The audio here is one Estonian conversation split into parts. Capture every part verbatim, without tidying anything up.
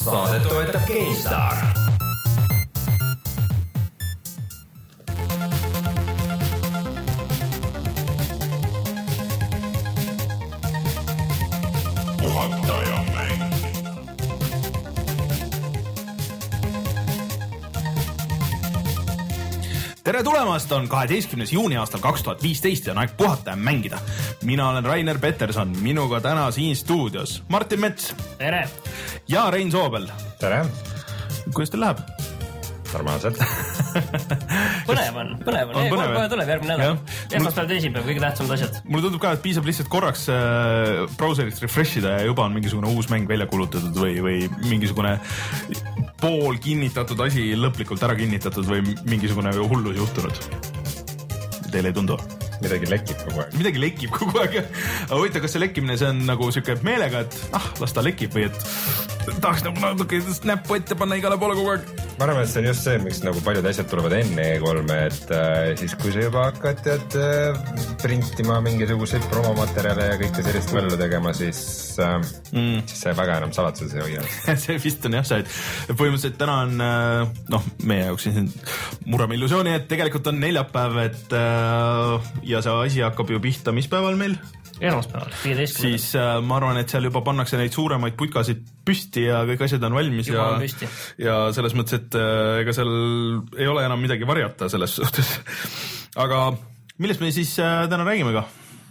Saadet toetab GameStar. Puhataja mäng. Tere tulemast, on kaheteistkümnes juuni aastal kaks tuhat viisteist ja on aeg puhata ja mängida. Mina olen Rainer Peterson, minuga täna siin stuudios Martin Mets. Tere! Ja Rein Soobel. Tere! Kuidas teil läheb? Normaalselt. Põnev on, põnev on. Kohe, kohe tuleb järgmine nädal. Esmaspäev, teisipäev, kõige tähtsamad asjad. Mulle tundub ka, et piisab lihtsalt korraks äh, browserist refreshida ja juba on mingisugune uus mäng välja kulutatud või, või mingisugune pool kinnitatud asi lõplikult ära kinnitatud või mingisugune hullus juhtunud. Teile ei tundu? Midagi lekib kogu aeg. Midagi lekib kogu aeg. Aga võita, kas see lekkimine, see on nagu siuke meelega, et ah, las ta lekib või et tahaks nagu natuke näppu ette panna igale poole kogu aeg. Ma arvan, et see on just see, miks nagu paljud asjad tulevad enne E kolme, et äh, siis kui sa juba hakkad tead, äh, printima mingisuguseid promomaterjale ja kõike sellist möllu tegema, siis, äh, mm. siis see väga enam saladsus ei hoia. See vist on jah see, et põhimõtteliselt täna on äh, noh, meie jaoks siin murrame illusiooni, et tegelikult on neljapäev, et äh, ja see asi hakkab ju pihta mis päeval meil? Esmaspäeval, viieteistkümnendal. Siis äh, ma arvan, et seal juba pannakse neid suuremaid putkasid püsti ja kõik asjad on valmis juba ja, on püsti. Ja selles mõttes, et äh, ega seal ei ole enam midagi varjata selles suhtes. Aga millest me siis äh, täna räägime ka?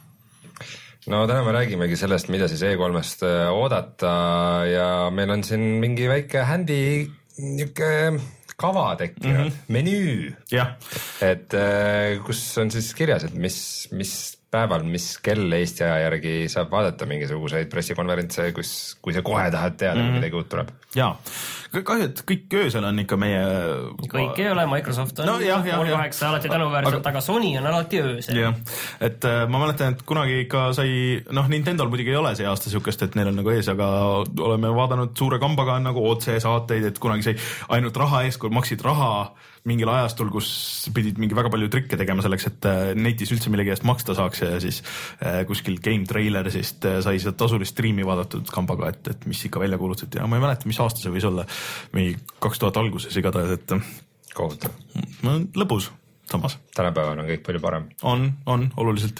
No täna me räägimegi sellest, mida siis E kolmest äh, oodata ja meil on siin mingi väike händi niuke kava tekkinud, mm -hmm. menüü. Ja. Et äh, kus on siis kirjas, et mis, mis päeval, mis kell Eesti aja järgi saab vaadata mingisuguseid pressikonverentse, kus, kui sa kohe tahad teada, mm. midagi uut tuleb. Jaa, kahju, et kõik öösel on ikka meie... Kõik ei ole, Microsoft on no, jah, jah, kaheksa alati tänuväärselt, aga... aga Sony on alati öösel. Jah, et äh, ma mäletan, et kunagi ikka sai, noh, Nintendo'l muidugi ei ole see aasta siukest, et neil on nagu ees, aga oleme vaadanud suure kambaga nagu otse saateid, et kunagi sai ainult raha ees, kui maksid raha mingil ajastul, kus pidid mingi väga palju trikke tegema selleks, et netis üldse millegi eest maksta saaks ja siis äh, kuskil Game Trailersist äh, sai seda tasulist striimi vaadatud kambaga, et, et mis ikka välja kuulutati ja ma ei mäleta, mis aasta see võis olla, mingi kaks tuhat alguses igatahes, et kohutav. Lõbus samas. Tänapäeval on kõik palju parem. On, on, oluliselt.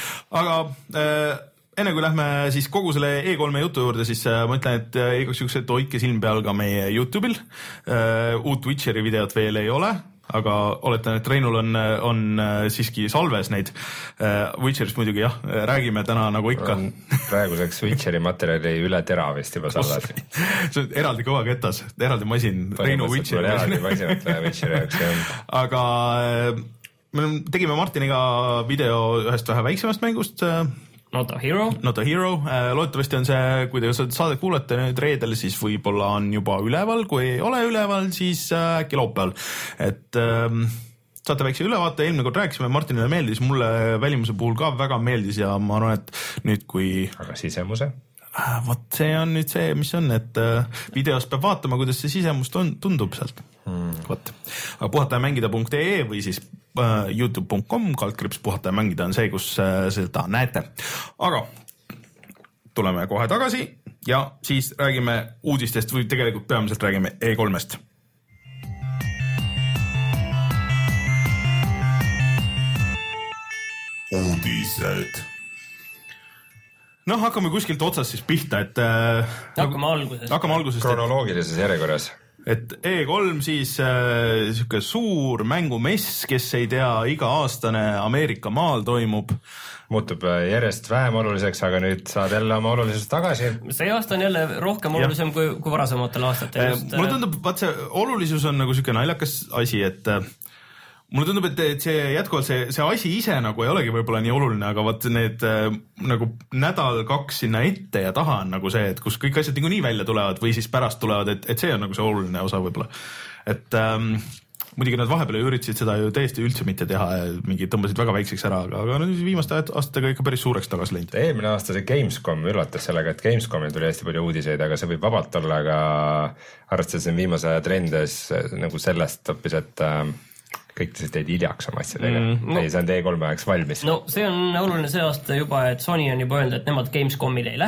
Aga äh, enne kui lähme siis kogu selle E kolme jutu juurde, siis äh, ma ütlen, et äh, igaks juks, et hoidke silm peal ka meie YouTube'il. Äh, uut Witcheri videot veel ei ole, aga oletan, et Reinul on, on siiski salves neid. Äh, Witcherist muidugi jah, räägime täna nagu ikka. Praeguseks Witcheri materjali üle tera vist juba salves. See on eraldi kõva ketas, eraldi masin. Reinu Witcheri. Eraldi masinat Witcheri jaoks, jah. Aga äh, me tegime Martiniga video ühest vähe väiksemast mängust, Not a Hero. Not a Hero. Loodetavasti on see, kui te saadet kuulete nüüd reedel, siis võib-olla on juba üleval. Kui ei ole üleval, siis äkki laupäeval. Et ähm, saate väikse ülevaate. Eelmine kord rääkisime, Martinile meeldis, mulle välimuse puhul ka väga meeldis ja ma arvan, et nüüd kui... Aga sisemuse? Äh, võt, see on nüüd see, mis on, et äh, videos peab vaatama, kuidas see sisemust on, tundub sealt. Hmm. Võt. Aga puhataja mängida punkt ee või siis uh, youtube punkt com kaldkriips puhataja mängida on see, kus uh, seda näete. Aga tuleme kohe tagasi ja siis räägime uudistest või tegelikult peamiselt räägime E kolmest. Uudised. Noh, hakkame kuskilt otsast siis pihta, et... Uh, hakkame algusest. Hakkame algusest. Kronoloogilises järjekorras. Et E kolm siis äh, siuke suur mängumess, kes ei tea, iga-aastane Ameerika maal toimub. Muutub järjest vähem oluliseks, aga nüüd saad jälle oma olulisest tagasi. See aasta on jälle rohkem olulisem kui, kui varasematel aastatel. Just, mulle tundub, vaat see olulisus on nagu siuke naljakas asi, et mulle tundub, et see jätkuvalt see, see asi ise nagu ei olegi võib-olla nii oluline, aga vaat need nagu nädal kaks sinna ette ja taha on nagu see, et kus kõik asjad nagu nii välja tulevad või siis pärast tulevad, et, et see on nagu see oluline osa võib-olla. Et ähm, muidugi nad vahepeal üritasid seda ju täiesti üldse mitte teha ja mingi tõmbasid väga väikseks ära, aga, aga nüüd viimaste aastatega ikka päris suureks tagasi läinud. Eelmine aasta see Gamescom üllatas sellega, et Gamescomil tuli hästi palju uudiseid, aga see võib vabalt olla, aga arvestades viimase aja trendes nagu sellest hoopis, et äh, kõik tõesti teid hiljaks oma asjadega. Mm, no, ei saanud E kolme ajaks valmis. No see on oluline see aasta juba, et Sony on juba öelnud, et nemad Gamescomile ei lähe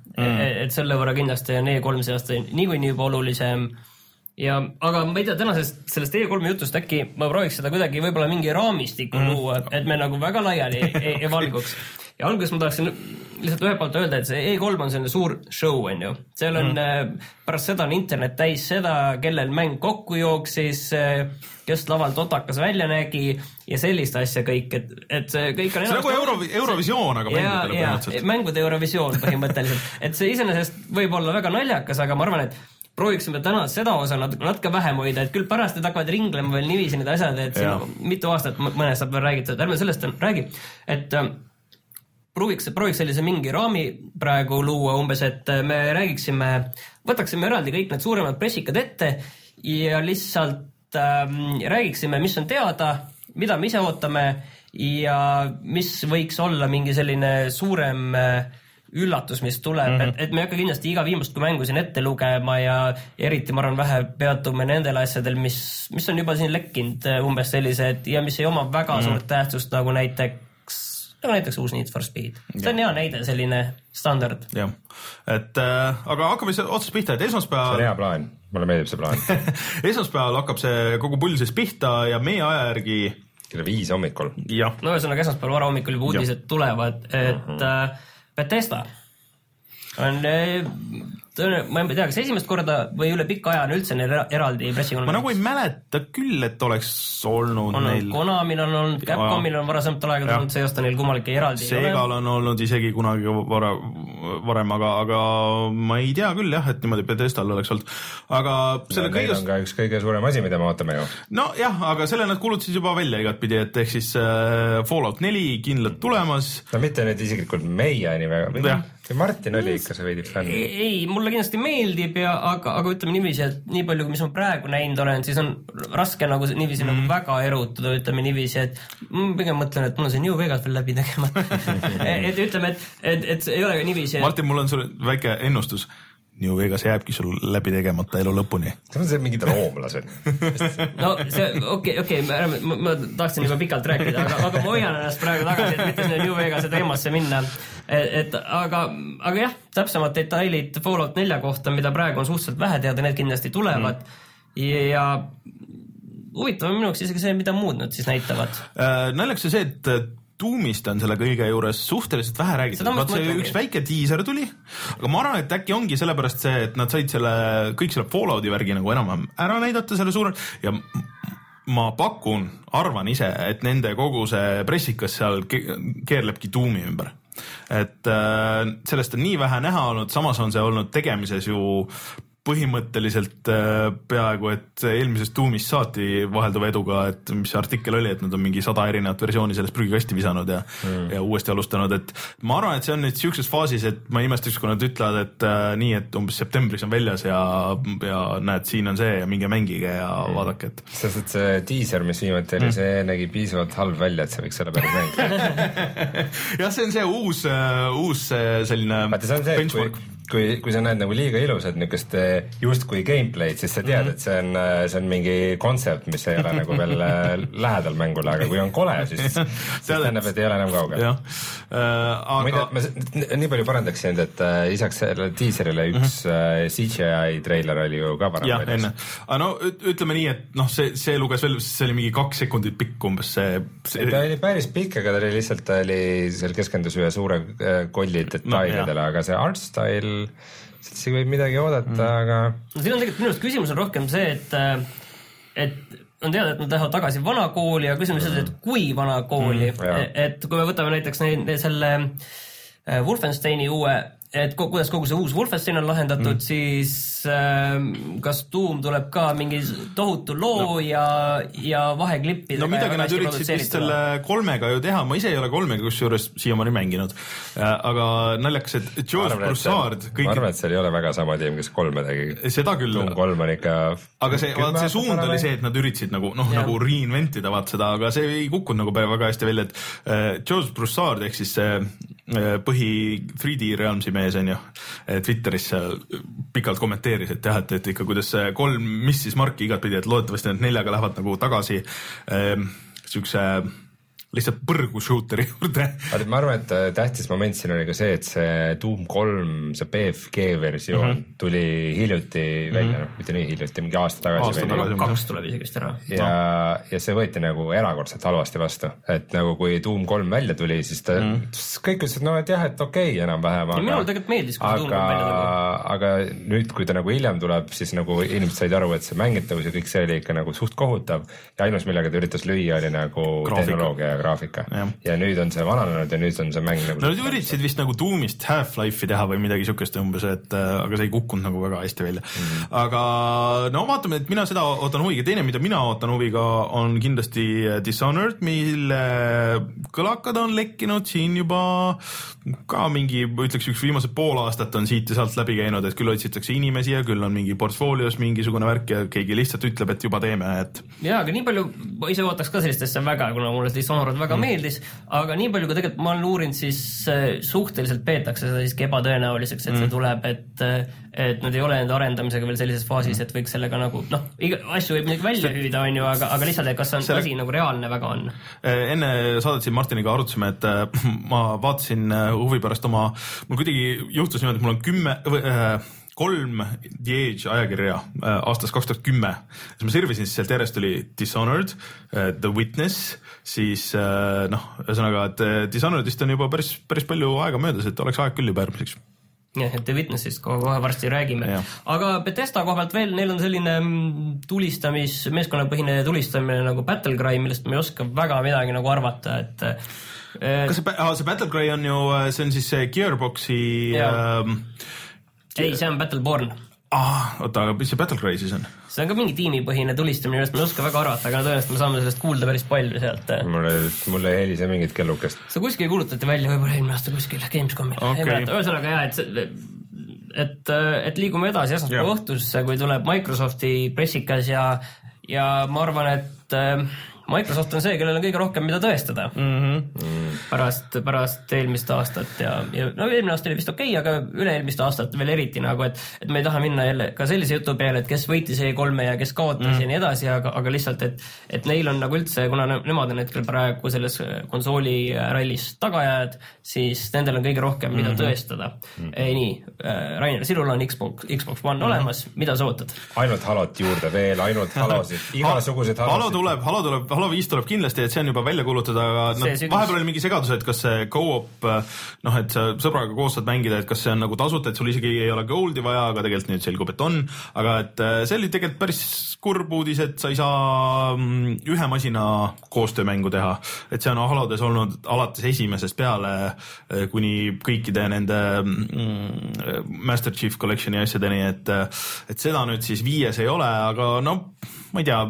mm. et selle võrra kindlasti on E kolm see aasta niikuinii juba olulisem ja, aga ma ei tea, tänasest sellest E kolm jutust äkki ma prooviks seda kuidagi võib-olla mingi raamistiku mm. luua, et me nagu väga laiali ei, ei valguks. Ja alguses ma tahaksin lihtsalt ühe poolt öelda, et see E kolm on selline suur show, on ju. Seal on mm. pärast seda on internet täis seda, kellel mäng kokku jooksis, kes lavalt otakas välja nägi ja sellist asja kõik, et, et see kõik on... See nagu Euro, Eurovisioon, aga mängudele põhimõtteliselt. Mängude Eurovisioon põhimõtteliselt. Et see iseenesest võib olla väga naljakas, aga ma arvan, et prooviksime täna seda osa natuke vähem hoida, et küll pärast need hakkavad ringlema veel nivisi need asjad, et siin mitu aastat mõnest saab veel räägitud, ärme sellest räägi, et prooviks, prooviks sellise mingi raami praegu luua umbes, et me räägiksime, võtaksime eraldi kõik need suuremad pressikad ette ja lihtsalt ähm, räägiksime, mis on teada, mida me ise ootame ja mis võiks olla mingi selline suurem äh, üllatus, mis tuleb, mm-hmm. et, et me ei hakka kindlasti iga viimast kui mängu siin ette lugema ja eriti ma arvan vähe peatume nendel asjadel, mis, mis on juba siin lekkinud umbes sellised ja mis ei oma väga mm-hmm. suurt tähtsust, nagu näiteks nagu näiteks uus Need for Speed. See on hea näide, selline standard. Jah, et äh, aga hakkame otsast pihta, et esmaspäeval... See on hea plaan, mulle meeldib see plaan. esmaspäeval hakkab see kogu pull siis pihta ja meie aja järgi... Kella viis hommikul. Ja. No ühesõnaga esmaspäeval vara hommikul juba uudised tulevad, et uh-huh. äh, Bethesda on... Äh, ma ei tea, kas esimest korda või üle pikka aja on üldse neil eraldi pressikonverents? Ma nagu ei mäleta küll, et oleks olnud on neil... Konamil on olnud, Capcomil on varasemt aega olnud, see aasta neil kummalike eraldi. Segal on olnud isegi kunagi vara, varem, aga, aga ma ei tea küll jah, et niimoodi Bethesdal oleks olnud. Aga selle no, kõigest... on ka üks kõige suurem asi, mida me ootame ju. No jah, aga selle nad kulutasid juba välja igat pidi, et ehk siis äh, Fallout neli kindlalt tulemas. No mitte nüüd isiklikult meie nii väga. Martin oli ikka see veidi fänn. Ei, mulle kindlasti meeldib ja aga, aga ütleme niiviisi, et nii palju, mis ma praegu näinud olen, siis on raske nagu niiviisi mm. nagu väga erutada, ütleme niiviisi, et ma pigem mõtlen, et mul on see New Vegas veel läbi tegema. et ütleme, et, et, et ei ole niiviisi. Martin, mul on sulle väike ennustus. New Vegas jääbki sul läbi tegemata elu lõpuni. See on see mingid roomlased. no see, okei, okei, ma, ma, ma tahtsin juba pikalt rääkida, aga, aga ma hoian ennast praegu tagasi, et mitte sinna New Vegase teemasse minna. Et, et, aga, aga jah, täpsemad detailid Fallout nelja kohta, mida praegu on suhteliselt vähe teada, need kindlasti tulevad. Mm. Ja huvitav on minuks isegi see, mida muud nad siis näitavad. Äh, Näljaks see see, et Doomist on selle kõige juures suhteliselt vähe räägitud. Vaat see üks väike teaser tuli, aga ma arvan, et äkki ongi sellepärast see, et nad said selle, kõik selle Fallouti värgi nagu enam ära näidata selle suure ja ma pakun, arvan ise, et nende kogu see pressikas seal keerlebki Doomi ümber. Et äh, sellest on nii vähe näha olnud, samas on see olnud tegemises ju põhimõtteliselt peaaegu, et eelmisest Doomist saati vahelduva eduga, et mis see artikkel oli, et nad on mingi sada erinevat versiooni sellest prügikasti visanud ja, mm. ja uuesti alustanud, et ma arvan, et see on nüüd siukses faasis, et ma imestaks, kui nad ütlevad, et äh, nii, et umbes septembris on väljas ja, ja näed, siin on see ja minge mängige ja mm. vaadake, et sest et see teaser, mis viimati oli, mm. see nägi piisavalt halb välja, et see võiks selle päris mängida. jah, see on see uus, uus selline Vaata, see on see, benchmark. Kui, kui, kui sa näed nagu liiga ilusad niisugust justkui gameplay'd, siis sa tead, et see on, see on mingi kontsept, mis ei ole nagu veel lähedal mängule, aga kui on kole, siis, siis tähendab, et ei ole enam kaugel. Uh, aga... ma, ma nii palju parandaks sind, et uh, isaks sellele teaserile üks uh, C G I trailer oli ju ka parem. jah, enne. Aga no ütleme nii, et noh, see, see luges veel, see oli mingi kaks sekundit pikk umbes see, see... ta oli päris pikk, aga ta oli lihtsalt, ta oli, seal keskendus ühe suure kolli detailidele, no, aga see art style siis võib midagi oodata, mm. aga... No siin on tegelikult minu arust küsimus on rohkem see, et, et on teada, et nad lähevad tagasi vana kooli ja küsimus mm. on, et kui vana kooli. Mm, et kui me võtame näiteks neid, selle Wolfensteini uue, et kuidas kogu see uus Wolfenstein on lahendatud, mm. siis äh, kas Doom tuleb ka mingi tohutu loo no. ja, ja vaheklippidega. No midagi nad üritasid vist selle kolmega ju teha, ma ise ei ole kolmega kusjuures siiamaani mänginud, aga naljakas, et Joe Broussard kõik... ma arvan, et seal ei ole väga sama tiim, kes kolme tegi. Seda küll. Doom kolm on ikka... aga see, vaat see suund oli see, et nad üritasid nagu, noh, nagu reinventida vaat seda, aga see ei kukkunud nagu väga hästi välja, et uh, Joe Broussard ehk siis see uh, põhi three D Realmsi mees on ju, Twitteris pikalt kommenteeris, et jah, et, et ikka kuidas kolm missis marki igat pidi, et loodetavasti need neljaga lähevad nagu tagasi äh, siukse lihtsalt põrgu shooteri juurde. ma arvan, et tähtis moment siin oli ka see, et see Doom kolm, see B F G versioon mm -hmm. tuli hiljuti välja, mm -hmm. mitte nii hiljuti, mingi aasta tagasi. Aasta tagasi. Kaks tuleb isegi vist ära. Ja, ja see võeti nagu erakordselt halvasti vastu, et nagu kui Doom kolm välja tuli, siis ta mm -hmm. kõik ütlesid, no et jah, et okei okay, enam-vähem. Ja minul tegelikult meeldis, kui Doom kolm välja tuli. Aga nüüd, kui ta nagu hiljem tuleb, siis nagu inimesed said aru, et see mängitavus ja kõik see oli ikka nagu suht kohutav ja ainus, millega ta üritas lüüa, oli nagu graafika. Tehnoloogia ja graafika. Ja. ja nüüd on see vananenud ja nüüd on see mäng nagu... No nüüd üritasid vist nagu Doomist Half-Life'i teha või midagi sukest umbes, et aga see ei kukkunud nagu väga hästi välja. Mm. Aga no vaatame, et mina seda ootan huviga. Teine, mida mina ootan huviga, on kindlasti Dishonored, mille kõlakad on lekkinud siin juba ka mingi, ütleks üks viimased pool aastat on siit ja sealt läbi käinud, et küll otsitakse inimesi ja küll on mingi portfoolios mingisugune värk ja keegi lihtsalt ütleb, et juba teeme, et... Jaa, aga nii palju, ma ise ootaks ka sellistesse väga, kuna mulle Dishonored väga mm. meeldis, aga nii palju, kui tegelikult ma olen uurinud, siis suhteliselt peetakse seda siiski ebatõenäoliseks, et mm. see tuleb, et, et nad ei ole enda arendamisega veel sellises faasis, mm. et võiks sellega nagu, noh, asju võib midagi välja hüüda, on ju, aga, aga lihtsalt, et kas see on Selle... asi nagu reaalne väga on. Enne saadet siin Martiniga arutasime, et ma vaatasin huvi pärast oma, mul kuidagi juhtus niimoodi, et mul on kümme... Äh, kolm The Age ajakirja aastast kaks tuhat kümme. Siis ma sirvisin, siis sealt järjest oli Dishonored, The Witness, siis noh, ühesõnaga, et Dishonoredist on juba päris, päris palju aega möödas, et oleks aeg küll juba järgmiseks. Jah, et The Witnessist kohe varsti räägime. Ja. Aga Bethesda koha pealt veel, neil on selline tulistamis, meeskonnapõhine tulistamine nagu Battlecry, millest me ei oska väga midagi nagu arvata, et... Kas see, ah, see Battlecry on ju, see on siis see Gearboxi... Ähm, ei, see on Battleborn. Ah, oota, aga mis see Battlecry siis on? See on ka mingi tiimipõhine tulistamine, millest me ei oska väga arvata, aga tõenäoliselt me saame sellest kuulda päris palju sealt. Mulle, mulle ei helise mingit kellukest. See kuskil kuulutati välja võib-olla eelmine aasta kuskil Gamescomil. Okay. Ühesõnaga jah, et, et, et liigume edasi esmaspäeva õhtusse, kui tuleb Microsofti pressikas ja, ja ma arvan, et Microsoft on see, kellel on kõige rohkem mida tõestada mm-hmm. pärast, pärast eelmist aastat ja, ja no eelmine aasta oli vist okei, okay, aga üle-eelmist aastat veel eriti nagu, et, et me ei taha minna jälle ka sellise jutu peale, et kes võitis E kolme ja kes kaotas mm. ja nii edasi, aga, aga lihtsalt, et, et neil on nagu üldse, kuna nemad on hetkel praegu selles konsooli rallis tagajad, siis nendel on kõige rohkem mida mm-hmm. tõestada mm-hmm. ei nii, Rainer, sinul on Xbox, Xbox One mm-hmm. olemas, mida sa ootad? Ainult Halot juurde veel, ainult Halosid, igasuguseid Halosid. Halo tuleb, Halo tuleb, Halo viis tuleb kindlasti, et see on juba välja kuulutada, aga no, vahepeal oli mingi segadus, et kas see go-op, noh, et sa sõbraga koos saad mängida, et kas see on nagu tasuta, et sul isegi ei ole goldi vaja, aga tegelikult nüüd selgub, et on, aga et see oli tegelikult päris kurb uudis, et sa ei saa ühe masina koostöömängu teha, et see on Halodes olnud alates esimesest peale kuni kõikide nende Master Chief Collectioni asjadeni, et, et seda nüüd siis viies ei ole, aga no, ma ei tea,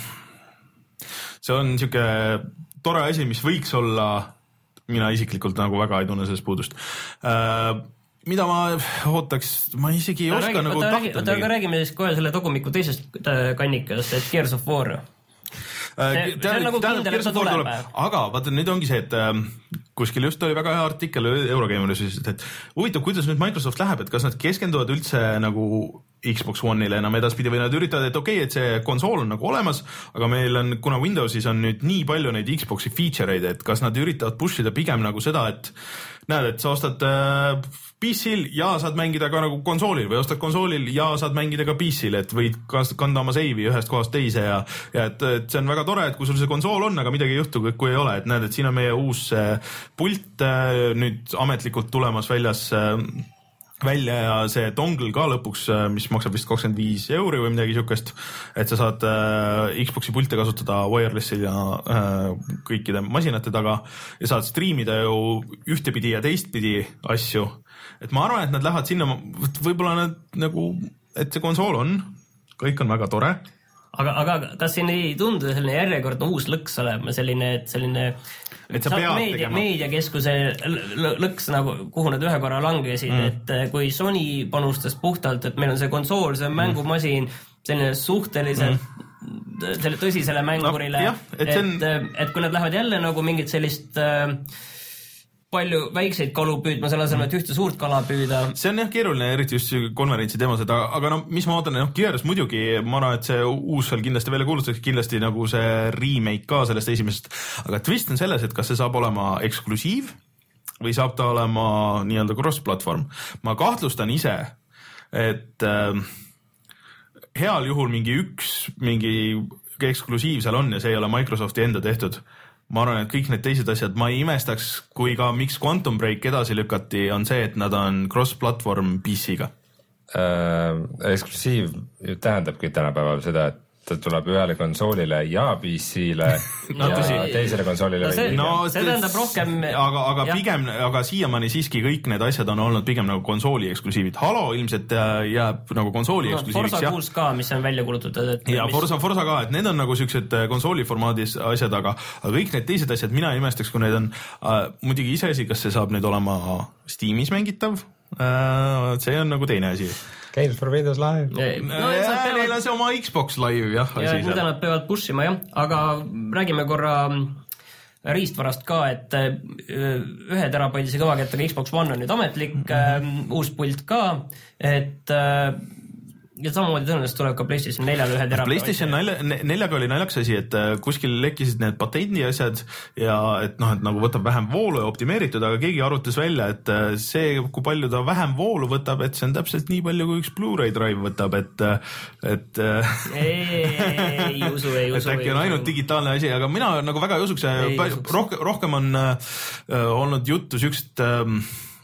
see on niisugune tore asi, mis võiks olla, mina isiklikult nagu väga ei tunne sellest puudust. Äh, mida ma ootaks, ma isegi ei oska räägi, nagu oota, tahta. Oota, aga räägime siis kohe selle dokumiku teisest kannikast, et Gears of War. See, see on nagu kindel, et ta tuleb. Aga vaata, nüüd ongi see, et äh, kuskil just oli väga hea artikkel Eurogameris, et huvitav, kuidas nüüd Microsoft läheb, et kas nad keskenduvad üldse nagu Xbox One'ile enam edaspidi või nad üritavad, et okei, okay, et see konsool on nagu olemas, aga meil on, kuna Windowsis on nüüd nii palju neid Xboxi feature'id, et kas nad üritavad pushida pigem nagu seda, et näed, et sa ostad äh, P C-l ja saad mängida ka nagu konsoolil või ostad konsoolil ja saad mängida ka P C-l, et võid kanda oma save'i ühest kohast teise ja, ja et, et see on väga tore, et kui sul see konsool on, aga midagi ei juhtu, kui ei ole, et näed, et siin on meie uus äh, pult äh, nüüd ametlikult tulemas väljas äh, välja ja see dongle ka lõpuks, mis maksab vist kakskümmend viis euri või midagi siukest, et sa saad äh, Xboxi pilte kasutada wirelessil ja äh, kõikide masinate taga ja saad striimida ju ühtepidi ja teistpidi asju. Et ma arvan, et nad lähevad sinna, võib-olla nad nagu, et see konsool on, kõik on väga tore. Aga, aga kas siin ei tundu selline järjekordne uus lõks olema, selline, et selline et sa pead meedia, tegema. Meediakeskuse lõks, nagu, kuhu nad ühe korra langesid, mm. et kui Sony panustas puhtalt, et meil on see konsool, see mängumasin, selline suhteliselt mm. selle tõsisele mängurile, no, jah, et, on... et, et kui nad lähevad jälle nagu mingit sellist palju väikseid kalu püüdma, selle asemel, et ühte suurt kala püüda. See on jah keeruline, eriti just konverentsi teemas, et aga, aga no mis ma ootan, noh, Gears muidugi, ma arvan, et see uus seal kindlasti välja kuulutatakse, kindlasti nagu see remake ka sellest esimesest, aga twist on selles, et kas see saab olema eksklusiiv või saab ta olema nii-öelda cross-platvorm. Ma kahtlustan ise, et äh, heal juhul mingi üks, mingi eksklusiiv seal on ja see ei ole Microsofti enda tehtud. Ma arvan, et kõik need teised asjad, ma ei imestaks, kui ka miks Quantum Break edasi lükati, on see, et nad on cross-platvorm P C-ga. Äh, eksklusiiv tähendabki tänapäeval seda, et ta tuleb ühele konsoolile ja P C-le no, ja tõsi. teisele konsoolile. No see, no, see tähendab rohkem... Aga, aga pigem, aga siiamaani siiski kõik need asjad on olnud pigem nagu konsooli eksklusiivid. Halo ilmselt jääb nagu konsooli no, eksklusiiviks. Forza kuus ka, mis on välja kulutatud. Et ja mis... Forza, Forza ka, et need on nagu siuksed konsooli formaadis asjad, aga, aga kõik need teised asjad, mina imestaks, kui need on äh, muidugi iseasi, kas see saab nüüd olema Steamis mängitav. Äh, see on nagu teine asi. Games for Windows Live. No, neil on see oma Xbox Live, jah. Ja mida nad peavad pushima, jah. Aga räägime korra riistvarast ka, et ühe terabaidise kõvakettaga Xbox One on nüüd ametlik, mm-hmm. uus pult ka, et ja samamoodi tõenäoliselt tuleb ka PlayStation neljale ühe terabaidise. PlayStation neljaga oli naljakas asi, et kuskil lekkisid need patendi asjad ja et noh, et nagu võtab vähem voolu ja optimeeritud, aga keegi arutas välja, et see, kui palju ta vähem voolu võtab, et see on täpselt nii palju, kui üks Blu-ray drive võtab, et et ei, ei usu, ei usu. Et äkki on ainult digitaalne asi, aga mina nagu väga ei usuks, rohkem, rohkem on äh, olnud juttu sükst äh,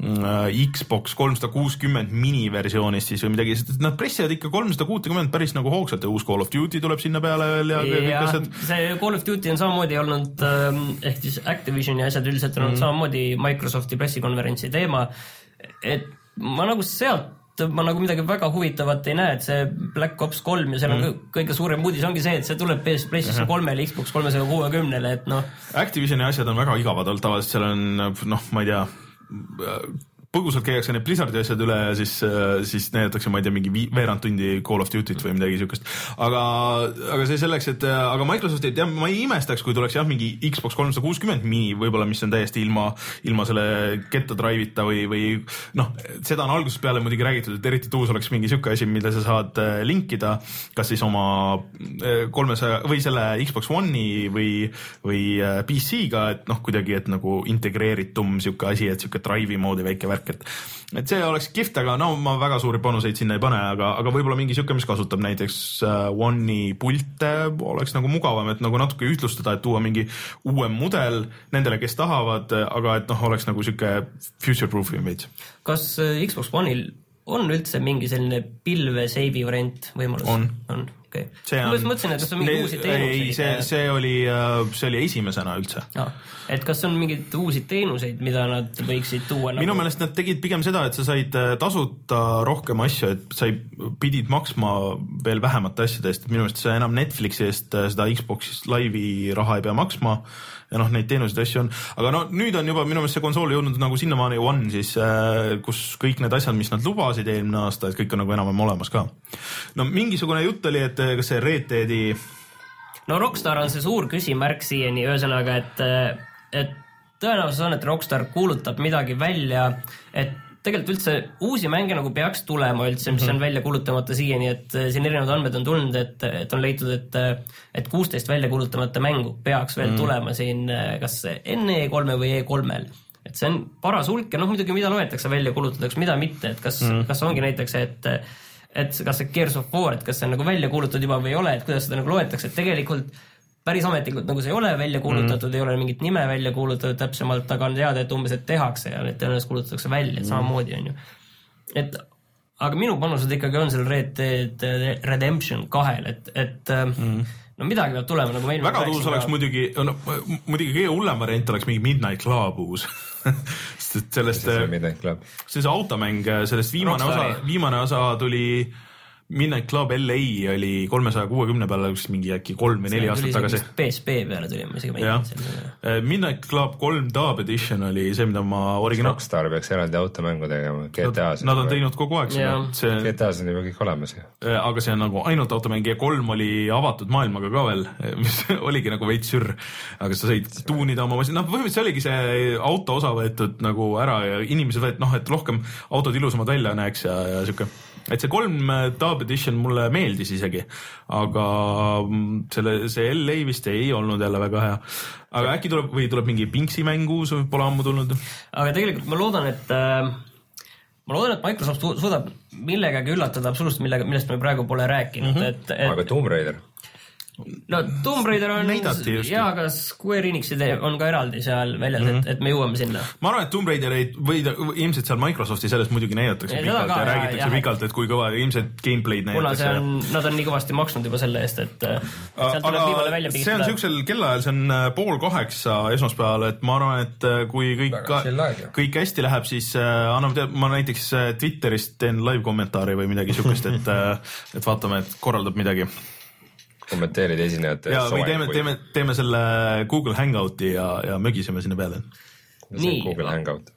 Xbox kolmsada kuuskümmend mini-versioonist siis või midagi, sest nad pressivad ikka kolmsada kuuskümmend päris nagu hoogsalt ja uus Call of Duty tuleb sinna peale veel ja, ja kõik asjad. See Call of Duty on samamoodi olnud ehk siis Activisioni asjad üldiselt on olnud mm. samamoodi Microsofti pressikonverentsi teema, et ma nagu sealt ma nagu midagi väga huvitavat ei näe, et see Black Ops kolm ja seal on mm. kõige suurem uudis ongi see, et see tuleb PlayStation kolmele, Xbox kolmesaja kuuekümnele, et noh. Activisioni asjad on väga igavad olnud tavaliselt, seal on noh, ma ei tea põgusalt käiakse need Blizzardi asjad üle ja siis, siis näidatakse, ma ei tea, mingi veerand tundi Call of Duty't või midagi siukest. Aga, aga see selleks, et aga Microsoft, et jah, ma ei imestaks, kui tuleks jah, mingi Xbox kolmsada kuuskümmend mini, võib-olla mis on täiesti ilma, ilma selle ketta drive'ita või, või noh, seda on algusest peale muidugi räägitud, et eriti tuus oleks mingi siuke asi, mida sa saad linkida, kas siis oma kolmesaja või selle Xbox One'i või, või P C-ga, et noh, kuidagi, et nagu integreeritum siuke asi, et siuke drive'i moodi väike värk. Et, et see oleks kihvt, aga no ma väga suuri panuseid sinna ei pane, aga, aga võib-olla mingi siuke, mis kasutab näiteks One'i pulte, oleks nagu mugavam, et nagu natuke ühtlustada, et tuua mingi uuem mudel nendele, kes tahavad, aga et noh, oleks nagu siuke future-proof image. Kas Xbox One'il on üldse mingi selline pilve seivi variant võimalus? On. On. Okay. On, ma mõtlesin, et kas on mingi uusi teenuseid? Ei, see, see, oli, see oli esimesena üldse. Ja, et kas on mingid uusi teenuseid, mida nad võiksid tuua? Minu nagu... meelest nad tegid pigem seda, et sa said tasuta rohkem asju, et sa pidid maksma veel vähemate asjadest. Minu meelest sa enam Netflixi eest seda Xbox Live'i raha ei pea maksma ja noh, neid teenuseid asju on. Aga no nüüd on juba minu meelest see konsool jõudnud nagu sinnamaani One siis, kus kõik need asjad, mis nad lubasid eelmine aasta, et kõik on nagu enam olemas ka. No mingisugune jutt oli, et kas see Red Deadi... No Rockstar on see suur küsimärk siiani, ühesõnaga, et, et tõenäoliselt on, et Rockstar kuulutab midagi välja, et tegelikult üldse uusi mänge nagu peaks tulema üldse, mis on välja kuulutamata siiani, et siin erinevad andmed on tulnud, et, et on leitud, et, et kuusteist välja kuulutamata mängu peaks veel mm. tulema siin kas enne E kolme või E kolmel. Et see on paras hulk ja noh, muidugi mida loetakse välja kuulutatakse, mida mitte, et kas, mm. kas ongi näiteks, et et kas see Gears of War, et kas see on nagu välja kuulutatud juba või ei ole, et kuidas seda nagu loetakse, et tegelikult päris ametlikult nagu see ei ole välja kuulutatud mm., ei ole mingit nime välja kuulutatud täpsemalt, aga on teada, et umbes, et tehakse ja need tõenäoliselt kuulutatakse välja, et samamoodi on ju. Et, aga minu panused ikkagi on seal Red Dead Redemption kahel, et, et mm. no midagi peab tulema. Nagu väga tuus oleks muidugi, no, muidugi kõige hullem variant oleks mingi Midnight Club uus. sellest, see, see, see automäng, sellest viimane Rockstari. osa, viimane osa tuli Midnight Club L A oli kolmesaja kuuekümne peale üks mingi äkki kolm või neli aastat tagasi. P S P peale tuli, ma isegi mänginud. Midnight Club kolm Dub Edition oli see, mida ma originaal... Rockstar peaks eraldi automängu tegema. G T A-s. Nad on teinud kogu aeg seda. See... G T A-s on juba kõik olemas. Aga see on nagu ainult automäng ja kolm oli avatud maailmaga ka veel, mis oligi nagu veits sür. Aga sa said tuunida oma masin. No põhimõtteliselt see oligi see auto osa võetud nagu ära ja inimesed võet, noh, et rohkem autod ilusamad välja näeks ja, ja siuke. Et see kolm Dub Edition mulle meeldis isegi, aga selle, see L A vist ei olnud jälle väga hea. Aga äkki tuleb, või tuleb mingi Pinksi mängu, see pole ammu tulnud? Aga tegelikult ma loodan, et ma loodan, et Microsoft suudab millegagi üllatada absoluutselt, millega, millest me praegu pole rääkinud. Mm -hmm. et, et... Aga Tomb Raider? No Tomb Raider on, jaa, aga Square Enixid on ka eraldi seal väljas, mm -hmm. et, et me jõuame sinna. Ma arvan, et Tomb Raider ei või ilmselt seal Microsofti sellest muidugi näidatakse pikalt ja, ja räägitakse ja, pikalt, et kui kõva ilmselt gameplay'd näidatakse. Kuna on, nad on nii kõvasti maksnud juba selle eest, et sealt tuleb viimale välja pigistada. See on siuksel kellaajal, see on pool kaheksa esmaspäeval, et ma arvan, et kui kõik, ka, kõik hästi läheb, siis anname teada, ma näiteks Twitterist teen live kommentaari või midagi siukest, et, et vaatame, et korraldab midagi. Kommenteerid esinejate ja, või teeme, teeme, teeme selle Google Hangouti ja, ja mögiseme sinna peale. Nii. Google Hangout.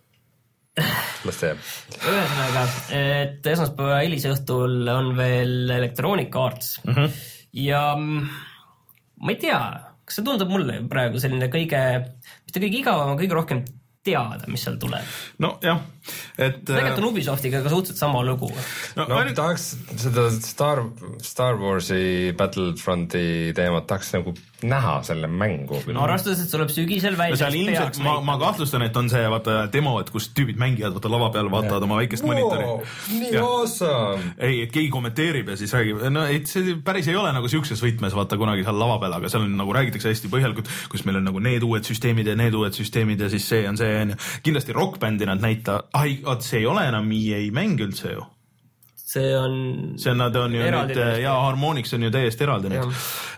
Las teeb. Ühesõnaga, et esmaspäeva hilisõhtul on veel Electronic Arts mm -hmm. ja ma ei tea, kas see tundub mulle praegu selline kõige, mis ta kõige igavam, kõige rohkem teada, mis seal tuleb. No jah, et tegelikult on Ubisoftiga ka suhteliselt sama lugu. No, no ainult... tahaks seda Star, Star Warsi Battlefronti teemat tahaks nagu näha selle mängu. No arvestades, et see tuleb sügisel välja. No seal ilmselt, ma, ma kahtlustan, et on see vaata demo, et kus tüübid mängivad, vaata lava peal vaatavad oma väikest wow, monitori. Nii ja. Awesome! Ei, et keegi kommenteerib ja siis räägib. No et see päris ei ole nagu siukses võtmes vaata kunagi seal lava peal, aga seal on nagu räägitakse hästi põhjalikult, kus meil on nagu need uued süsteemid ja need uued süsteemid ja siis see on see. Kindlasti rockbändi nad näita, ai, oot, see ei ole enam E A mäng üldse ju. See on... See nad on ju nüüd, ja Harmonix on ju täiesti eraldi nüüd.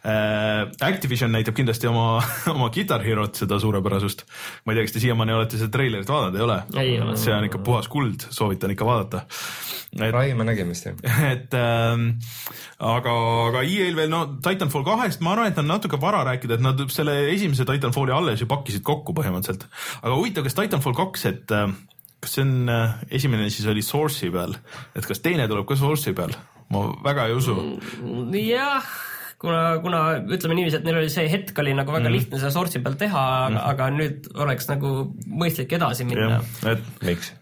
Äh, Activision näitab kindlasti oma, oma Guitar Herot seda suurepärasust. Ma ei tea, kas te siiamaani olete seda treilerit vaadanud, ei ole? Ei ole. See on ikka puhas kuld, soovitan ikka vaadata. Et, Rai, ma nägin vist, jah. Et, ähm, aga, aga E A-l veel, no Titanfall kahest, ma arvan, et on natuke vara rääkida, et nad selle esimese Titanfalli alles ju pakkisid kokku põhimõtteliselt. Aga huvitav, kas Titanfall kaks, et kas see on, esimene siis oli Source'i peal, et kas teine tuleb ka Source'i peal? Ma väga ei usu. Jah, kuna, kuna ütleme niiviisi, et neil oli see hetk oli nagu väga mm. lihtne seda Source'i peal teha, aga, mm. aga nüüd oleks nagu mõistlik edasi minna. Ja, et miks?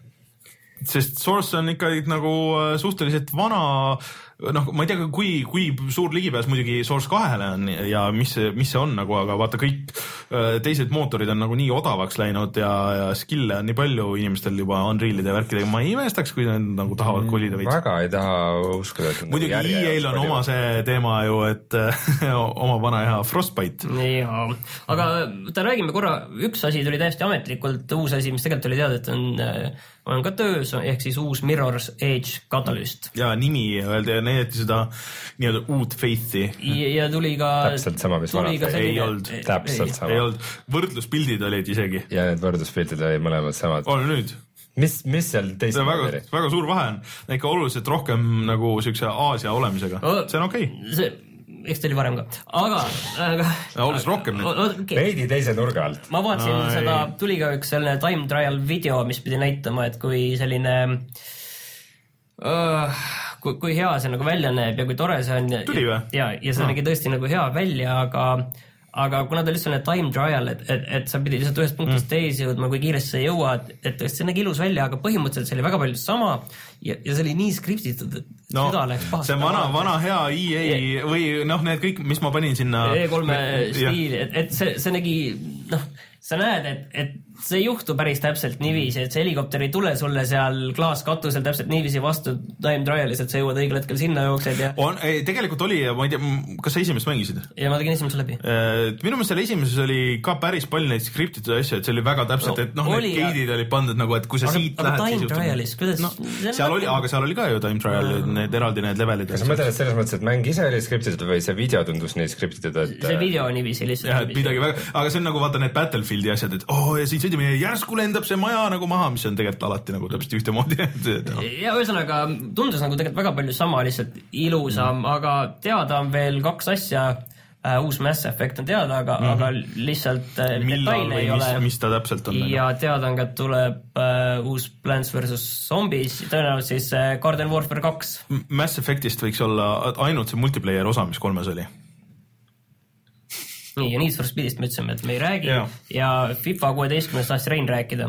Sest Source on ikka nagu suhteliselt vana, noh, ma ei tea, kui, kui suur ligipääs muidugi Source kahele on ja mis, mis see on nagu, aga vaata kõik teised mootorid on nagu nii odavaks läinud ja, ja skill'e on nii palju inimestel juba Unreal'ide värkidega. Ma ei imestaks, kui nad nagu tahavad kolida veits. Väga ei taha uskuda. Muidugi nagu E A-l on oma see teema ju, et oma vana hea Frostbite. Jaa, aga ta räägime korra, üks asi tuli täiesti ametlikult, uus asi, mis tegelikult oli teada, et on, on ka töös, ehk siis uus Mirror's Edge Catalyst. Ja nimi öeldi ja näidati seda nii-öelda uut Faith'i. Ja, ja tuli ka... Täpselt sama, mis vana. Ei olnud. Täpselt sama. Ei olnud. Võrdluspildid olid isegi. Ja need võrdluspildid olid mõlemad samad. On nüüd. Mis, mis seal teist väga, väga suur vahe on. Ikka oluliselt rohkem nagu siukse Aasia olemisega. Oh, see on okei. Okay. See... eks ta oli varem ka, aga, aga olles rohkem nüüd okay. Veidi teise nurga alt. Ma vaatasin no, seda, tuli ka üks selline time trial video, mis pidi näitama, et kui selline uh, kui, kui hea see nagu välja näeb ja kui tore see on tuli või? Ja, ja see no. nägi tõesti nagu hea välja, aga aga kuna ta lihtsalt time trial, et, et, et sa pidi lihtsalt ühest punktist mm. teisi jõudma, kui kiiresti sa jõuad, et tõesti see nägi ilus välja, aga põhimõtteliselt see oli väga palju sama ja, ja see oli nii skriptitud, et no, süda läks pahast. See vana, vana hea E A ja. Või noh, need kõik, mis ma panin sinna E kolme stiili, et, et see, see nägi, noh, sa näed, et, et see ei juhtu päris täpselt niiviisi, et see helikopter ei tule sulle seal klaaskatusel täpselt niiviisi vastu time trialis, et sa jõuad õigel hetkel sinna jooksed ja... On, ei, tegelikult oli, ma ei tea, kas sa esimest mängisid? Ja ma tegin esimese läbi. Minu meelest seal esimeses oli ka päris palju neid skriptitud asju, et see oli väga täpselt, et noh, need gate'id olid pandud nagu, et kui sa aga, siit aga lähed... Time trialis, kuidas... No, seal oli, aga seal oli ka ju time trial, need eraldi need levelid. Kas sa mõtled, et selles mõttes, et mäng ise oli skriptitud või see video tundus nii skriptitud, et... See video on niiviisi lihtsalt. Jah, et midagi väga... Aga see on nagu, vaata, need Battle Battlefieldi asjad, et oo oh, ja siin sõidime ja järsku lendab see maja nagu maha, mis on tegelikult alati nagu täpselt ühtemoodi. ja ühesõnaga tundus nagu tegelikult väga palju sama, lihtsalt ilusam, mm. aga teada on veel kaks asja. Uh, uus Mass Effect on teada, aga, mm-hmm. aga lihtsalt uh, detaile ei ole. Mis ta täpselt on? Ja teada on, et tuleb uh, uus Plants versus. Zombies, tõenäoliselt siis uh, Garden Warfare kaks. Mass Effectist võiks olla ainult see multiplayer osa, mis kolmes oli. Nii, ja Need for Speedist me ütlesime, et me ei räägi ja, ja FIFA kuueteistkümnest tahtis Rein rääkida.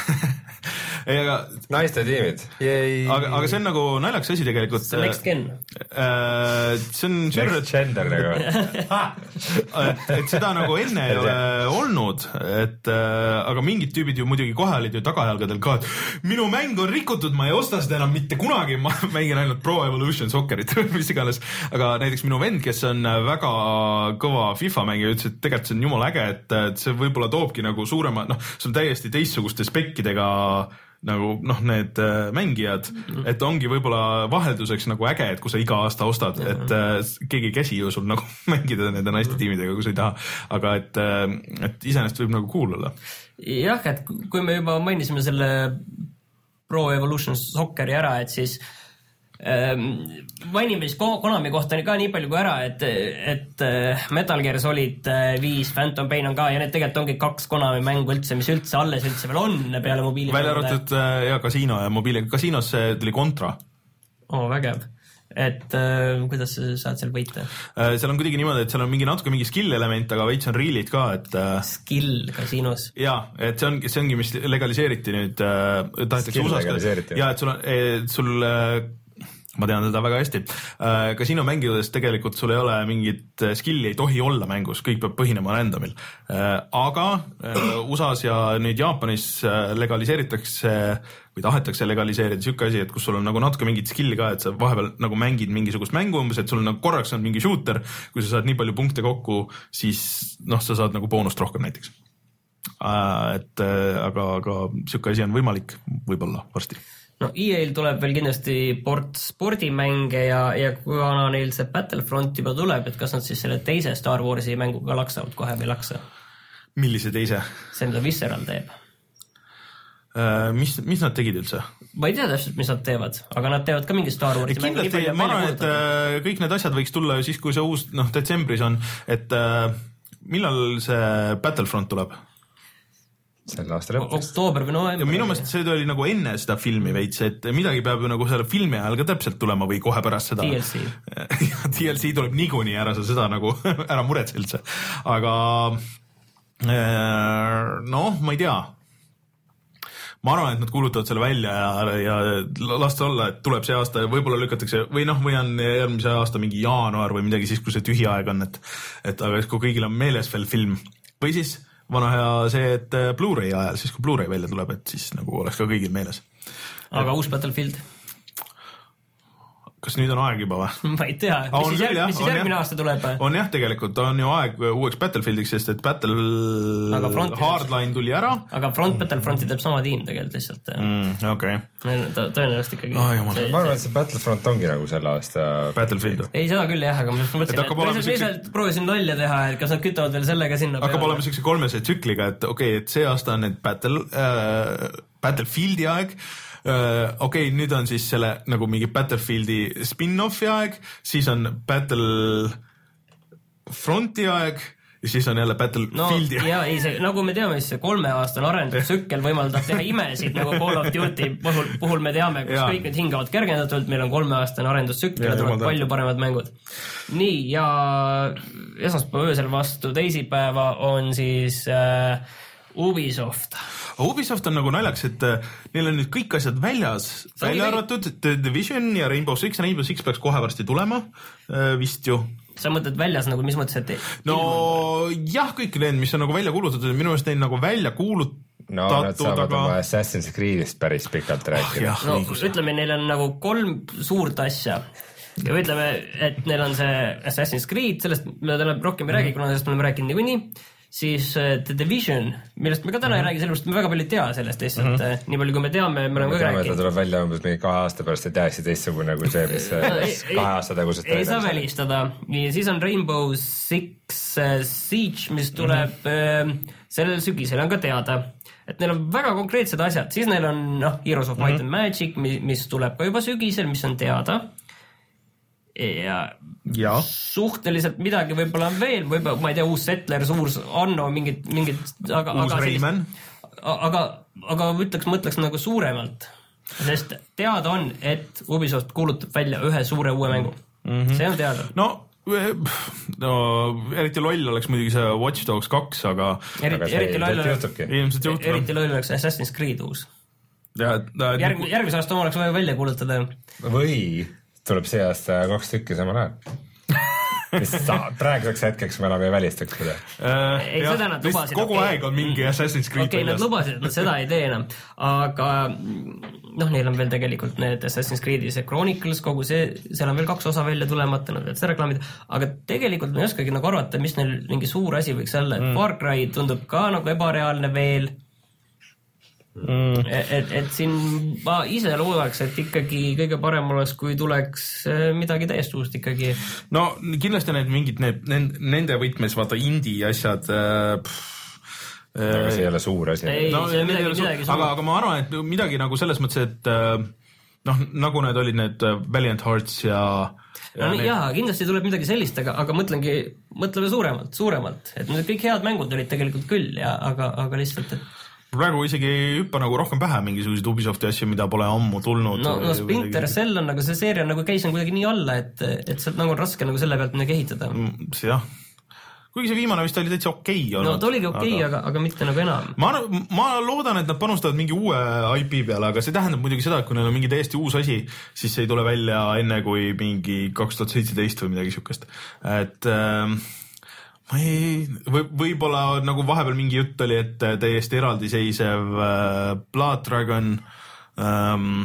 Ei, aga naiste tiimid. Aga, aga see on nagu naljakas asi tegelikult. See on next gen. Äh, see on next gender nagu. et, et seda nagu enne ei ole olnud, et äh, aga mingid tüübid ju muidugi kohe olid ju tagajalgadel ka, et minu mäng on rikutud, ma ei osta seda enam mitte kunagi, ma mängin ainult Pro Evolution Soccerit, mis iganes. Aga näiteks minu vend, kes on väga kõva FIFA mängija, ütles, et tegelikult see on jumala äge, et, et see võib-olla toobki nagu suurema, noh, see on täiesti teistsuguste spekkidega nagu noh, need äh, mängijad, mm-hmm. et ongi võib-olla vahelduseks nagu äge, et kui sa iga aasta ostad, mm-hmm. et äh, keegi ei käsi ju sul nagu mängida nende naiste tiimidega, kui sa ei taha, aga et, äh, et iseenesest võib nagu cool olla. Jah, et kui me juba mainisime selle Pro Evolution Socceri ära, et siis mainime siis Konami kohta ka nii palju kui ära, et, et Metal Gear Solid viis, Phantom Pain on ka ja need tegelikult ongi kaks Konami mängu üldse, mis üldse alles üldse veel on peale mobiili. Välja arvatud ja Casino ja mobiili. Casinos tuli Contra. Oo, vägev. Et äh, kuidas sa saad seal võita? Äh, seal on kuidagi niimoodi, et seal on mingi natuke mingi skill element, aga veits on reelid ka, et äh, skill Casinos. Jaa, et see ongi, see ongi, mis legaliseeriti nüüd äh, tahetakse usast. Ja, et sul on, et sul äh, ma tean seda väga hästi. Casino mängides tegelikult sul ei ole mingit skilli, ei tohi olla mängus, kõik peab põhinema randomil. Aga U S A-s ja nüüd Jaapanis legaliseeritakse või tahetakse legaliseerida siuke asi, et kus sul on nagu natuke mingit skilli ka, et sa vahepeal nagu mängid mingisugust mängu umbes, et sul nagu korraks on mingi shooter, kui sa saad nii palju punkte kokku, siis noh, sa saad nagu boonust rohkem näiteks. Et aga, aga siuke asi on võimalik võib-olla varsti. No E A-l tuleb veel kindlasti port spordimänge ja, ja kuna neil see Battlefront juba tuleb, et kas nad siis selle teise Star Warsi mänguga laksavad kohe või laksa? Millise teise? See, mida Visceral teeb. Uh, mis, mis nad tegid üldse? Ma ei tea täpselt, mis nad teevad, aga nad teevad ka mingi Star Warsi mängu. Kindlasti, ma arvan, et uh, kõik need asjad võiks tulla siis, kui see uus, noh, detsembris on, et uh, millal see Battlefront tuleb? Selle aasta lõpuks. Oktoober või november. Minu meelest see oli nagu enne seda filmi veits, et midagi peab ju nagu selle filmi ajal ka täpselt tulema või kohe pärast seda. D L C. D L C tuleb niikuinii ära, sa seda nagu ära muretse üldse. Aga noh, ma ei tea. Ma arvan, et nad kuulutavad selle välja ja, ja lasta olla, et tuleb see aasta ja võib-olla lükatakse või noh, või on järgmise aasta mingi jaanuar või midagi siis, kui see tühi aeg on, et, et aga kui kõigil on meeles veel film või siis vana hea see, et Blu-ray ajal, siis kui Blu-ray välja tuleb, et siis nagu oleks ka kõigil meeles. Aga uus Battlefield? Kas nüüd on aeg juba või? Ma ei tea. Ah, mis siis, järg, mis siis järgmine aasta tuleb? On jah, tegelikult on ju aeg uueks Battlefieldiks, sest et Battle Hardline tuli ära. Aga Front Battlefronti teeb sama tiim tegelikult lihtsalt. Mm, okay. Tõenäoliselt ikkagi. Oh, ma arvan, et see Battlefront ongi nagu selle aasta Battlefield. Ei, seda küll jah, aga ma mõtlesin, et, et lihtsalt, lihtsalt proovisin nalja teha, et kas nad kütavad veel sellega sinna peale. Hakkab olema siukse kolmese tsükliga, et okei, okay, et see aasta on need Battle, äh, Battlefieldi aeg. Uh, okei, okay, nüüd on siis selle nagu mingi Battlefieldi spin-offi aeg, siis on Battlefronti aeg ja siis on jälle Battlefieldi no, aeg. Jaa, ei, see, nagu me teame, siis see kolme aastane arendustsükkel võimaldab teha imesid nagu Call of Duty puhul, puhul me teame, kus ja. Kõik need hingavad kergendatult, meil on kolme aastane arendustsükkel ja tulevad palju paremad mängud. Nii, ja esmaspäeva öösel vastu teisipäeva on siis äh, Ubisoft. Ubisoft on nagu naljaks, et neil on nüüd kõik asjad väljas, välja arvatud The Division ja Rainbow Six. Rainbow Six peaks kohe varsti tulema, vist ju. Sa mõtled väljas nagu, mis mõttes, et... No ilma... jah, kõik need, mis on nagu välja kuulutatud, minu meelest neil nagu välja kuulutatud. No nad saavad aga... oma Assassin's Creed'ist päris pikalt rääkida. Oh, no ütleme, neil on nagu kolm suurt asja. Ja ütleme, et neil on see Assassin's Creed, sellest me täna rohkem ei räägi, kuna sellest me oleme rääkinud niikuinii. siis The Division, millest me ka täna mm -hmm. ei räägi, sellepärast me väga palju ei tea sellest lihtsalt mm, -hmm. nii palju kui me teame, me oleme ka rääkinud. Ta tuleb välja umbes mingi kahe aasta pärast, et täiesti teistsugune kui see, mis kahe aasta tagusest ei saa välistada. Ja siis on Rainbow Six Siege, mis tuleb mm -hmm. sellel sügisel on ka teada, et neil on väga konkreetsed asjad, siis neil on noh, Heroes of Might mm -hmm. and Magic, mis tuleb ka juba sügisel, mis on teada. Ja, ja suhteliselt midagi võib-olla on veel, võib-olla, ma ei tea, uus Settlers, uus Anno, mingid, mingid aga, uus Rayman. Aga, aga ütleks, mõtleks nagu suuremalt, sest teada on, et Ubisoft kuulutab välja ühe suure uue mängu. Mm -hmm. See on teada. No, no eriti loll oleks muidugi see Watch Dogs kaks, aga eriti, aga eriti loll oleks eriti loll oleks Assassin's Creed uus. Ja, ta, Järg, järgmise aasta oma oleks vaja välja kuulutada. Või tuleb see aasta kaks tükki samal ajal. Praeguseks hetkeks me enam ei välistaks seda. Uh, ei, seda nad lubasid. Kogu okay. aeg on mingi Assassin's Creed. Okei, okay, nad lubasid, et nad seda ei tee enam. Aga noh, neil on veel tegelikult need Assassin's Creed'i see Chronicles, kogu see, seal on veel kaks osa välja tulemata, nad veel seda reklaamida. Aga tegelikult ma ei oskagi nagu arvata, mis neil mingi suur asi võiks olla. Mm. Far Cry tundub ka nagu ebareaalne veel. Mm. Et, et siin ma ise loodaks, et ikkagi kõige parem oleks, kui tuleks midagi täiesti uust ikkagi. No kindlasti need mingid need, nende võtmes vaata indie asjad pff, aga see ei ole suur asi. Ei, no, see on midagi, midagi suur. Aga, aga ma arvan, et midagi nagu selles mõttes, et noh, nagu need olid need Valiant Hearts ja Ja no, need... jaa, kindlasti tuleb midagi sellist, aga, aga mõtlengi, mõtleme suuremalt, suuremalt. Et need kõik head mängud olid tegelikult küll, ja, aga, aga lihtsalt, et praegu isegi ei hüppa nagu rohkem pähe mingisuguseid Ubisofti asju, mida pole ammu tulnud. No, no Splinter Cell on nagu see seeria nagu käis on kuidagi nii alla, et, et sealt nagu on raske nagu selle pealt midagi ehitada. See jah. Kuigi see viimane vist oli täitsa okei okay olnud. No ta oligi okei okay, aga... aga, aga mitte nagu enam. Ma, ma loodan, et nad panustavad mingi uue I P peale, aga see tähendab muidugi seda, et kui neil on mingi täiesti uus asi, siis see ei tule välja enne kui mingi kaks tuhat seitseteist või midagi siukest. Et... Ähm... ma ei, või, võib-olla nagu vahepeal mingi jutt oli, et täiesti eraldiseisev äh, Blood Dragon ähm,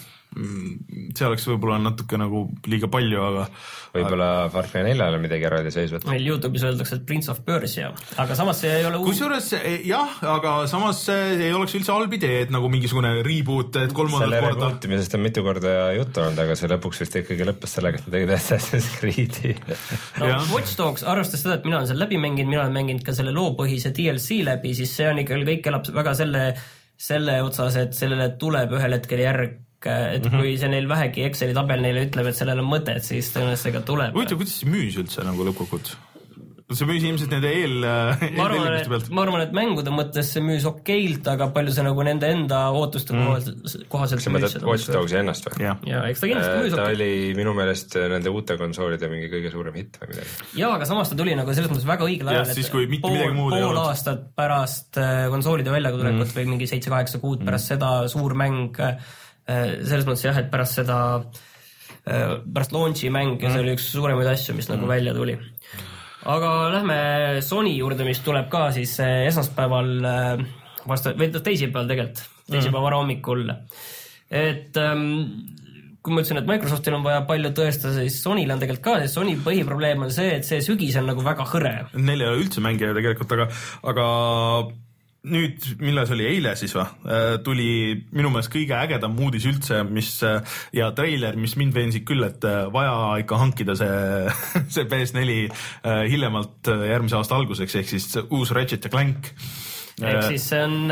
see oleks võib-olla natuke nagu liiga palju, aga võib-olla Far Cry neljal on midagi eraldiseisvat. Meil YouTube'is öeldakse, et Prince of Persia, aga samas see ei ole uus. Kusjuures jah, aga samas see ei oleks üldse halb idee, et nagu mingisugune reboot, et kolmandat selle korda. Selle rebootimisest on mitu korda juttu olnud, aga see lõpuks vist ikkagi lõppes sellega, et ta tegid Assassin's Creed'i. No, Watch Dogs, arvestades seda, et mina olen seal läbi mänginud, mina olen mänginud ka selle loopõhise D L C läbi, siis see on ikka kõik elab väga selle, selle otsas, et sellele tuleb ühel hetkel järg, et mm-hmm. kui see neil vähegi Exceli tabel neile ütleb, et sellel on mõtet, siis tõenäoliselt ka tuleb. Huvitav, kuidas see müüs üldse nagu lõpukut? See müüs ilmselt nende eel... Ma arvan, et, ma arvan, et mängude mõttes see müüs okeilt, aga palju see nagu nende enda ootuste mm. kohaselt see müüs. Watch Dogsi ennast või? Ja, ja eks ta kindlasti müüs okeilt. Ta oli minu meelest nende uute konsoolide mingi kõige suurem hitt või midagi. Jaa, aga samas ta tuli nagu selles mõttes väga õigel ajal, et siis, pool, pool aastat pärast konsoolide väljakutulekut mm. või mingi seitse-kaheksa kuud pärast mm. seda suur mäng selles mõttes jah, et pärast seda pärast launchi mäng ja mm. see oli üks suuremaid asju, mis mm. nagu välja tuli. Aga lähme Sony juurde, mis tuleb ka siis esmaspäeval vastu, või teisipäeval tegelikult, teisipäeva mm. hommikul. Et ähm, kui ma ütlesin, et Microsoftil on vaja palju tõestada, siis Sonyl on tegelikult ka, sest Sony põhiprobleem on see, et see sügis on nagu väga hõre. Neil ei ole üldse mängija tegelikult, aga, aga nüüd, millal see oli eile siis va, tuli minu meelest kõige ägedam uudis üldse, mis ja treiler, mis mind veensid küll, et vaja ikka hankida see, see P S neli hiljemalt järgmise aasta alguseks, ehk siis uus Ratchet ja Clank. Ehk siis see on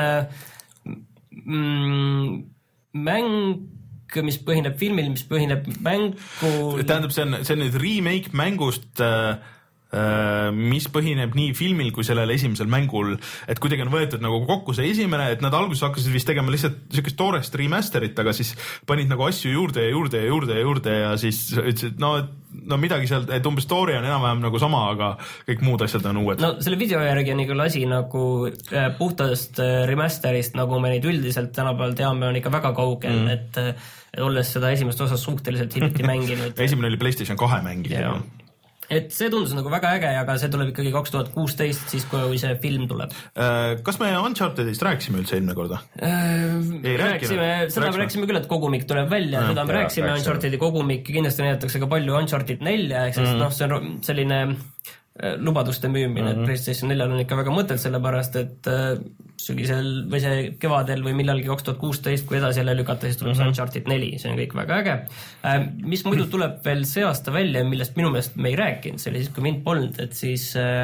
mm, mäng, mis põhineb filmil, mis põhineb mängul. Tähendab, see on, see on nüüd remake mängust mis põhineb nii filmil kui sellel esimesel mängul, et kuidagi on võetud nagu kokku see esimene, et nad alguses hakkasid vist tegema lihtsalt niisugust toorest remasterit, aga siis panid nagu asju juurde ja juurde ja juurde ja juurde ja siis ütlesid, no, no midagi seal, et umbes story on enam-vähem nagu sama, aga kõik muud asjad on uued. No selle video järgi on ikka asi nagu puhtast remasterist, nagu me neid üldiselt tänapäeval teame, on ikka väga kaugel, mm. et, et olles seda esimest osas suhteliselt hiljuti mänginud. Esimene oli PlayStation kahe mäng. Et see tundus nagu väga äge, aga see tuleb ikkagi kaks tuhat kuusteist, siis kui see film tuleb. Kas me Unchartedist rääksime üldse eelmine korda? Ei, rääksime, seda me rääksime küll, et kogumik tuleb välja, seda me rääksime Unchartedi kogumik ja kindlasti näidatakse ka palju Uncharted nelja, ehk sest mm. noh, see on selline lubaduste müümine, mm-hmm. et PlayStation neljal on ikka väga mõtet, sellepärast et sügisel või see kevadel või millalgi kaks tuhat kuusteist, kui edasi jälle lükata, siis tuleb mm-hmm. Uncharted neli, see on kõik väga äge. Mis muidu tuleb veel see aasta välja, millest minu meelest me ei rääkinud, see oli siis, kui mind polnud, et siis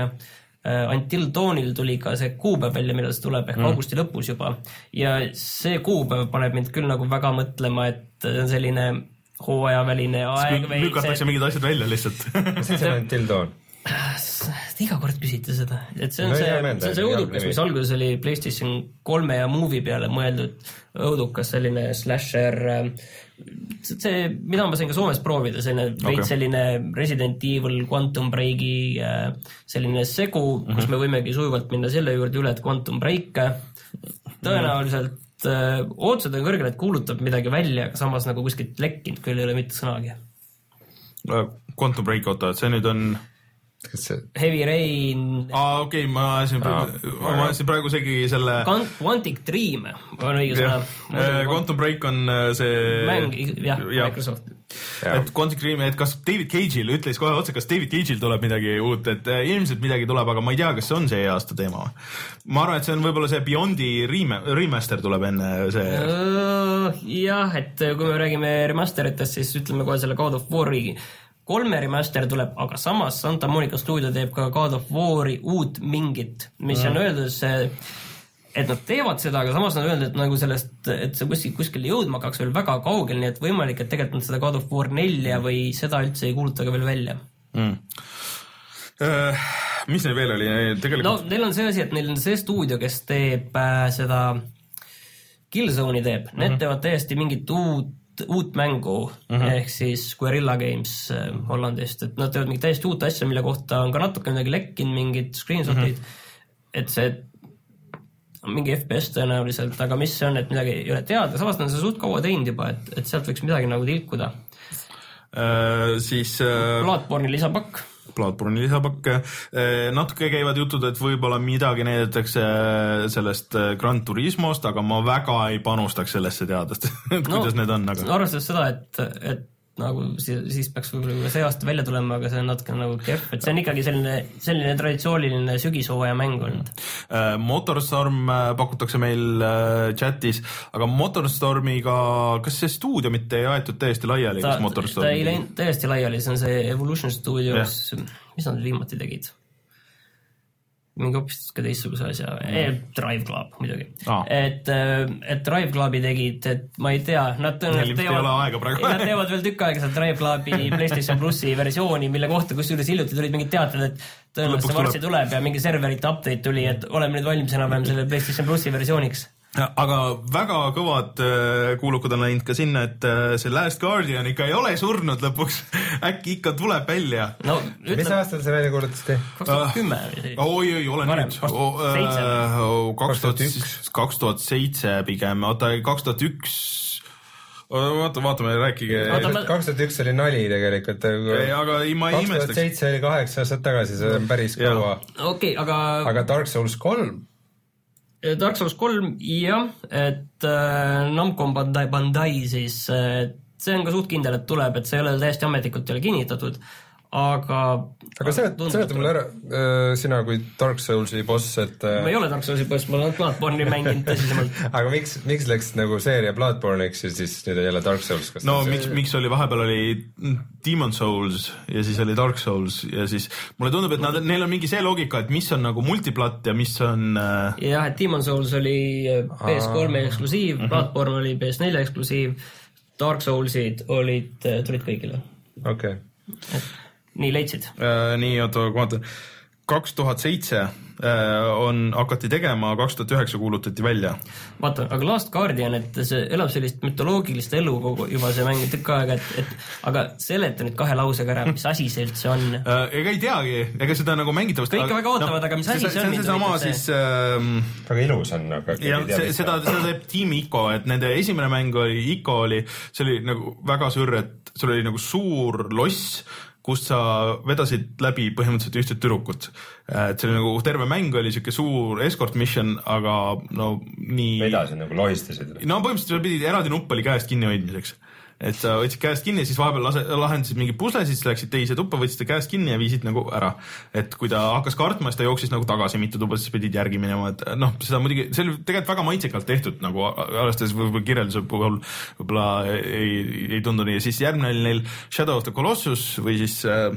Until Dawnil tuli ka see kuupäev välja, millal see tuleb, ehk mm. augusti lõpus juba. Ja see kuupäev paneb mind küll nagu väga mõtlema, et on selline hooajaväline aeg. Lükatakse see... mingid asjad välja lihtsalt. See on Until Dawn. Iga kord küsite seda, et see on no, see, see, see õudukas, mis alguses oli PlayStation kolme ja Movie peale mõeldud õudukas, selline slasher, see, mida ma sain ka Soomes proovida, selline okay. veid selline Resident Evil, Quantum Breaki selline segu, mm-hmm. kus me võimegi sujuvalt minna selle juurde üle, et Quantum Break tõenäoliselt mm-hmm. ootused on kõrgel, et kuulutab midagi välja, aga samas nagu kuskilt lekkinud, küll ei ole mitte sõnagi. Quantum Break, oota, et see nüüd on See... Heavy Rain. Aa, okei, okay, ma ajasin praegu, ma ajasin praegu segi selle... Quantic Dream on õige sõna. Quantum Break on see... Mäng, jah, ja. Microsoft. Ja. Et Quantic Dream, et kas David Cage'il, ütles kohe otse, kas David Cage'il tuleb midagi uut, et ilmselt midagi tuleb, aga ma ei tea, kas see on see aasta teema. Ma arvan, et see on võib-olla see Beyondi remaster tuleb enne see... Uh, jah, et kui me räägime remasteritest, siis ütleme kohe selle God of War'i kolme remaster tuleb, aga samas Santa Monica Studio teeb ka God of War'i uut mingit, mis mm. on öeldud see, et nad teevad seda, aga samas nad öeldud, et nagu sellest, et see kuskil, kuskil jõudma hakkaks veel väga kaugel, nii et võimalik, et tegelikult nad seda God of War nelja või seda üldse ei kuuluta ka veel välja. Mm. Uh, mis neil veel oli? Tegelikult... No, neil on see asi, et neil on see stuudio, kes teeb äh, seda Killzone'i teeb, mm-hmm. need teevad täiesti mingit uut uut mängu, mm-hmm. ehk siis Guerrilla Games äh, Hollandist, et nad teevad mingit täiesti uut asja, mille kohta on ka natuke midagi lekkinud, mingid screenshotid, mm-hmm. et see mingi F P S tõenäoliselt, aga mis see on, et midagi ei ole teada, samas on see suht kaua teinud juba, et, et sealt võiks midagi nagu tilkuda. Uh, siis... Uh... Bloodborne'i lisapakk. Bloodborne'i lisapakk. Natuke käivad jutud, et võib-olla midagi näidatakse sellest Gran Turismost, aga ma väga ei panustaks sellesse teadest, et no, kuidas need on. Aga... arvestades seda, et, et nagu siis, siis peaks võib-olla see aasta välja tulema, aga see on natuke nagu kehv, et see on ikkagi selline, selline traditsiooniline sügishooaja mäng olnud. Motorstorm pakutakse meil chatis, aga Motorstormiga, kas see stuudio mitte ei aetud täiesti laiali? Ta, ta ei läinud täiesti laiali, see on see Evolution Studios, yeah. Mis nad viimati tegid? Mingi hoopis ka teistsuguse asja, mm. Drive Club muidugi, ah. et, et Drive Clubi tegid, et ma ei tea, nad teevad, nad teevad veel tükk aega seal Drive Clubi PlayStation Plussi versiooni, mille kohta kusjuures hiljuti tulid mingid teated, et tõenäoliselt see varsti tuleb ja mingi serverite update tuli, et oleme nüüd valmis enam-vähem selle PlayStation Plussi versiooniks. Aga väga kõvad kuulukad on läinud ka sinna, et see Last Guardian ikka ei ole surnud lõpuks. Äkki ikka tuleb välja. No, ütleb... Mis aastal see välja kuulutati? kaks tuhat kümme Oi, oi, ole nüüd. kaks tuhat seitse pigem. Oota, kaks tuhat üks Vaata, vaatame, rääkige. kaks tuhat üks oli nali tegelikult. Ei, aga ma ei imestaks. kaks tuhat seitse oli kaheksa aastat tagasi, see on päris kaua. Okei, aga... Aga Dark Souls kolm? Dark Souls kolm, jah, et äh, Namco Bandai, Bandai siis, äh, see on ka suht kindel, et tuleb, et see ei ole täiesti ametlikult ei ole kinnitatud, aga... Aga seleta mulle ära, äh, sina kui Dark Soulsi boss, et... Äh... Ma ei ole Dark Soulsi boss, ma olen Bloodborne'i mänginud tõsisemalt. Aga miks, miks läks nagu seeria Bloodborne'iks ja siis nüüd jälle Dark Souls? Kas no miks, see... miks oli vahepeal oli Demon Souls ja siis oli Dark Souls ja siis mulle tundub, et nad, neil on mingi see loogika, et mis on nagu multiplat ja mis on... Äh... jah, et Demon Souls oli P S kolm eksklusiiv, mm-hmm. Bloodborne oli P S neli eksklusiiv, Dark Soulsid olid, tulid kõigile. Okei. Okay. Nii leidsid? Äh, nii, oota, kui vaatan, kaks tuhat seitse äh, on, hakati tegema, kaks tuhat üheksa kuulutati välja. Vaata, aga Last Guardian, et see elab sellist mütoloogilist elu kogu juba see mäng tükk aega, et, et aga seleta nüüd kahe lausega ära, mis asi see üldse on? Äh, ega ei teagi, ega seda nagu mängitavast... Kõik väga ootavad, no, aga mis asi see, see on? See on sama siis... Ähm, väga ilus on, aga... Ja, see, seda, seda teeb Team Ico, et nende esimene mäng oli, Ico oli, see oli nagu väga sür, et sul oli nagu suur loss, kust sa vedasid läbi põhimõtteliselt ühtset tüdrukut. Et see oli nagu terve mäng oli siuke suur escort mission, aga no nii... Vedasid nagu lohistasid? No põhimõtteliselt sa pidid eraldi nupp oli käest kinni hoidmiseks. et sa võtsid käest kinni ja siis vahepeal lase, lahendasid mingi pusle, siis läksid teise tuppa, võtsid ta käest kinni ja viisid nagu ära. Et kui ta hakkas kartma, siis ta jooksis nagu tagasi mitu tuppa, siis pidid järgi minema, et noh, seda muidugi, see oli tegelikult väga maitsekalt tehtud, nagu arvestades võib-olla kirjelduse puhul võib-olla ei, ei tundu nii. Ja siis järgmine oli neil Shadow of the Colossus või siis äh,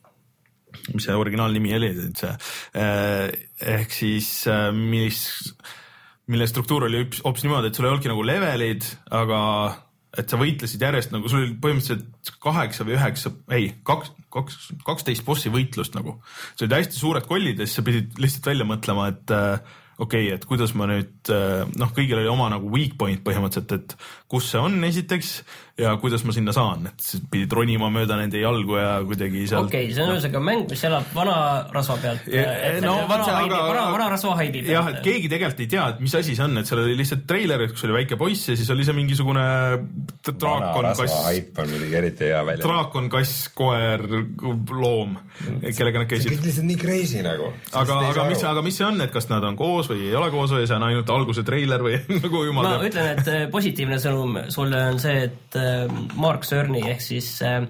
mis see originaalnimi oli, see äh, ehk siis äh, mis mille struktuur oli hoopis niimoodi, et sul ei olnudki nagu levelid, aga et sa võitlesid järjest nagu, sul oli põhimõtteliselt kaheksa või üheksa, ei, kaks, kaks, kaksteist bossi võitlust nagu. See olid hästi suured kollid ja siis sa pidid lihtsalt välja mõtlema, et äh, okei okay,, et kuidas ma nüüd, noh, kõigil oli oma nagu weak point põhimõtteliselt, et kus see on esiteks ja kuidas ma sinna saan, et siis pidid ronima mööda nende jalgu ja kuidagi seal... Okei, okay, see on üldse mäng, mis elab vana rasva pealt. No, vana, see, haidi, aga, vana, vana rasva haidi pealt. Jah, et keegi tegelikult ei tea, et mis asi see on, et seal oli lihtsalt treiler, kus oli väike poiss ja siis oli see mingisugune draakon, kass... haip on midagi eriti hea välja. Draakon, kass, koer, loom, kellega nad käisid. See kõik lihtsalt nii crazy nagu. Aga, aga, mis, aga mis see on, et kas nad on koos või ei ole koos või see on ainult alguse treiler või nagu jumal teab? Ma ütlen, et positiivne sõnum sulle on see, et Mark Cerny ehk siis äh,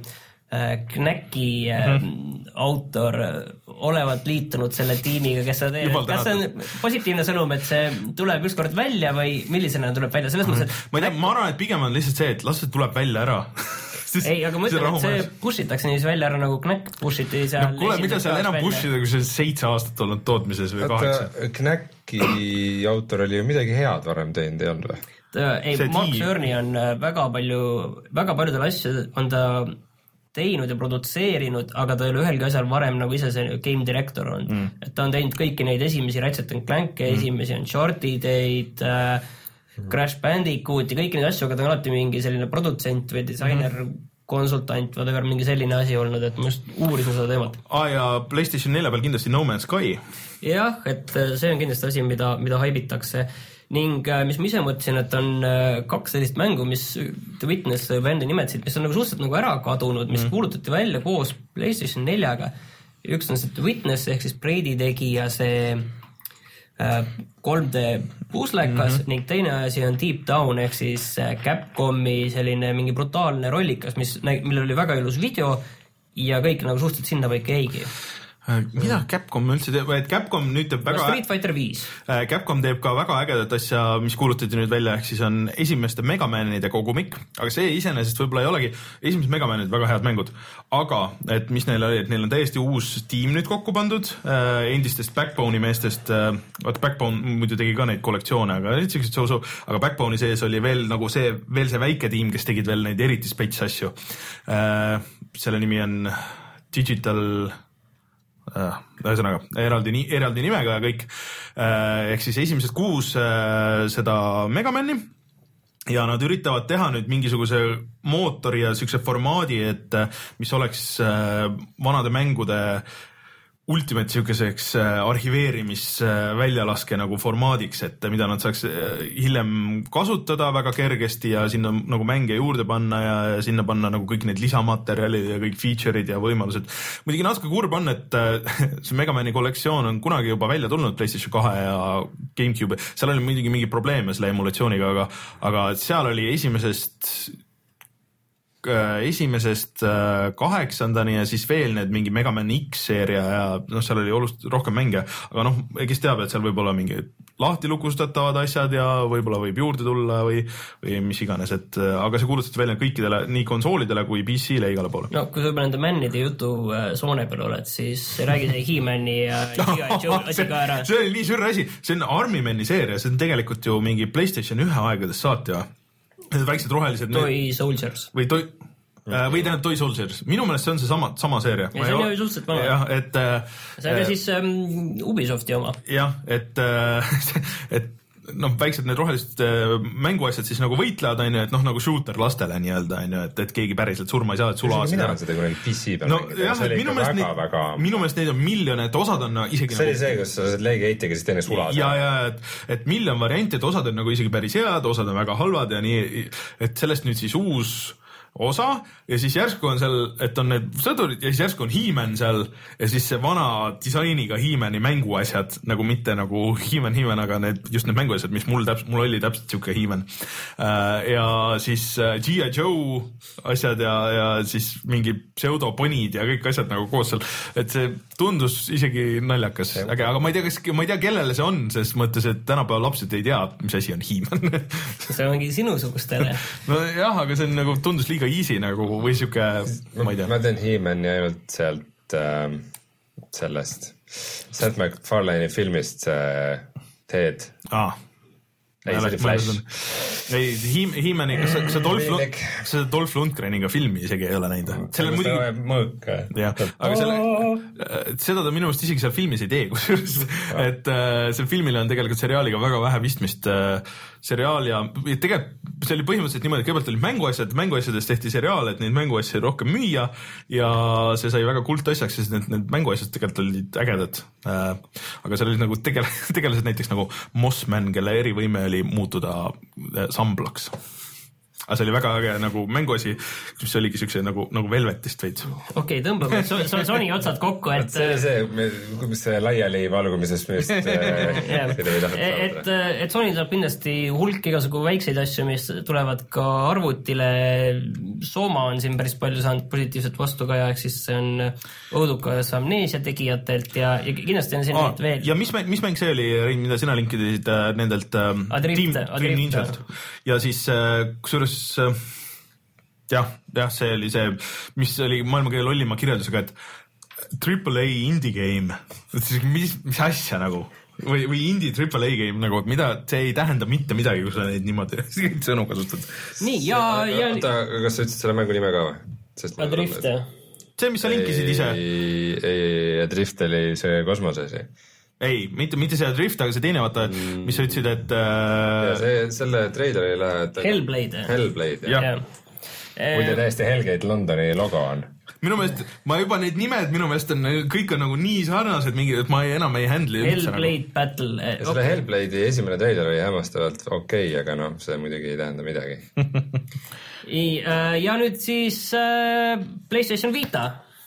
Knacki äh, mm-hmm. autor olevat liitunud selle tiimiga, kes seda teeb. Kas see on positiivne sõnum, et see tuleb ükskord välja või millisena tuleb välja? Selles mõttes, et... Ma ei tea, ma arvan, et pigem on lihtsalt see, et las see tuleb välja ära. Siis, ei, aga ma ütlen, et see pushitakse niis välja ära nagu Knack pushiti seal. No kuule, mida seal enam pushida, kui see on seitse aastat olnud tootmises või kaheksa? Knacki autor oli ju midagi head varem teinud, ei olnud või? Ei, see Mark Cerny on väga palju, väga paljudel asju on ta teinud ja produtseerinud, aga ta ei ole ühelgi asjal varem nagu ise see game director on. Mm. Et ta on teinud kõiki neid esimesi Ratchet and Clank'e, mm. esimesi Uncharted, äh, Crash Bandicoot ja kõiki neid asju, aga ta on alati mingi selline produtsent või designer, mm. konsultant, whatever, mingi selline asi olnud, et ma just uurisin seda teemat. Ah, ja PlayStation neljal peal kindlasti No Man's Sky. Jah, et see on kindlasti asi, mida, mida haibitakse. Ning mis ma ise mõtlesin, et on kaks sellist mängu, mis The Witness või enda nimetsid, mis on nagu suhteliselt nagu ära kadunud, mis mm. kuulutati välja koos PlayStation neljaga. Üks on see The Witness, ehk siis Brady tegi ja see kolm D puslekas mm-hmm. ning teine asi on Deep Down ehk siis Capcomi selline mingi brutaalne rollikas, mis, millel oli väga ilus video ja kõik nagu suhteliselt sinna võike eigi. Mida Capcom üldse teeb, et Capcom nüüd teeb väga... Street Fighter viis. Capcom teeb ka väga ägedat asja, mis kuulutati nüüd välja, ehk siis on esimeste Megamanide kogumik, aga see iseenesest võib-olla ei olegi, esimesed Megamanid väga head mängud, aga et mis neil oli, et neil on täiesti uus tiim nüüd kokku pandud, endistest Backbone'i meestest, vaat Backbone muidu tegi ka neid kollektsioone, aga nüüd sellised so-so, aga Backbone'i sees oli veel nagu see, veel see väike tiim, kes tegid veel neid eriti spets asju. Selle nimi on Digital... ühesõnaga, eraldi, eraldi nimega ja kõik, ehk siis esimesed kuus seda Megamani ja nad üritavad teha nüüd mingisuguse mootori ja siukse formaadi, et mis oleks vanade mängude ultimate siukeseks arhiveerimis väljalaske nagu formaadiks, et mida nad saaks hiljem kasutada väga kergesti ja sinna nagu mänge juurde panna ja sinna panna nagu kõik need lisamaterjalid ja kõik feature'id ja võimalused. Muidugi natuke kurb on, et see Megamani kollektsioon on kunagi juba välja tulnud PlayStation kahe ja GameCube. Seal oli muidugi mingi probleeme selle emulatsiooniga, aga, aga seal oli esimesest esimesest kaheksandani ja siis veel need mingi Megaman X-seeria ja noh, seal oli olust rohkem mänge, aga noh, kes teab, et seal võib olla mingi lahti lukustatavad asjad ja võib-olla võib juurde tulla või, või mis iganes, et aga see kuulutati välja kõikidele, nii konsoolidele kui P C-le igale poole. No kui võib-olla nende männide jutu soone peal oled, siis räägi see He-Mani ja Joe ka ära. See oli nii sürre asi, see on Army Mani seeria, see on tegelikult ju mingi PlayStation ühe aegadest saati ja need väiksed rohelised... Toy Soldiers. Või Toy... või tähendab Toy Soldiers. Minu meelest see on see sama, sama seeria. Ja see on ju suhteliselt vana. Jah, et... See on ka siis um, Ubisofti oma. Jah, et, et noh, väiksed need rohelised mänguasjad siis nagu võitlevad, on ju, et noh, nagu shooter lastele nii-öelda, on ju, et, et keegi päriselt surma ei saa, et sulasid. Mina olen seda kunagi P C peal no, mängida. Jah, see minu meelest väga, väga... minu meelest neid on miljon, et osad on isegi... See oli see, kus sa saad leegi heitiga, siis teine sulad. Ja, ja, et, et miljon varianti, et osad on nagu isegi päris head, osad on väga halvad ja nii, et sellest nüüd siis uus osa ja siis järsku on seal, et on need sõdurid ja siis järsku on He-Man seal ja siis see vana disainiga He-Mani mänguasjad, nagu mitte nagu He-Man, He-Man, aga need, just need mänguasjad, mis mul täpselt, mul oli täpselt siuke He-Man. Ja siis G I Joe asjad ja, ja siis mingi pseudoponid ja kõik asjad nagu koos seal, et see tundus isegi naljakas, äge, aga ma ei tea, kas, ma ei tea, kellele see on, sest mõttes, et tänapäeval lapsed ei tea, mis asi on He-Man. see ongi sinusugustele. no jah, aga see on nagu, tundus liiga easy nagu või siuke, ma ei tea. Ma teen He-Mani ainult sealt äh, sellest Seth MacFarlane'i filmist see Ted. Ah. ei, see oli Flash. ei, He-Mani, kas see Dolph, Lund, see Dolph Lundgreniga filmi isegi ei ole näinud. Selle muidugi... mõõk. jah, aga selle, seda ta minu meelest isegi seal filmis ei tee, kusjuures, et äh, seal filmil on tegelikult seriaaliga väga vähe vistmist äh, seriaal ja tegelikult see oli põhimõtteliselt niimoodi, et kõigepealt olid mänguasjad, mänguasjadest tehti seriaal, et neid mänguasju rohkem müüa ja see sai väga kultasjaks, sest need, need mänguasjad tegelikult olid ägedad. Äh, aga seal olid nagu tegel, tegelased näiteks nagu Mossman, kelle erivõime oli muutuda samblaks. aga see oli väga äge nagu mänguasi, mis oligi siukse nagu, nagu Velvetist veits. okei okay,, tõmbame so, so, Sony otsad kokku, et see oli see, mis see laiali valgumisest millest et, et Sony saab kindlasti hulk igasugu väikseid asju, mis tulevad ka arvutile. Soma on siin päris palju saanud positiivset vastukaja, ehk siis see on õudukas Amnesia tegijatelt ja, ja kindlasti on siin ah, veel. Ja mis, mäng, mis mäng see oli, Rein, mida sina linkisid nendelt ähm, Adrift, Team, Team Ninjalt? Ja siis äh, kusjuures äh, jah, jah, see oli see, mis oli maailma kõige lollima kirjeldusega, et triple A indie game, mis, mis asja nagu või, või indie triple A game nagu, mida, see ei tähenda mitte midagi, kui sa neid niimoodi sõnu kasutad. Nii, ja, ja... Oota, kas sa ütlesid selle mängu nime ka või? Adrift, jah. See, mis sa linkisid ise? Ei, ei, Adrift oli see kosmoses. Ei, mitte, mitte see Adrift, aga see teine, vaata, mm. mis sa ütlesid, et äh... ja see, selle treileri lähed Hellblade. Hellblade, jah. jah. Muide täiesti Hellgate Londoni logo on. Minu meelest, ma juba need nimed, minu meelest on, kõik on nagu nii sarnased mingi, et ma ei, enam ei handle Hellblade nagu. Battle. Ja selle okay. Hellblade'i esimene treiler oli hämmastavalt okei, okay, aga noh, see muidugi ei tähenda midagi. Ja nüüd siis äh, PlayStation Vita.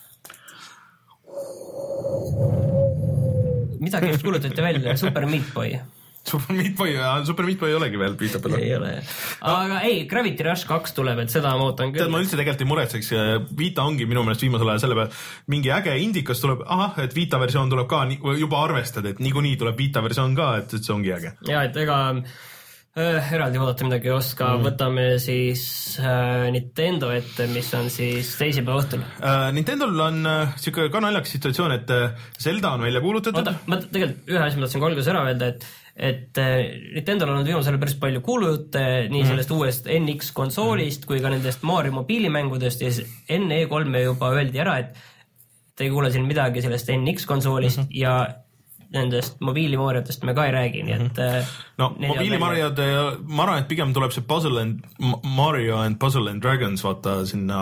Midagi just kuulutati välja, Super Meat Boy. Super Meat Boy, Super Meat Boy ei olegi veel Vita peal. Ei ole. Aga ei, Gravity Rush kaks tuleb, et seda ma ootan küll. Tead, ma üldse tegelikult ei muretseks. Vita ongi minu meelest viimasel ajal selle peal. Mingi äge indikas tuleb, aha, et Vita versioon tuleb ka, juba arvestad, et niikuinii tuleb Vita versioon ka, et see ongi äge. Ja, et ega äh, eraldi vaadata midagi ei oska. Mm. Võtame siis äh, Nintendo ette, mis on siis teisipäeva õhtul. Uh, Nintendol on uh, siuke ka naljakas situatsioon, et uh, Zelda on välja kuulutatud. Oota, ma tegelikult ühe asja mõtlesin kolgus ära öelda, et et Nintendol on nüüd päris palju kuulujutte nii mm-hmm. sellest uuest N X konsoolist mm-hmm. kui ka nendest Mario mobiilimängudest ja siis N E kolm juba öeldi ära, et te ei kuule siin midagi sellest N X konsoolist mm-hmm. ja nendest mobiilimariotest me ka ei räägi, nii et mm-hmm. no mobiilimariod, ma arvan, et pigem tuleb see Puzzle and Mario and Puzzle and Dragons vaata sinna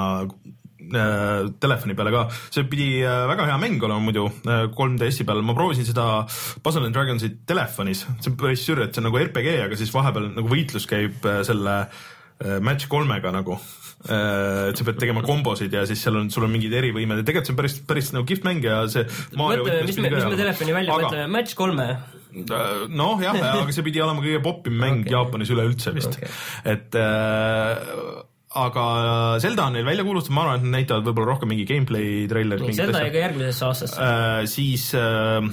äh, telefoni peale ka. See pidi äh, väga hea mäng olema muidu äh, kolm D S-i peal. Ma proovisin seda Puzzle and Dragonsit telefonis. See on päris sür, et see on nagu R P G, aga siis vahepeal nagu võitlus käib äh, selle äh, Match kolmega nagu. Äh, et sa pead tegema kombosid ja siis seal on, sul on mingid erivõimed ja tegelikult see on päris, päris nagu kihvt mäng ja see Mario Mõtle, mis, me, mis me telefoni välja aga... mõtleme, Match kolme? Noh jah, aga see pidi olema kõige popim mäng okay. Jaapanis üleüldse vist. Okay. Et äh, aga Zelda on neil välja kuulutud, ma arvan, et nad näitavad võib-olla rohkem mingi gameplay trailer. Zelda ega järgmisesse aastasse. Äh, siis äh,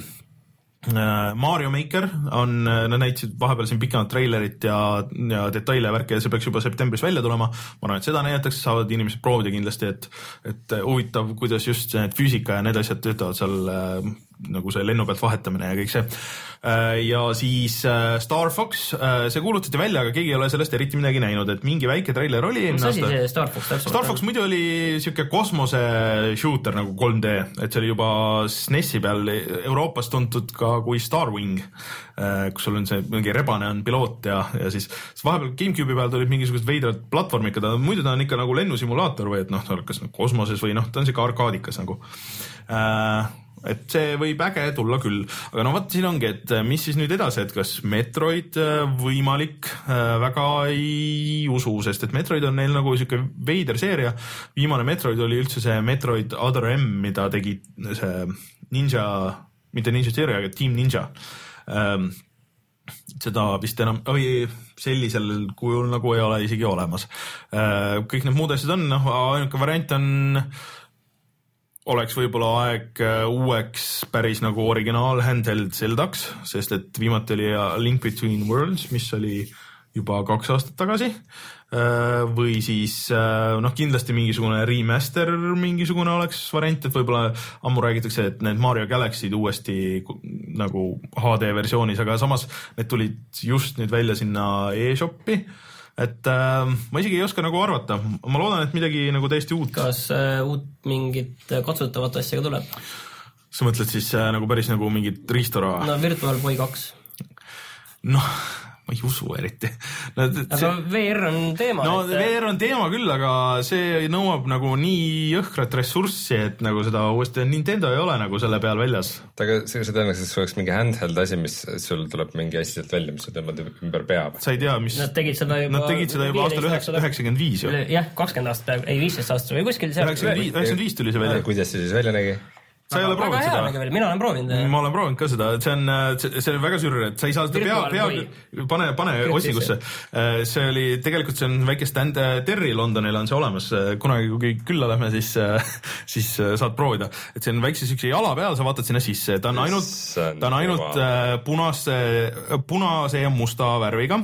Mario Maker on, nad näitasid vahepeal siin pikemad trailerit ja, ja detaile ja värke ja see peaks juba septembris välja tulema. Ma arvan, et seda näidatakse, saavad inimesed proovida kindlasti, et, et huvitav, kuidas just need füüsika ja need asjad töötavad seal äh, nagu see lennu pealt vahetamine ja kõik see. Ja siis Star Fox, see kuulutati välja, aga keegi ei ole sellest eriti midagi näinud, et mingi väike trailer oli. Mis asi see Star Fox? Star Fox muidu oli siuke kosmose shooter nagu kolm D, et see oli juba S N E S-i peal Euroopas tuntud ka kui Starwing, kus sul on see mingi rebane on piloot ja, ja siis, siis vahepeal Gamecube'i peal tulid mingisugused veidrad platvormikad, muidu ta on ikka nagu lennusimulaator või et noh, ta on kas kosmoses või noh, ta on siuke arkaadikas nagu. Äh, et see võib äge tulla küll, aga no vaat siin ongi, et mis siis nüüd edasi, et kas Metroid võimalik väga ei usu, sest et Metroid on neil nagu siuke veider seeria. Viimane Metroid oli üldse see Metroid Other M, mida tegi see Ninja, mitte Ninja Theory, aga Team Ninja. Seda vist enam või sellisel kujul nagu ei ole isegi olemas. Kõik need muud asjad on, noh, ainuke variant on oleks võib-olla aeg uueks päris nagu originaal handheld Zeldaks, sest et viimati oli Link Between Worlds, mis oli juba kaks aastat tagasi, või siis noh, kindlasti mingisugune remaster mingisugune oleks variant, et võib-olla ammu räägitakse, et need Mario Galaxy'd uuesti nagu H D versioonis, aga samas need tulid just nüüd välja sinna e-shopi, et äh, ma isegi ei oska nagu arvata, ma loodan, et midagi nagu täiesti uut. Kas äh, uut mingit katsutavat asja ka tuleb? Sa mõtled siis äh, nagu päris nagu mingit riistora? No Virtual Boy kaks. Noh, ma ei usu eriti. No, aga see... V R on teema. No et... V R on teema küll, aga see nõuab nagu nii jõhkrat ressurssi, et nagu seda uuesti Nintendo ei ole nagu selle peal väljas. Aga see tõenäoliselt oleks mingi handheld asi, mis sul tuleb mingi asi sealt välja, mis sa tõmbad ümber peab. Sa ei tea, mis... Nad tegid seda juba, Nad tegid seda juba aastal üheksakümmend viis ju. Jah, kakskümmend aastat, ei viisteist aastat või kuskil seal. üheksakümmend viis tuli see välja. Kuidas see siis välja nägi? Sa ei ole proovinud seda? Mina olen proovinud. Ma olen proovinud ka seda, et see on, see on väga sürr, et sa ei saa seda pea, pea, pane, pane otsigusse. See oli, tegelikult see on väike stand, Terry Londonil on see olemas, kunagi kui külla lähme, siis, siis saad proovida. Et see on väikse sükse jala peal, sa vaatad sinna sisse, ta on ainult, ta on ainult punase, punase ja musta värviga.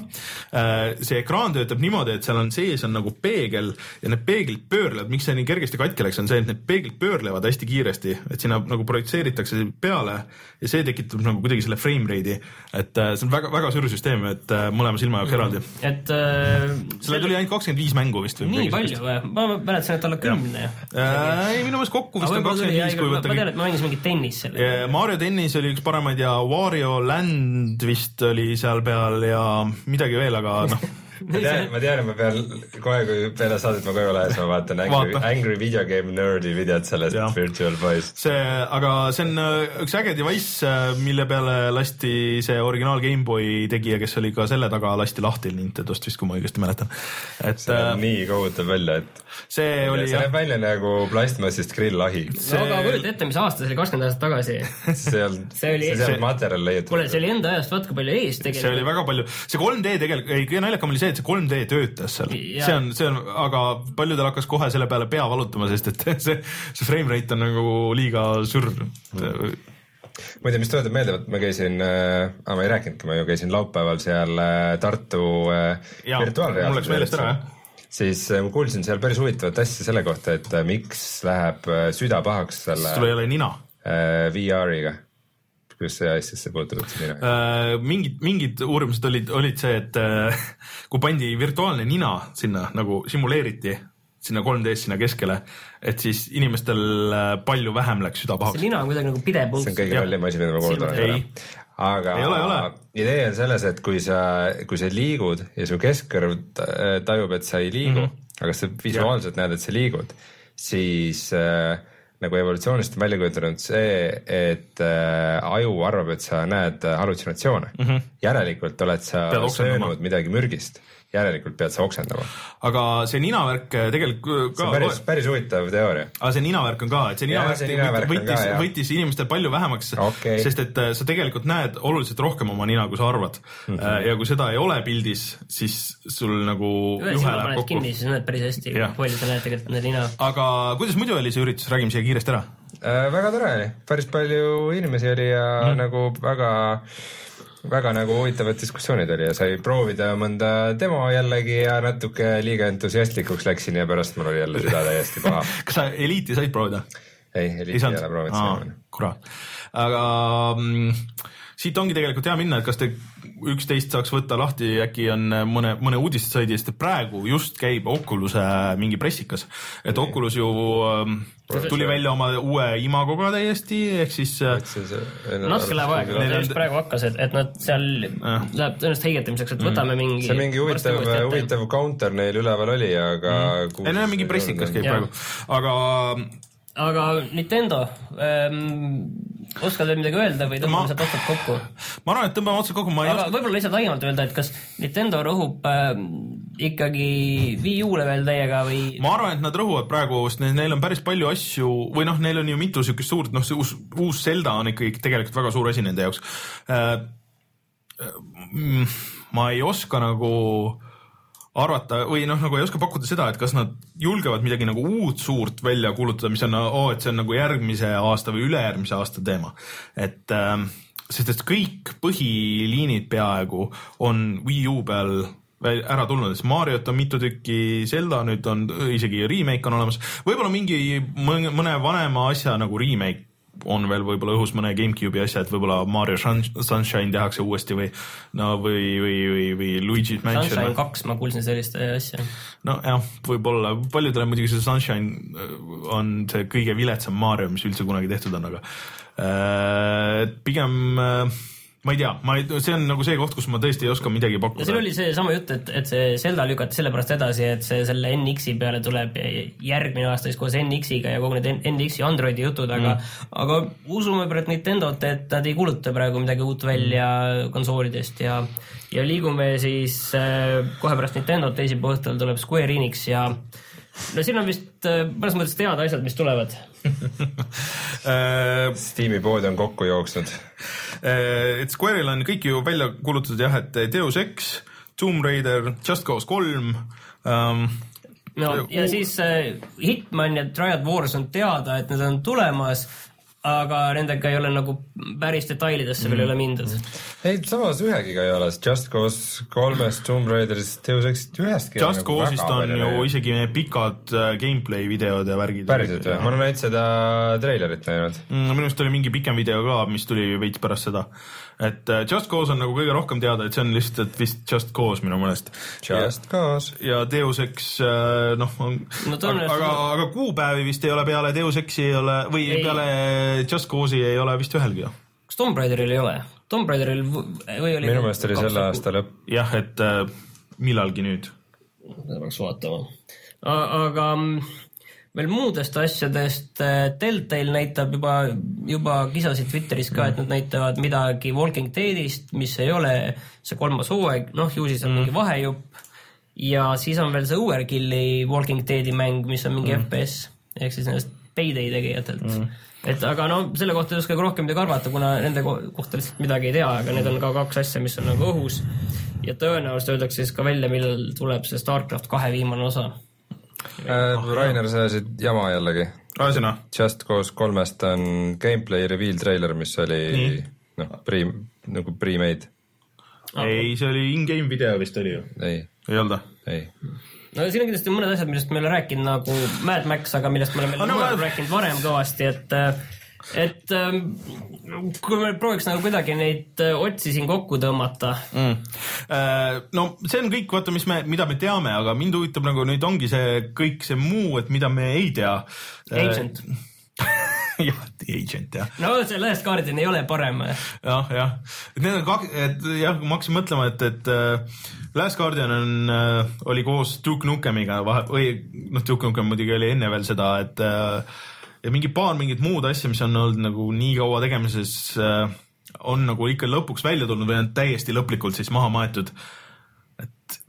See ekraan töötab niimoodi, et seal on sees on nagu peegel ja need peeglid pöörlevad, miks see nii kergesti katki läks, on see, et need peeglid pöörlevad hästi kiiresti, et sinna nagu projitseeritakse peale ja see tekitab nagu kuidagi selle frame rate'i, et see on väga, väga sürr süsteem, et mõlema silma jaoks eraldi. Et äh, selle tuli ainult kakskümmend viis mängu vist. Nii palju või? Ma mäletasin, et alla kümne. Ei, minu meelest kokku vist on kakskümmend viis. Ma tean, et ma mängis mingi tennis selle. Mario tennis oli üks paremaid ja Wario Land vist oli seal peal ja midagi veel, aga noh ma tean, ma tean, et ma pean kohe, kui peale saadet ma kohe lähes, ma vaatan Angry, Vaata. Angry Video Game Nerdi videot sellest ja. Virtual Boys. See, aga see on üks äge device, mille peale lasti see originaal Gameboy tegija, kes oli ka selle taga, lasti lahti Nintendost vist, kui ma õigesti mäletan. Et, see on äh, nii kohutav välja, et see oli see näeb välja nagu plastmassist grill-ahi. See... No aga kujuta ette, mis aasta see oli kakskümmend aastat tagasi. see on see oli, see see... materjal leiutud. Kuule, see oli enda ajast vaatke palju ees tegelikult. See oli väga palju. See kolm D tegelikult, ei, kõige naljakam oli see, et see kolm D töötas seal. Ja. See on, see on, aga paljudel hakkas kohe selle peale pea valutama, sest et see, see frame rate on nagu liiga sürr. Mm. Muide, mis tuletab meelde, et ma käisin, äh, ma ei rääkinudki, ma ju käisin laupäeval seal äh, Tartu äh, virtuaalreaalsus. Siis äh, ma kuulsin seal päris huvitavat asja selle kohta, et äh, miks läheb äh, süda pahaks selle sul ei ole nina äh, V R-iga. Kuidas see asjasse puutub üldse nina? Äh, mingid, mingid uurimused olid, olid see, et äh, kui pandi virtuaalne nina sinna, nagu simuleeriti sinna kolm D-s sinna keskele, et siis inimestel palju vähem läks süda pahaks. See nina on kuidagi nagu pidev punkt. See on kõige kallim asi, mida ma kuulda olen. Aga ei ole, ei ole. Idee on selles, et kui sa, kui sa liigud ja su keskkõrv tajub, et sa ei liigu, mm -hmm. aga sa visuaalselt ja. näed, et sa liigud, siis äh, nagu evolutsioonist on välja kujutanud see, et äh, aju arvab, et sa näed hallutsinatsioone. Mm -hmm. Järelikult oled sa söönud midagi mürgist. Järelikult pead sa oksendama. Aga see ninavärk tegelikult ka... See on päris, päris huvitav teooria. Aga see ninavärk on ka, et see ninavärk, see ninavärk võttis, ka, võttis inimestel palju vähemaks, okay. Sest et sa tegelikult näed oluliselt rohkem oma nina, kui sa arvad. Mm -hmm. Ja kui seda ei ole pildis, siis sul nagu ühe läheb kokku. Kinni, siis näed päris hästi, palju sa näed tegelikult need nina. Aga kuidas muidu oli see üritus? Räägime siia kiiresti ära. Äh, väga tore oli. Päris palju inimesi oli ja mm -hmm. nagu väga... väga nagu huvitavad diskussioonid oli ja sai proovida mõnda demo jällegi ja natuke liiga entusiastlikuks läksin ja pärast mul oli jälle süda täiesti paha. Kas sa Eliiti said proovida? Ei, Eliiti ei ole proovinud seda. Kurat. Aga mm, siit ongi tegelikult hea minna, et kas te üksteist saaks võtta lahti, äkki on mõne, mõne uudist saidi, sest praegu just käib Oculus'e mingi pressikas. Et mm. Oculus ju um, tuli välja oma uue imagoga täiesti, ehk siis... Naske läheb aeg, nad just praegu hakkas, et, et nad seal äh. läheb tõenäoliselt heigetamiseks, et võtame mm. mingi... See mingi huvitav, huvitav counter neil üleval oli, aga... Mm. Ei, no mingi pressikas käib ja. praegu, aga... Aga Nintendo ähm, oskad veel midagi öelda või tõmbame sealt otsad kokku? Ma arvan, et tõmbame otsad kokku. Aga oska... võib-olla lihtsalt laiemalt öelda, et kas Nintendo rõhub äh, ikkagi Wii U-le veel täiega või? Ma arvan, et nad rõhuvad praegu, sest neil on päris palju asju või noh, neil on ju mitu sükest suurt, noh see uus, uus Zelda on ikkagi tegelikult väga suur asi nende jaoks. Äh, ma ei oska nagu arvata või noh, nagu ei oska pakkuda seda, et kas nad julgevad midagi nagu uut suurt välja kuulutada, mis on, oh, et see on nagu järgmise aasta või ülejärgmise aasta teema. Et, äh, sest et kõik põhiliinid peaaegu on Wii U peal ära tulnud, et Mariot on mitu tükki, Zelda nüüd on isegi remake on olemas, võib-olla mingi mõne vanema asja nagu remake on veel võib-olla õhus mõne GameCube'i asja, et võib-olla Mario Sunshine tehakse uuesti või no või, või, või, või Luigi's Mansion. Sunshine kaks, ma kuulsin sellist asja. No jah, võib-olla paljudele muidugi see Sunshine on see kõige viletsam Mario, mis üldse kunagi tehtud on, aga äh, pigem äh, ma ei tea, ma ei, see on nagu see koht, kus ma tõesti ei oska midagi pakkuda. Ja siin oli see sama jutt, et, et see Zelda lükati sellepärast edasi, et see selle N X-i peale tuleb järgmine aasta siis koos N X-iga ja kogu need N X-i Androidi jutud, aga, mm. aga usume praegu Nintendot, et nad ei kuluta praegu midagi uut välja mm. konsoolidest ja, ja liigume siis äh, kohe pärast Nintendot teisipäeva õhtul tuleb Square Enix ja no siin on vist mõnes mõttes teada asjad, mis tulevad. Steam'i poodi on kokku jooksnud. Et Square'il on kõik ju välja kuulutatud jah, et Deus Ex, Tomb Raider, Just Cause kolm. Um, no, ja u- siis uh, Hitman ja Triad Wars on teada, et need on tulemas, aga nendega ei ole nagu päris detailidesse mm. veel ei ole mindud. Ei, samas ühegiga ei ole, Just Cause kolmest, Tomb Raiderist, Deus Exist ühestki. Just nagu Cause'ist on ju ja... isegi pikad gameplay videod ja värgid. Päriselt või? Ma olen näinud seda treilerit näinud. Mm, minu arust oli mingi pikem video ka, mis tuli veits pärast seda. Et Just Cause on nagu kõige rohkem teada, et see on lihtsalt vist Just Cause minu mõnest. Just ja, Cause. Ja Deus Ex, noh, on, no, aga, aga, aga kuupäevi vist ei ole peale Deus Exi ei ole, või ei. Peale Just Cause'i ei ole vist ühelgi. Kas Tomb Raideril ei ole? Tomb Raideril või oli... Minu mõelest oli selle aasta lõpp. Jah, et äh, millalgi nüüd. Seda peaks vaatama. Aga veel muudest asjadest Telltale näitab juba, juba kisasid Twitteris ka, et nad näitavad midagi Walking Deadist, mis ei ole see kolmas hooaeg, noh, ju siis on mm. mingi vahejupp ja siis on veel see Overkilli Walking Deadi mäng, mis on mingi mm. F P S ehk siis nendest Payday tegijatelt mm. et aga no selle kohta ei oska rohkem midagi arvata, kuna nende kohta lihtsalt midagi ei tea, aga need on ka kaks asja, mis on nagu õhus ja tõenäoliselt öeldakse siis ka välja, millal tuleb see StarCraft kahe viimane osa. Äh, Rainer sääsid jama jällegi. Raasina. Just Cause kolmest on gameplay reveal trailer, mis oli noh, pre, nagu pre-made. Ah, ei, see oli in-game video vist oli ju. Ei. Ei olda? Ei. No siin on kindlasti mõned asjad, millest me ei ole rääkinud nagu Mad Max, aga millest me oleme no, no, rääkinud varem kõvasti, et et kui me prooviks nagu kuidagi neid otsi siin kokku tõmmata. Mm. No see on kõik, vaata, mis me, mida me teame, aga mind huvitab nagu nüüd ongi see kõik see muu, et mida me ei tea. Agent. jah, The Agent, jah. No see Last Guardian ei ole parem. jah, jah. Et need on kaks, et jah, ma hakkasin mõtlema, et, et Last Guardian on, oli koos Duke Nukemiga vahe, või noh, Duke Nukem muidugi oli enne veel seda, et ja mingi paar mingit muud asja, mis on olnud nagu nii kaua tegemises, on nagu ikka lõpuks välja tulnud või on täiesti lõplikult siis maha maetud. Et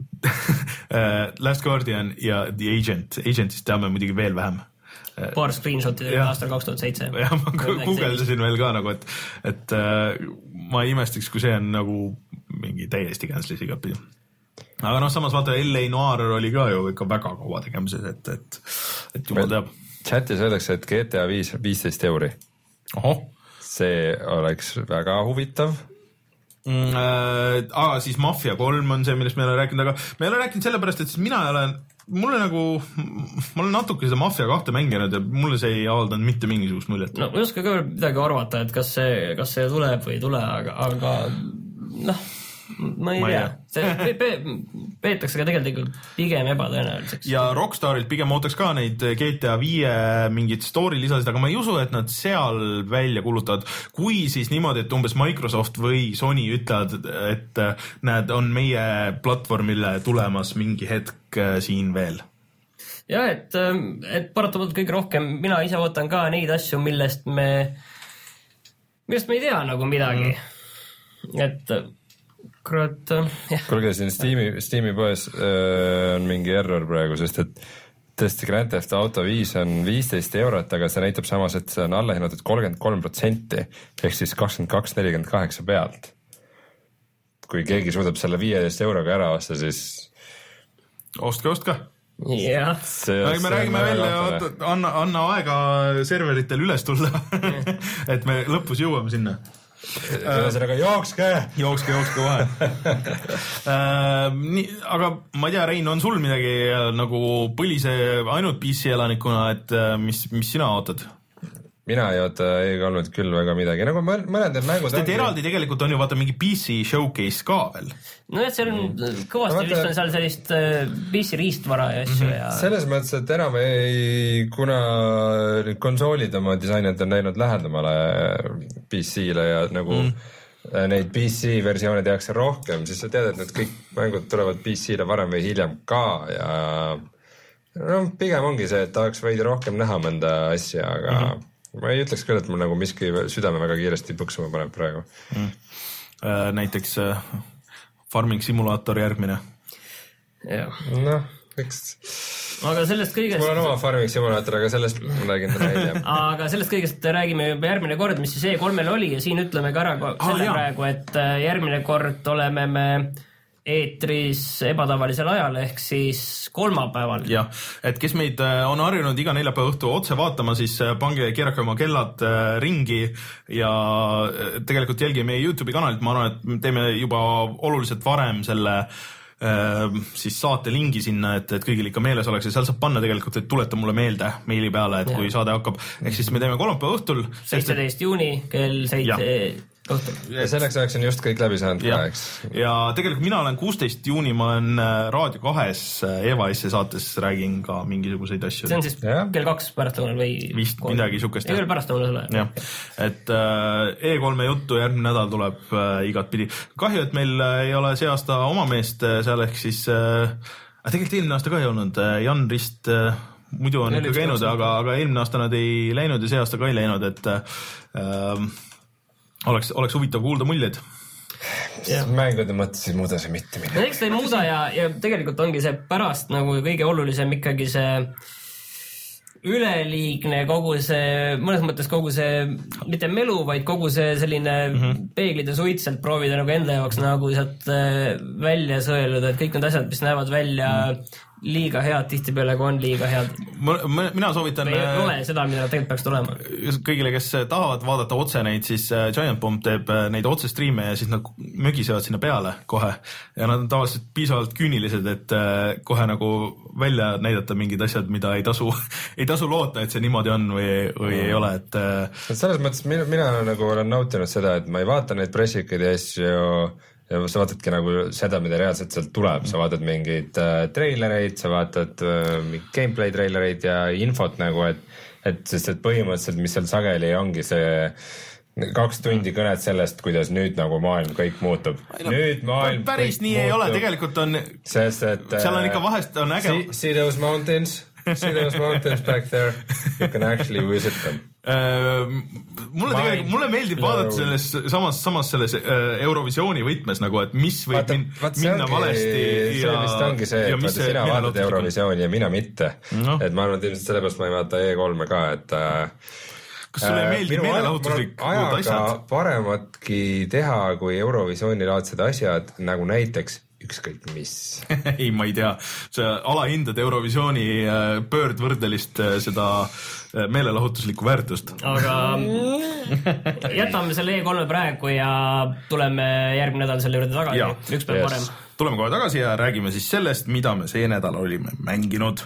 Last Guardian ja The Agent. Agentist teame muidugi veel vähem. Paar screenshotid aastal kaks tuhat seitse. jah, ma googledasin veel ka nagu, et, et ma ei imestiks, kui see on nagu mingi täiesti cancel'is igapidi. Aga noh, samas vaata, L A Noir oli ka ju ikka väga kaua tegemises, et, et, et juba teab. Chatis öeldakse, et G T A viis viisteist euri. Oho. See oleks väga huvitav. Mm, äh, aga siis Mafia kolm on see, millest me ei ole rääkinud, aga me ei ole rääkinud sellepärast, et mina ei ole, mulle nagu, ma olen natuke seda Mafia kahte mänginud ja mulle see ei avaldanud mitte mingisugust muljet. No ma ei oska ka midagi arvata, et kas see, kas see tuleb või ei tule, aga, aga noh, ma ei ma tea. See pe- pe- peetakse ka tegelikult pigem ebatõenäoliseks. Ja Rockstarilt pigem ootaks ka neid G T A viie mingid story lisasid, aga ma ei usu, et nad seal välja kulutavad. Kui siis niimoodi, et umbes Microsoft või Sony ütlevad, et näed, on meie platvormile tulemas mingi hetk siin veel. Jah, et, et paratamatult kõige rohkem mina ise ootan ka neid asju, millest me millest me ei tea nagu midagi mm. et kurat jah. Kuulge, siin Steam'i, Steam'i poes äh, on mingi error praegu, sest et tõesti Grand Theft Auto viis on viisteist eurot, aga see näitab samas, et see on alla hinnatud kolmkümmend kolm protsenti ehk siis kakskümmend kaks nelikümmend kaheksa pealt. Kui keegi suudab selle viieteist euroga ära osta, siis ostke, ostke. jah. me räägime välja, anna, anna aega serveritel üles tulla et me lõpus jõuame sinna. Ühesõnaga jookske! Jookske, jookske vahe. Nii, aga ma ei tea, Rein, on sul midagi nagu põlise ainult P C elanikuna, et mis, mis sina ootad? Mina ei oota ei olnud küll väga midagi, nagu mõned need mängud ongi. Eraldi tegelikult on ju vaata mingi P C showcase ka veel. No et seal on kõvasti no, vist on seal sellist P C riistvara ja asju mm-hmm. ja... Selles mõttes, et enam ei, kuna konsoolid oma disainid on näinud lähedamale P C-le ja nagu mm. neid P C versioone tehakse rohkem, siis sa tead, et need kõik mängud tulevad P C-le varem või hiljem ka ja no pigem ongi see, et tahaks veidi rohkem näha mõnda asja, aga mm-hmm. ma ei ütleks küll, et mul nagu miski südame väga kiiresti põksuma paneb praegu mm.. Näiteks Farming Simulator järgmine. Jah. Noh, eks... Aga sellest kõigest... Mul on oma Farming Simulator, aga sellest ma räägin täna hiljem. Aga sellest kõigest räägime juba järgmine kord, mis siis E kolmel oli ja siin ütleme ka ära selle ah, praegu, et järgmine kord oleme me eetris ebatavalisel ajal ehk siis kolmapäeval. Jah, et kes meid on harjunud iga neljapäeva õhtu otse vaatama, siis pange keerake oma kellad ringi ja tegelikult jälgige meie YouTube'i kanalit, ma arvan, et teeme juba oluliselt varem selle siis saate lingi sinna, et, et kõigil ikka meeles oleks ja seal saab panna tegelikult, et tuleta mulle meelde meili peale, et ja. Kui saade hakkab, ehk siis me teeme kolmapäeva õhtul seitseteist juuni kell seitse õhtul. Ja selleks ajaks on just kõik läbi saanud ja. ka, eks. Ja tegelikult mina olen kuusteist juuni, ma olen Raadio kahes Eva S saates räägin ka mingisuguseid asju. See on siis ja. kell kaks pärastlõunal või? Vist kolm. Midagi sukest. Ei veel pärastlõunal ole. Jah, et E kolme juttu järgmine nädal tuleb igat pidi. Kahju, et meil ei ole see aasta oma meest seal ehk siis, aga tegelikult eelmine aasta ka ei olnud, Jan Rist muidu on ikka käinud, aga, aga eelmine aasta nad ei läinud ja see aasta ka ei läinud, et äh, Oleks, oleks huvitav kuulda muljeid. Mängude mõttes ei muuda see mitte midagi. No eks ta ei muuda ja, ja tegelikult ongi see pärast nagu kõige olulisem ikkagi see üleliigne kogu see, mõnes mõttes kogu see, mitte melu, vaid kogu see selline mm-hmm. peeglid ja suitselt proovida nagu enda jaoks nagu sealt välja sõeluda, et kõik need asjad, mis näevad välja mm. liiga head, tihtipeale kui on liiga head. Mina soovitan... Ei ole seda, mida tegelikult peaks tulema. Kõigile, kes tahavad vaadata otse neid, siis Giant Bomb teeb neid otse striime ja siis nad mögisevad sinna peale kohe. Ja nad on tavaliselt piisavalt küünilised, et kohe nagu välja näidata mingid asjad, mida ei tasu, ei tasu loota, et see niimoodi on või, või mm. ei ole. Et... Selles mõttes mina, mina nagu olen nautinud seda, et ma ei vaata neid pressikaid ja asju ja sa vaatadki nagu seda, mida reaalselt sealt tuleb, sa vaatad mingeid äh, treilereid, sa vaatad äh, gameplay treilereid ja infot nagu, et, et sest et põhimõtteliselt, mis seal sageli ongi see kaks tundi kõnet sellest, kuidas nüüd nagu maailm kõik muutub. No, nüüd maailm päris nii muutub. Ei ole, tegelikult on, sest, et, seal on ikka vahest on äge. See, see those mountains, see those mountains back there, you can actually visit them. Uh, mulle tegelikult, mulle meeldib vaadata selles samas, samas selles uh, Eurovisiooni võtmes nagu, et mis võib vaata, min, vaata, minna ongi, valesti ja see vist ongi see, et vaata, sina vaatad Eurovisiooni ja mina mitte no. Et ma arvan, et ilmselt sellepärast ma ei vaata E kolme ka, et uh, kas sulle ei meeldi meelelahutuslikud asjad? Parematki teha kui Eurovisiooni laadsed asjad, nagu näiteks ükskõik mis. Ei, ma ei tea. See alahindad Eurovisiooni pöördvõrdelist seda meelelahutuslikku väärtust. Aga jätame selle E kolme praegu ja tuleme järgmine nädal selle juurde tagasi. Ja, üks päev yes. varem. Tuleme kohe tagasi ja räägime siis sellest, mida me see nädal olime mänginud.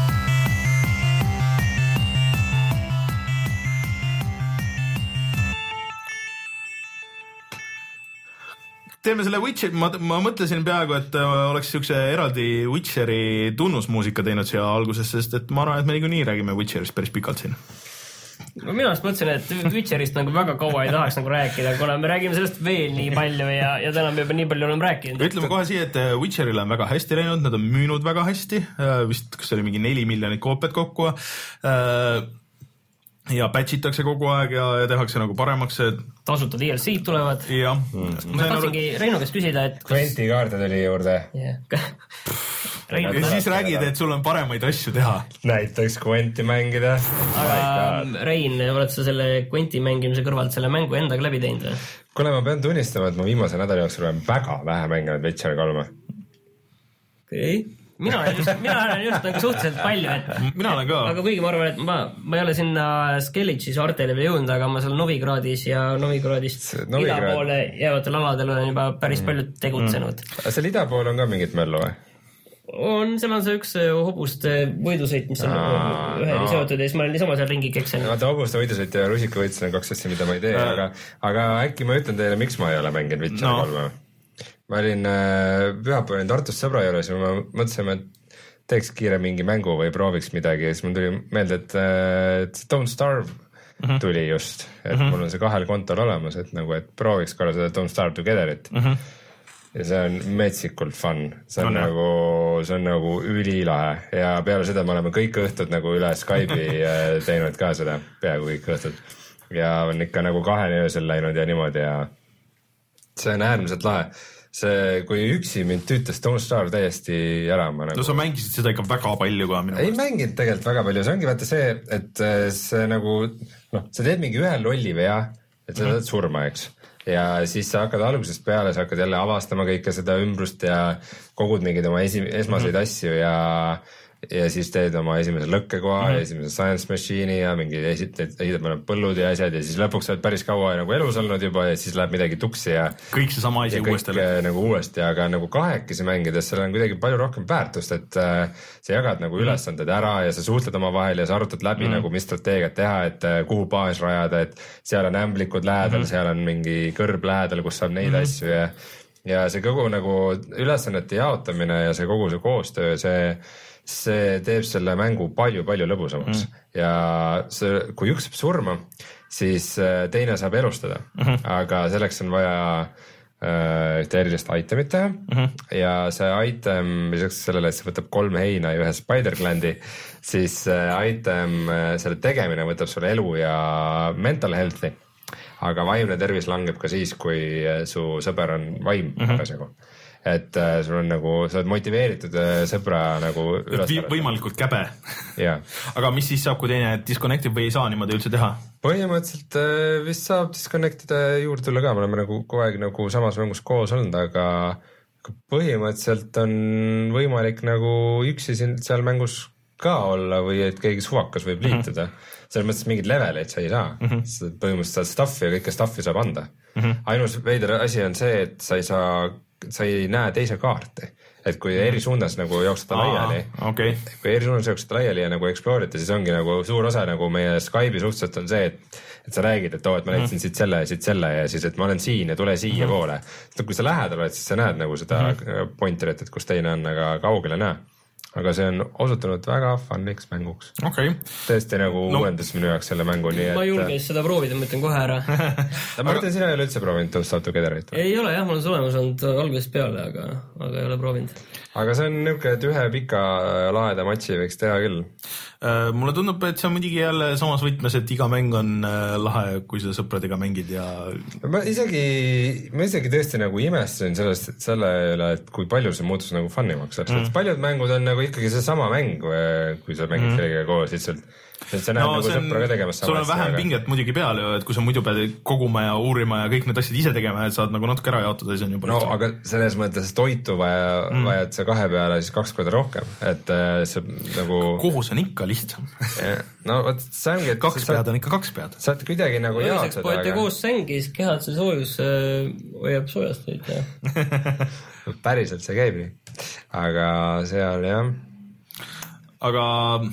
Teeme selle Witcher, ma, ma mõtlesin peaaegu, et oleks siukse eraldi Witcheri tunnusmuusika teinud siia alguses, sest et ma arvan, et me niikuinii räägime Witcherist päris pikalt siin. No minu arust mõtlesin, et Witcherist nagu väga kaua ei tahaks nagu rääkida, kuna me räägime sellest veel nii palju ja, ja täna me juba nii palju oleme rääkinud. Ütleme kohe siia, et Witcherile on väga hästi läinud, nad on müünud väga hästi, vist kas oli mingi neli miljonit koopiat kokku. ja patch itakse kogu aeg ja, ja tehakse nagu paremaks see... tasuta D L C-d tulevad. Jah. Mm. Ma tahtsingi Reino käest küsida, et... Quenti kaarte tuli juurde. Yeah. Reino, ja siis räägid, et sul on paremaid asju teha. Näiteks Quenti mängida. Aga Rein, oled sa selle Quenti mängimise kõrvalt selle mängu endaga läbi teinud või? Kuule, ma pean tunnistama, et ma viimase nädali jooksul olen väga vähe mänginud Witcher kolme. Okei. Okay. Mina olen just, mina olen just nagu suhteliselt palju, et... Mina olen ka. Aga kuigi ma arvan, et ma, ma ei ole sinna Skellige'i saartele veel jõudnud, aga ma seal Novigradis ja Novigradist Novigrad... ida poole jäävatel aladel olen juba päris palju tegutsenud. Mm. Seal ida pool on ka mingit möllu või? On, seal on see üks hobuste võidusõit, mis on Aa, üheni no. seotud ja siis ma olen niisama seal ringi keksanud. Vaata, hobuste võidusõit ja rusikavõits on kaks asja, mida ma ei tee, aga, aga äkki ma ütlen teile, miks ma ei ole mänginud Witcher no. kolme. Ma olin äh, pühapäeval Tartus sõbra juures ja ma mõtlesime, et teeks kiire mingi mängu või prooviks midagi ja siis mul tuli meelde, et, et Don't Starve uh-huh. tuli just, et uh-huh. mul on see kahel kontol olemas, et nagu, et prooviks korra seda Don't Starve Togetherit uh-huh. ja see on metsikult fun, see on, on nagu, see on nagu ülilahe ja peale seda me oleme kõik õhtud nagu üle Skype'i teinud ka seda, peaaegu kõik õhtud ja on ikka nagu kaheni öösel läinud ja niimoodi ja see on äärmiselt lahe. See, kui üksi mind tüütas Don't Starve täiesti ära. Ma nagu... No sa mängisid seda ikka väga palju ka minu ei mänginud tegelikult väga palju, see ongi vaata see, et see nagu, noh, sa teed mingi ühe lolli vea, et sa saad surma, eks. Ja siis sa hakkad algusest peale, sa hakkad jälle avastama kõike seda ümbrust ja kogud mingid oma esi, esmaseid mm-hmm. asju ja ja siis teed oma esimese lõkkekoha mm-hmm. ja esimese science machine'i ja mingi esitad, ehitad mõned põllud ja asjad ja siis lõpuks oled päris kaua nagu elus olnud juba ja siis läheb midagi tuksi ja kõik see sama asi uuesti nagu uuesti, aga nagu kahekesi mängides seal on kuidagi palju rohkem väärtust, et äh, sa jagad nagu mm-hmm. ülesanded ära ja sa suhtled oma vahel ja sa arutad läbi mm-hmm. nagu mis strateegiat teha, et äh, kuhu baas rajada, et seal on ämblikud lähedal mm-hmm. seal on mingi kõrb lähedal, kus saab neid mm-hmm. asju ja ja see kogu nagu ülesannete jaotamine ja see kogu see koostöö, see see teeb selle mängu palju-palju lõbusamaks mm. ja see, kui üks saab surma, siis teine saab elustada mm-hmm. aga selleks on vaja äh, ühte erilist itemit teha mm-hmm. ja see item, lisaks sellele, et see võtab kolm heina ja ühe spider-glandi, siis äh, item, selle tegemine võtab sulle elu ja mental health'i, aga vaimne tervis langeb ka siis, kui su sõber on vaim mm-hmm. asjagu. Et äh, sul on nagu, sa oled motiveeritud äh, sõbra nagu üles vi- võimalikult käbe yeah. aga mis siis saab, kui teine disconnectib või ei saa niimoodi üldse teha? Põhimõtteliselt äh, vist saab disconnectida juurde tulla ka, me oleme nagu kogu aeg nagu samas mängus koos olnud, aga põhimõtteliselt on võimalik nagu üksi siin seal mängus ka olla või et keegi suvakas võib liituda mm-hmm. selles mõttes mingid leveleid sa ei saa mm-hmm. põhimõtteliselt saad stuffi ja kõike stuffi saab anda mm-hmm. ainus veider asi on see, et sa ei saa sa ei näe teise kaarti, et kui eri suunas nagu jooksete laiali okay. kui eri suunas jooksete laiali ja nagu explorite, siis ongi nagu suur osa nagu meie Skype'i suhteliselt on see, et et sa räägid, et oo, et ma leidsin mm-hmm. siit selle ja siit selle ja siis, et ma olen siin ja tule siia mm-hmm. poole. Et kui sa lähedal oled, siis sa näed nagu seda mm-hmm. pointerit, et kus teine on, aga kaugele näe. Aga see on osutunud väga funniks mänguks. Okay. Tõesti nagu no. uuendas minu jaoks selle mängu. Nii, ma julgen et... seda proovida, ma ütlen kohe ära. ma mõtlen, sina ei ole üldse proovinud Don't Starve Togetherit? Ei ole jah, mul on sulemus olnud algusest peale, aga, aga ei ole proovinud. Aga see on niisugune, et ühe pika laeda matši võiks teha küll. Mulle tundub, et see on muidugi jälle samas võtmes, et iga mäng on lahe, kui sa sõpradega mängid ja... Ma isegi, ma isegi tõesti nagu imestasin sellest, et selle üle, et kui palju see muutus nagu funimaks. Mm. Paljud mängud on nagu ikkagi see sama mäng, kui sa mängid mm. kellega koos lihtsalt. Et sa näed no, nagu sõpra ka tegemas sul on vähem aga... pinget muidugi peal ju, et kui sa muidu pead koguma ja uurima ja kõik need asjad ise tegema, et saad nagu natuke ära jaotada, siis on juba... No lihtsalt. Aga selles mõttes toitu vaja, mm. vajad sa kahe peale siis kaks korda rohkem, et see nagu... Kohus on ikka lihtsam. no vot, see ongi, et... Kaks pead on ikka kaks pead. Saad kuidagi nagu jaotada, aga... Poete koos sängis, kehad see soojus äh, hoiab soojast võid, jah. Päriselt see käib nii. Aga seal, jah. Aga...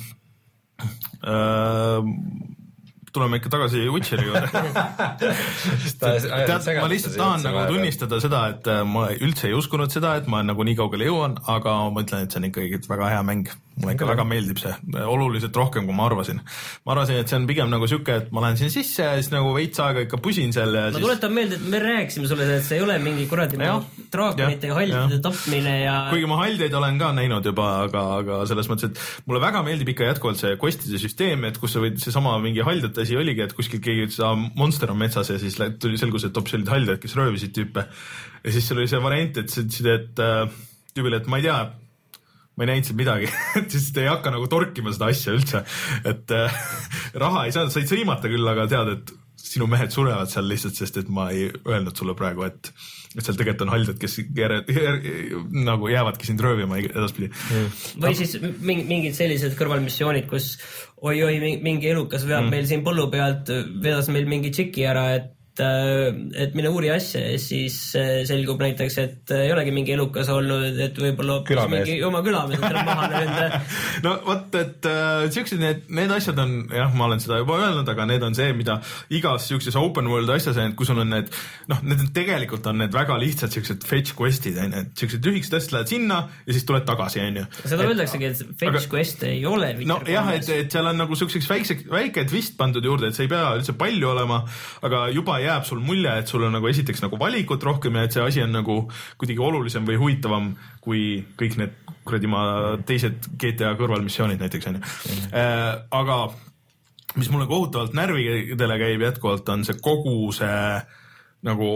Uh, tuleme ikka tagasi Witcheri juurde. Tead, ma lihtsalt tahan nagu tunnistada seda, et ma üldse ei uskunud seda, et ma nagu nii kaugele jõuan, aga ma mõtlen, et see on ikkagi väga hea mäng. Mulle ikka väga meeldib see, oluliselt rohkem, kui ma arvasin. Ma arvasin, et see on pigem nagu süke, et ma lähen siin sisse ja siis nagu veits aega ikka pusin seal. Ja ma siis... tuletan meelde, et me rääkisime sulle, et see ei ole mingi kuradi draakonite ja haldide tapmine ja kuigi ma haldeid olen ka näinud juba, aga, aga selles mõttes, et mulle väga meeldib ikka jätkuvalt see questide süsteem, et kus sa võid, see sama mingi haldjate asi oligi, et kuskil keegi seda monster on metsas ja siis tuli selgus, et hoopis olid haldjad, kes röövisid tüüpe ja siis seal oli see variant, et sa ütlesid, et äh, tüübile, et ma ei tea, ma ei näinud seal midagi, et siis te ei hakka nagu torkima seda asja üldse, et äh, raha ei saanud, said sõimata küll, aga tead, et sinu mehed surevad seal lihtsalt, sest et ma ei öelnud sulle praegu, et, et seal tegelikult on haldjad, kes jär, jär, nagu jäävadki sind röövima edaspidi. Mm. Või siis mingid sellised kõrvalmissioonid, kus oi-oi, mingi elukas veab mm. meil siin põllu pealt, vedas meil mingi tšiki ära, et et mine uuri asja ja siis selgub näiteks, et ei olegi mingi elukas olnud, et võib-olla mingi oma külamees tuleb maha nende. No vot, et äh, siuksed need, need asjad on, jah, ma olen seda juba öelnud, aga need on see, mida igas siukses open world asjas, kui sul on need, noh, need on tegelikult on need väga lihtsad siuksed fetch questid, et siuksed lühikesed asjad lähed sinna ja siis tuled tagasi, on ju. Seda öeldaksegi, et fetch aga, quest ei ole. No jah, et, et seal on nagu siukseks väikse, väike twist pandud juurde, et see ei pea üldse palju olema, aga juba jääb sul mulje, et sul on nagu esiteks nagu valikut rohkem ja et see asi on nagu kuidagi olulisem või huvitavam kui kõik need kuradi ma teised G T A kõrvalmissioonid näiteks on ju. Mm. Äh, aga mis mulle kohutavalt närvidele käib jätkuvalt on see kogu see nagu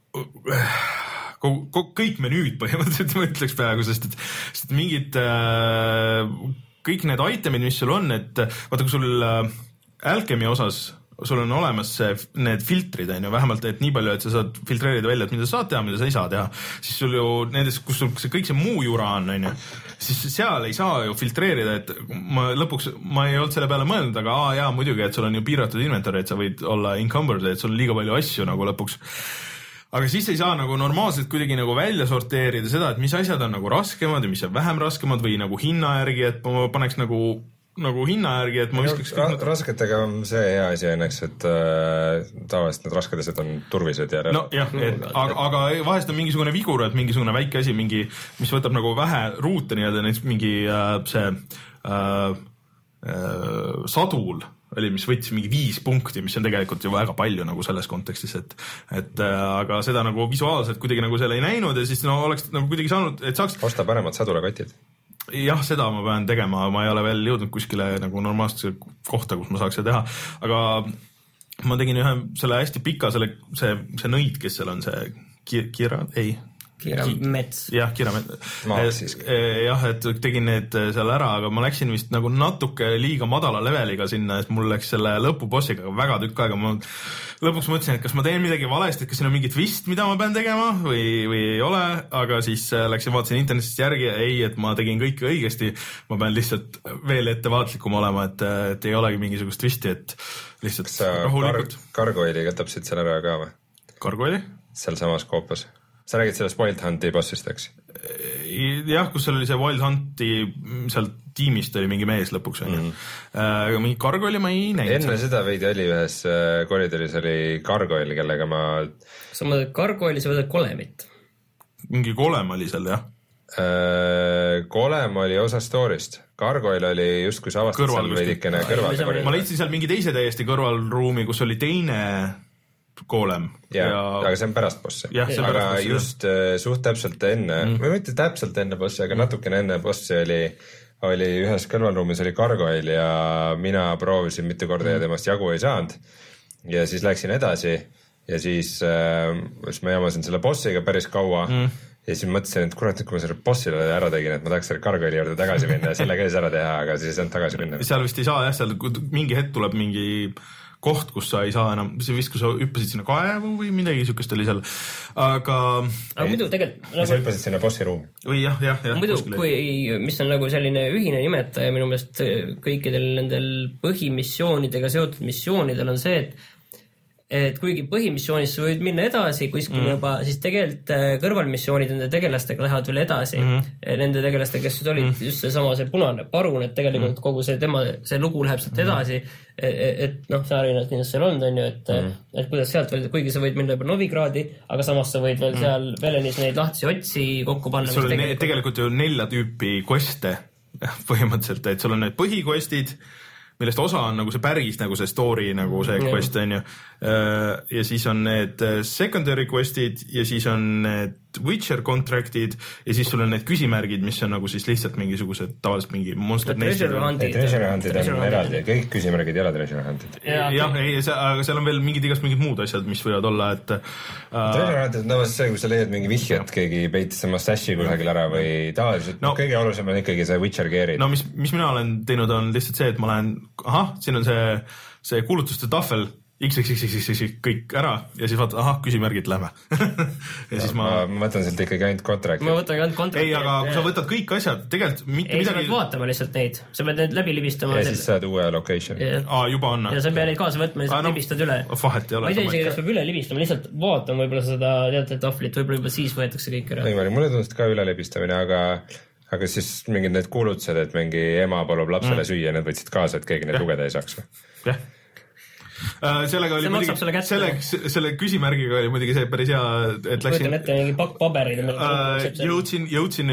kogu, kogu, kõik menüüd põhimõtteliselt ma ütleks peaaegu, sest et, sest et mingid äh, kõik need itemid, mis sul on, et vaata, kui sul äh, Alchemy osas sul on olemas see, need filtrid, on ju, vähemalt, et nii palju, et sa saad filtreerida välja, et mida sa saad teha, mida sa ei saa teha, siis sul ju nendes, kus sul see kõik see muu jura on, on ju, siis seal ei saa ju filtreerida, et ma lõpuks, ma ei olnud selle peale mõelnud, aga aa, jaa, muidugi, et sul on ju piiratud inventory, et sa võid olla encumbered, et sul on liiga palju asju nagu lõpuks. Aga siis ei saa nagu normaalselt kuidagi nagu välja sorteerida seda, et mis asjad on nagu raskemad ja mis on vähem raskemad või nagu hinna järgi, et ma paneks nagu nagu hinna järgi, et ma viskaks no, ra rasketega on see hea asi õnneks, et äh, tavaliselt need rasked asjad on turvised ja no jah, et aga, aga vahest on mingisugune vigur, et mingisugune väike asi, mingi, mis võtab nagu vähe ruute nii-öelda, näiteks mingi äh, see äh, äh, sadul oli, mis võttis mingi viis punkti, mis on tegelikult ju väga palju nagu selles kontekstis, et et äh, aga seda nagu visuaalselt kuidagi nagu seal ei näinud ja siis no oleks nagu kuidagi saanud, et saaks osta paremad sadulakotid. Jah, seda ma pean tegema, ma ei ole veel jõudnud kuskile nagu normaalse kohta, kus ma saaks seda teha, aga ma tegin ühe selle hästi pika, selle, see, see nõid, kes seal on see Kira, ei Kira Mets. Jah, Kira Mets. Jah, et tegin need seal ära, aga ma läksin vist nagu natuke liiga madala leveliga sinna, et mul läks selle lõpubossiga väga tükk aega. Ma lõpuks mõtlesin, et kas ma teen midagi valesti, et kas siin on mingi twist, mida ma pean tegema või, või ei ole, aga siis läksin, vaatasin internetist järgi ja ei, et ma tegin kõike õigesti. Ma pean lihtsalt veel ettevaatlikum olema, et, et ei olegi mingisugust twisti, et lihtsalt rahulikult. Kar Gargoyle'iga tapsid seal ära ka või? Gargoyle'i? Seal samas koopas. Sa räägid sellest Wild Hunti bossist, eks? Jah, kus seal oli see Wild Hunti, seal tiimist oli mingi mees lõpuks. Mm -hmm. äh, mingi Gargoyle'i ma ei näinud. Enne seda veidi oli ühes koridoris oli Gargoyle, kellega ma... Sa mõtled Gargoyle'i, sa mõtled Golemit? Mingi Golem oli seal, jah. Äh, Golem oli osa story'st. Gargoyle oli just, kui sa avastad kõrval, seal veidikene kõrval. Ma leidsin seal mingi teise täiesti kõrvalruumi, kus oli teine... Golem. Ja, ja... aga see on pärast bossi. Ja, aga pärast just uh, suht täpselt enne, mm. või mitte täpselt enne bossi, aga mm. natukene enne bossi oli, oli ühes kõrvalruumis oli Gargoyle ja mina proovisin mitu korda mm. ja temast jagu ei saanud. Ja siis läksin edasi ja siis, uh, siis ma jamasin selle bossiga päris kaua mm. ja siis mõtlesin, et kurat, kui ma selle bossile ära tegin, et ma tahaks selle Gargoyle'i juurde tagasi minna ja selle käis ära teha, aga siis ei saanud tagasi minna. Seal vist ei saa jah, seal mingi hetk tuleb mingi koht, kus sa ei saa enam, see vist, kui sa hüppasid sinna kaevu või midagi sükest oli seal, aga... Aga muidu tegelikult... Nagu... Sa hüppasid sinna bossi ruumi. Või jah, jah, jah. Muidu, kui, mis on nagu selline ühine nimetaja minu meelest kõikidel nendel põhimissioonidega seotud missioonidel on see, et et kuigi põhimissioonis sa võid minna edasi kuskil mm. juba, siis tegelikult kõrvalmissioonid nende tegelastega lähevad veel edasi. Mm. Nende tegelastega, kes olid mm. just see sama, see punane parun, et tegelikult mm. kogu see tema, see lugu läheb sealt edasi, et, et noh, see harinalt kindlasti seal on, on ju, et, mm. et kuidas sealt veel, kuigi sa võid minna juba Novigradi, aga samas sa võid veel mm. seal Velenis neid lahtisi otsi kokku panna. Sul on tegelikult... tegelikult ju nelja tüüpi queste põhimõtteliselt, et sul on need põhiquestid, millest osa on nagu see päris nagu see story nagu see quest on ju ja siis on need secondary questid ja siis on need need Witcher contract'id ja siis sul on need küsimärgid, mis on nagu siis lihtsalt mingisugused tavaliselt mingi Monster Nestid. Treasure Huntid on eraldi, kõik küsimärgid ei ole Treasure Huntid. jah, ei, aga seal on veel mingid igast mingid muud asjad, mis võivad olla, et uh... Treasure Huntid on tavaliselt see, kui sa leiad mingi vihje, et keegi peitis oma stashi kusagil ära või tavaliselt no, kõige olulisem on ikkagi see Witcher gearid. no mis, mis mina olen teinud on lihtsalt see, et ma lähen, ahah, siin on see, see kuulutuste tahvel X, X, X, X, X, kõik ära ja siis vaata, ahah, küsimärgid lähme. ja siis ma... ma võtan sealt ikkagi ainult contract'i. ma võtan ainult contract'i. ei, aga kui sa võtad kõik asjad, tegelikult mitte ei, midagi... sa pead vaatama lihtsalt neid, sa pead neid läbi libistama. ja siis saad uue location. Aa, juba on. ja sa pead neid kaasa võtma ja siis no, libistad üle. Vahet ei ole. ma ei tea isegi, kas peab üle libistama, lihtsalt vaatama võib-olla seda teatud tahvlit, võib-olla juba siis võetakse kõik ära. mulle tundus ka üle libistamine, aga aga siis mingid need kuulutused, et mingi ema palub lapsele mm. süüa, need võtsid kaasa, et keegi need lugeda ei saaks või? jah. sellega oli muidugi, selle, selle küsimärgiga oli muidugi see päris hea, et läksin... võtan ette mingi pakk paberid. Jõudsin, jõudsin...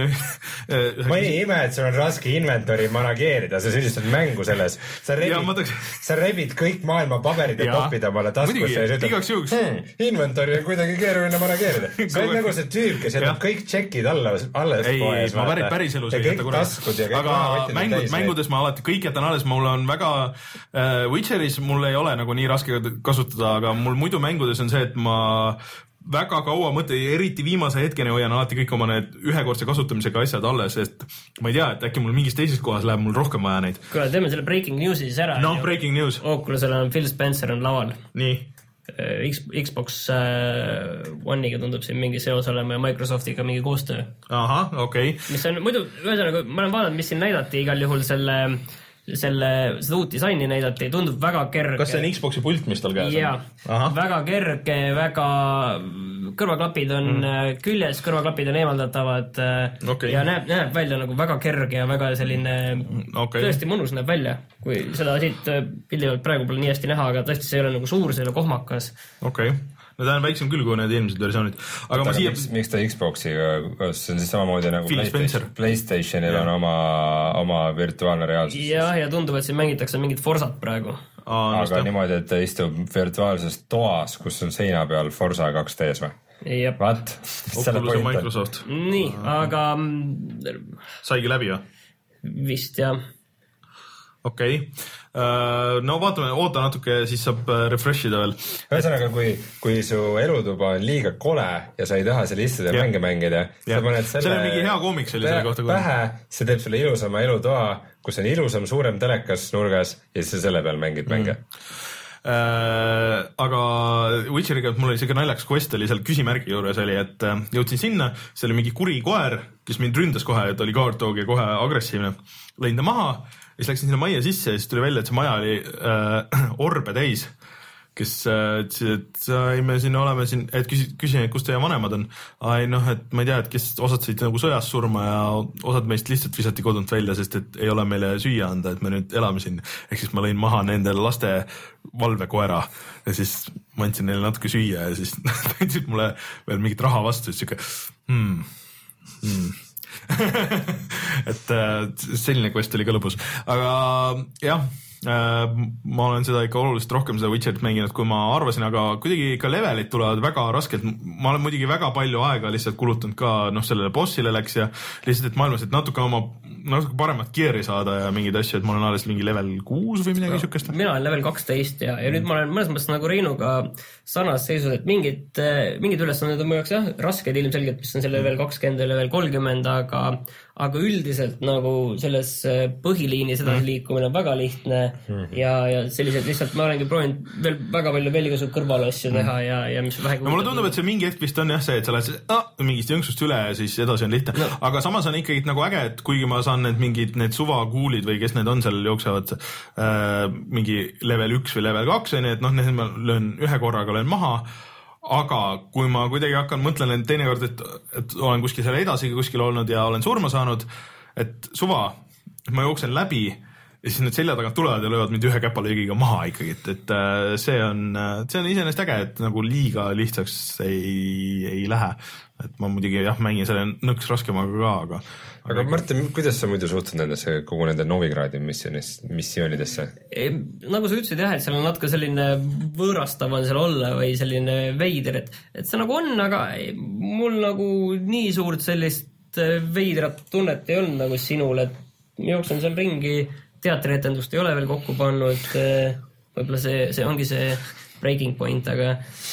ma ei ime, et sul on raske inventory manageerida, sa süüdistad mängu selles. Sa rebid, mõtleks... sa rebid kõik maailma paberid ja popid omale taskusse ja ütled, hmm, inventory on kuidagi keeruline manageerida. sa oled nagu see tüüp, kes jätab kõik tšekid alla, alles ei, poes. Ei, ma päris, päris elus ei jäta kuradi. Aga mängud, mängudes ma alati kõik jätan alles, mul on väga... Uh, Witcheris mul ei ole nagu nii raske kasutada, aga mul muidu mängudes on see, et ma väga kaua mõte, eriti viimase hetkeni hoian alati kõik oma need ühekordse kasutamisega asjad alles, sest ma ei tea, et äkki mul mingis teises kohas läheb mul rohkem vaja neid. Kuule, teeme selle breaking news'i siis ära. No, breaking news. Oculusel on Phil Spencer on laval. Nii. X, Xbox uh, One'iga tundub siin mingi seos olema ja Microsoftiga mingi koostöö. Aha, okei. Okay. Mis on muidu, ühesõnaga, ma olen vaadanud, mis siin näidati igal juhul selle... selle, seda uut disaini näidati, tundub väga kerge. Kas see on Xboxi pult, mis tal käes on? Jaa, väga kerge, väga kõrvaklapid on mm. küljes, kõrvaklapid on eemaldatavad okay. ja näeb, näeb välja nagu väga kerge ja väga selline okay. tõesti mõnus näeb välja, kui seda siit pildi pealt praegu pole nii hästi näha, aga tõesti see ei ole nagu suur, see ei ole kohmakas. Okei. Okay. No ta on väiksem küll kui need eelmised versioonid. Aga Oota, ma siia... miks, miks ta Xboxiga, see on siis samamoodi nagu PlayStation, PlayStationil on oma, oma virtuaalne reaalsus. Jah, ja tundub, et siin mängitakse mingit Forsat praegu. Aa, aga no, niimoodi, et ta istub virtuaalses toas, kus on seina peal Forza kaks D-s või? Jep. What? Oculus ja Microsoft. Nii, aga... Saigi läbi, jah? Vist, jah. Okei. Okay. No vaatame, oota natuke, siis saab refresh ida veel. Ühesõnaga, kui, kui su elutuba on liiga kole ja sa ei taha selle istuda ja mänge mängida, sa paned selle... Selle on mingi hea koomik selle selle kohta. Pähe, see teeb sulle ilusama elutoa, kus on ilusam, suurem telekas nurgas ja siis sa selle peal mängid mänge. Mm. Äh, aga Witcheriga, et mul oli siuke naljaks quest oli seal küsimärgi juures oli, et jõudsin sinna, see oli mingi kuri koer, kes mind ründas kohe, et oli guard dog ja kohe agressiivne. Lõin ta maha ja siis läksin sinna maja sisse ja siis tuli välja, et see maja oli äh, orbe täis, kes ütlesid, äh, et saime sinna oleme siin, et küsin, küsin, et kus teie vanemad on. Ai, noh, et ma ei tea, et kes osad said nagu sõjas surma ja osad meist lihtsalt visati kodunt välja, sest et ei ole meile süüa anda, et me nüüd elame siin. Ehk siis ma lõin maha nende laste valvekoera ja siis ma andsin neile natuke süüa ja siis andsid mulle veel mingit raha vastu, et siuke hmm, hmm. et selline quest oli ka lõpus, aga jah, ma olen seda ikka oluliselt rohkem seda Witcherit mänginud, kui ma arvasin, aga kuidagi ka levelid tulevad väga raskelt. Ma olen muidugi väga palju aega lihtsalt kulutanud ka, noh, sellele bossile läks ja lihtsalt, et maailmas, et natuke oma natuke paremat gear'i saada ja mingeid asju, et ma olen alles mingi level kuus või midagi no, siukest. Mina olen level kaksteist ja, ja nüüd ma olen mõnes mõttes nagu Reinuga sarnas seisus, et mingid, mingid ülesanded on mu jaoks jah, rasked ilmselgelt, mis on selle level kakskümmend ja level kolmkümmend, aga, aga üldiselt nagu selles põhiliinis edasi liikumine on väga lihtne ja, ja sellised lihtsalt ma olengi proovinud veel väga palju veel igasugu kõrvalasju teha ja, ja mis vähe no, mulle tundub, et see mingi hetk vist on jah see, et sa lähed ah, mingist jõnksust üle ja siis edasi on lihtne no. Aga samas on ikkagi nagu äge, et kuigi ma saan need mingid need suvakuulid või kes need on seal jooksevad äh, mingi level üks või level kaks on, et noh, need ma löön ühe korraga löön maha, aga kui ma kuidagi hakkan mõtlen teinekord, et, et olen kuskil seal edasi kuskil olnud ja olen surma saanud, et suva, ma jooksen läbi ja siis need selja tagant tulevad ja löövad mind ühe käpalöögiga maha ikkagi, et, et see on, see on iseenesest äge, et nagu liiga lihtsaks ei, ei lähe. Et ma muidugi jah, mängin selle nõks raskemaga ka, aga aga Martin, kuidas sa muidu suhtud nendesse kogu nende Novigradi missioonidesse? Nagu sa ütlesid jah, et seal on natuke selline võõrastav on seal olla või selline veider, et, et see nagu on, aga mul nagu nii suurt sellist veidrat tunnet ei olnud nagu sinul, et jooksen seal ringi, teatrietendust ei ole veel kokku pannud, võib-olla see, see ongi see breaking point, aga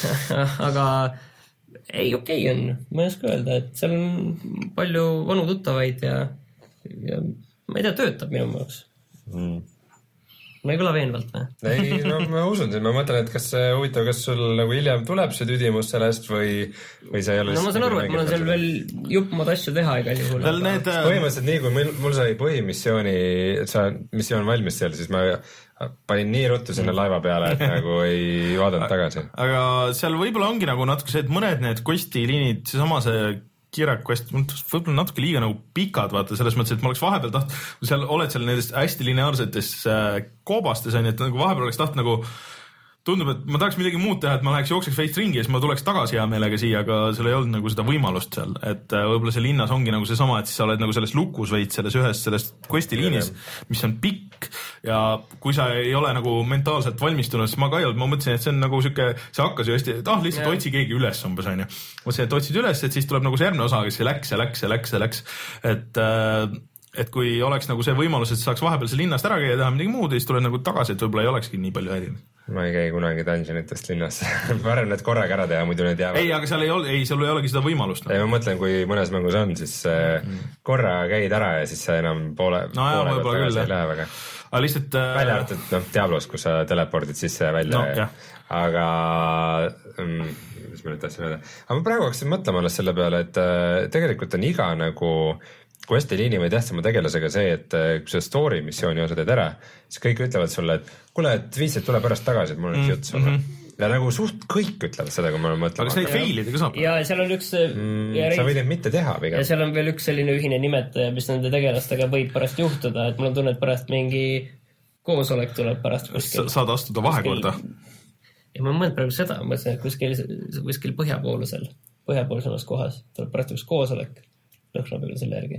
aga ei, okei okay on, ma ei oska öelda, et seal on palju vanu tuttavaid ja, ja ma ei tea, töötab minu jaoks mm. Ma ei kõla veenvalt või? Ei, no ma usun, ma mõtlen, et kas see huvitav, kas sul nagu hiljem tuleb see tüdimus sellest või, või see ei ole... No ma saan aru, et mul on seal veel juppmad asju teha igal juhul. Aga... Need... Põhimõtteliselt nii, kui mul, mul sai põhimissiooni, et sa missioon valmis seal, siis ma panin nii ruttu sinna laiva peale, et nagu ei vaadanud tagasi. Aga seal võib-olla ongi nagu natuke see, et mõned need questi-liinid, see sama see Kirak quest, võib-olla natuke liiga nagu pikad, vaata, selles mõttes, et ma oleks vahepeal taht, seal oled seal nendest hästi lineaarsetes äh, koobastes, on, et nagu vahepeal oleks taht nagu tundub, et ma tahaks midagi muud teha, et ma läheks jookseks veits ringi ja siis ma tuleks tagasi hea meelega siia, aga seal ei olnud nagu seda võimalust seal, et äh, võib-olla see linnas ongi nagu seesama, et siis sa oled nagu selles lukus veits selles ühes selles questi liinis, mis on pikk ja kui sa ei ole nagu mentaalselt valmistunud, siis ma ka ei olnud, ma mõtlesin, et see on nagu siuke, see hakkas ju hästi, et ah, lihtsalt yeah. otsi keegi üles umbes, on ju. Mõtlesin, et otsid üles, et siis tuleb nagu see järgmine osa, kes see läks ja läks ja läks ja läks, et äh, et kui oleks nagu see võimalus, et saaks vahepeal see linnast ära käia ja teha midagi muud ja siis tuled nagu tagasi, et võib-olla ei olekski nii palju häirinud. Ma ei käi kunagi dungeonitest linnas. Ma arvan, et korraga ära teha, muidu need jäävad. Ei, aga seal ei ole, ei, seal ei olegi seda võimalust. No. Ei, ma mõtlen, kui mõnes mängus on, siis mm. korra käid ära ja siis sa enam poole, no, poole jah, pealt tagasi ei lähe väga. Aga lihtsalt... Välja arvatud, noh, Diablos, kus sa telepordid sisse ja välja. No, aga... Mm, mis ma nüüd tahtsin öelda? Aga ma praegu hakkasin mõtlema alles selle peale, et tegelikult on iga nagu... Questi liini või tähtsama tegelasega see, et kui sa story missiooni osa teed ära, siis kõik ütlevad sulle, et kuule, et viisid tule pärast tagasi, et mul on üks jutt sulle. Mm-hmm. Ja nagu suht kõik ütlevad seda, kui ma mõtlen. Aga neid failidega saab. Ja seal on üks... Mm, ja sa võid neid mitte teha pigem. Ja seal on veel üks selline ühine nimetaja, mis nende tegelastega võib pärast juhtuda, et mul on tunne, et pärast mingi koosolek tuleb pärast kuskil. Saad astuda vahekorda. Ja ma mõtlen praegu seda, ma mõtlen, et kuskil, kuskil põhjapoolusel, põhjapoolsemas kohas tuleb pärast üks koosolek. Lõhna peale selle järgi.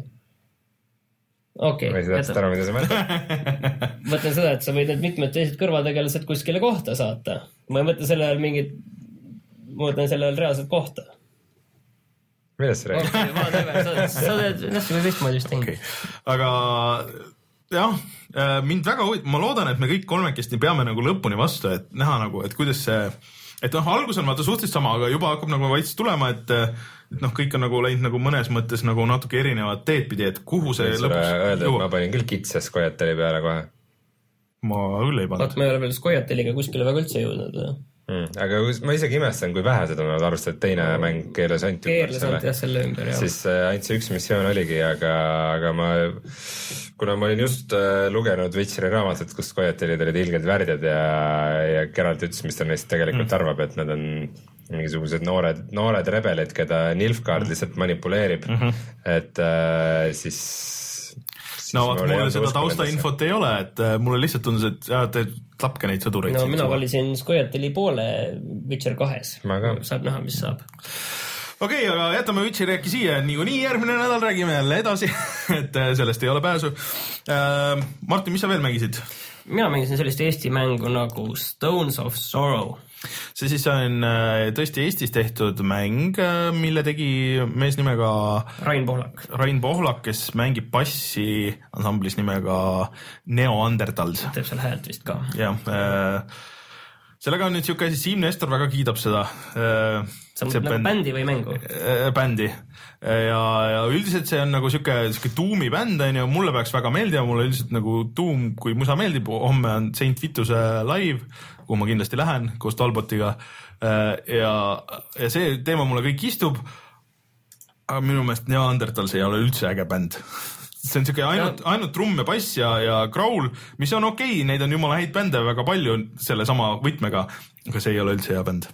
Okei. Ma ei seda täpselt aru, mida sa mõtled. Mõtlen seda, et sa võid need mitmed teised kõrvategelased kuskile kohta saata. Ma ei mõtle selle ajal mingit, ma mõtlen selle ajal reaalselt kohta. Millest sa räägid? Okay, ma teeme, sa teed nästi või vist ma just teinud. Okay. Aga jah, mind väga huvit-, ma loodan, et me kõik kolmekesti peame nagu lõpuni vastu, et näha nagu, et kuidas see, et noh, algus on vaata suhteliselt sama, aga juba hakkab nagu vaits tulema, et et noh, kõik on nagu läinud nagu mõnes mõttes nagu natuke erinevad teed pidi, et kuhu see lõpus öelda, et ma panin küll kitsas Skoyateli peale kohe. Ma küll ei pannud. Vaat me ei ole veel Skoyateliga kuskile väga üldse jõudnud. Mm, aga ma isegi imestan, kui vähe seda on arvestanud, et teine mäng keeles anti keeles anti jah selle ümber, jah. Siis ainult see üks missioon oligi, aga, aga ma kuna ma olin just lugenud Witcheri raamatut, kus Skoyatelid olid ilgelt värdjad ja, ja Geralt ütles, mis ta neist tegelikult mm. arvab, et nad on mingisugused noored, noored rebelid, keda Nilfgaard lihtsalt manipuleerib, mm-hmm. et äh, siis, siis no vaat mulle seda taustainfot ei ole, et äh, mulle lihtsalt tundus, et jah, te tapke neid sõdureid. No mina valisin Skoyateli poole Witcher kahes. Saab näha, mis saab. Okei, okay, aga jätame Witcheri äkki siia, niikuinii järgmine nädal räägime jälle edasi, et sellest ei ole pääsu. Äh, Martin, mis sa veel mängisid? Mina mängisin sellist Eesti mängu nagu Stones of Sorrow. See siis on tõesti Eestis tehtud mäng, mille tegi mees nimega Rain Pohlak. Rain Pohlak, kes mängib bassi ansamblis nimega Neanderthals. Teeb seal häält vist ka. Jah, sellega on nüüd siuke asi, Siim Nestor väga kiidab seda. See on nagu bändi või mängu? Bändi. Ja, ja üldiselt see on nagu siuke, siuke tuumi bänd, on ju, mulle peaks väga meeldima, mulle üldiselt nagu tuum, kui musa meeldib, homme on Saint Vituse live, kuhu ma kindlasti lähen koos Talbotiga ja, ja see teema mulle kõik istub, aga minu meelest Neanderthals ei ole üldse äge bänd. See on siuke ainult, ainult trumm ja bass ja, ja kraul, mis on okei, okay, neid on jumala häid bände väga palju selle sama võtmega, aga see ei ole üldse hea bänd.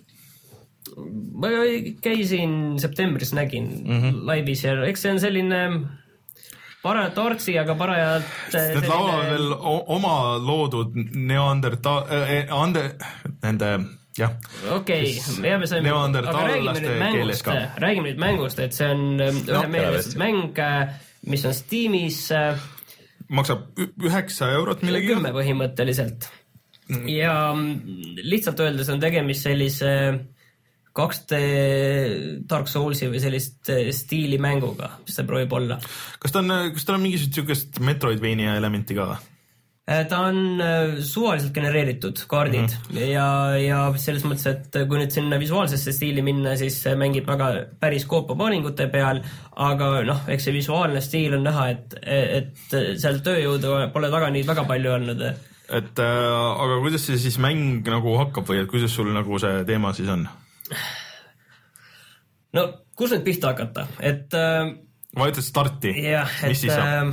Ma käisin septembris, nägin mm-hmm. laivis ja eks see on selline parajalt ortsi, aga parajalt need laulavad veel oma loodud neanderta- äh,, ande, nende jah. Okei, okay, me saime, aga räägime nüüd mängust, räägime nüüd mängust, et see on ühe meelest mäng, mis on Steamis. Maksab üheksa eurot millegi. Kümme põhimõtteliselt. Ja lihtsalt öeldes on tegemist sellise kaks D Dark Soulsi või sellist stiili mänguga, mis ta proovib olla. Kas ta on, kas ta on mingisugust sükest Metroidvania elementi ka? Ta on suvaliselt genereeritud kaardid mm-hmm. ja, ja selles mõttes, et kui nüüd sinna visuaalsesse stiili minna, siis mängib väga päris koopapaalingute peal, aga noh, eks see visuaalne stiil on näha, et, et seal tööjõudu pole taga nii väga palju olnud. Et äh, aga kuidas see siis mäng nagu hakkab või et kuidas sul nagu see teema siis on? No, kus nüüd pihta hakata? Et äh, vajutad starti. Jah, et äh,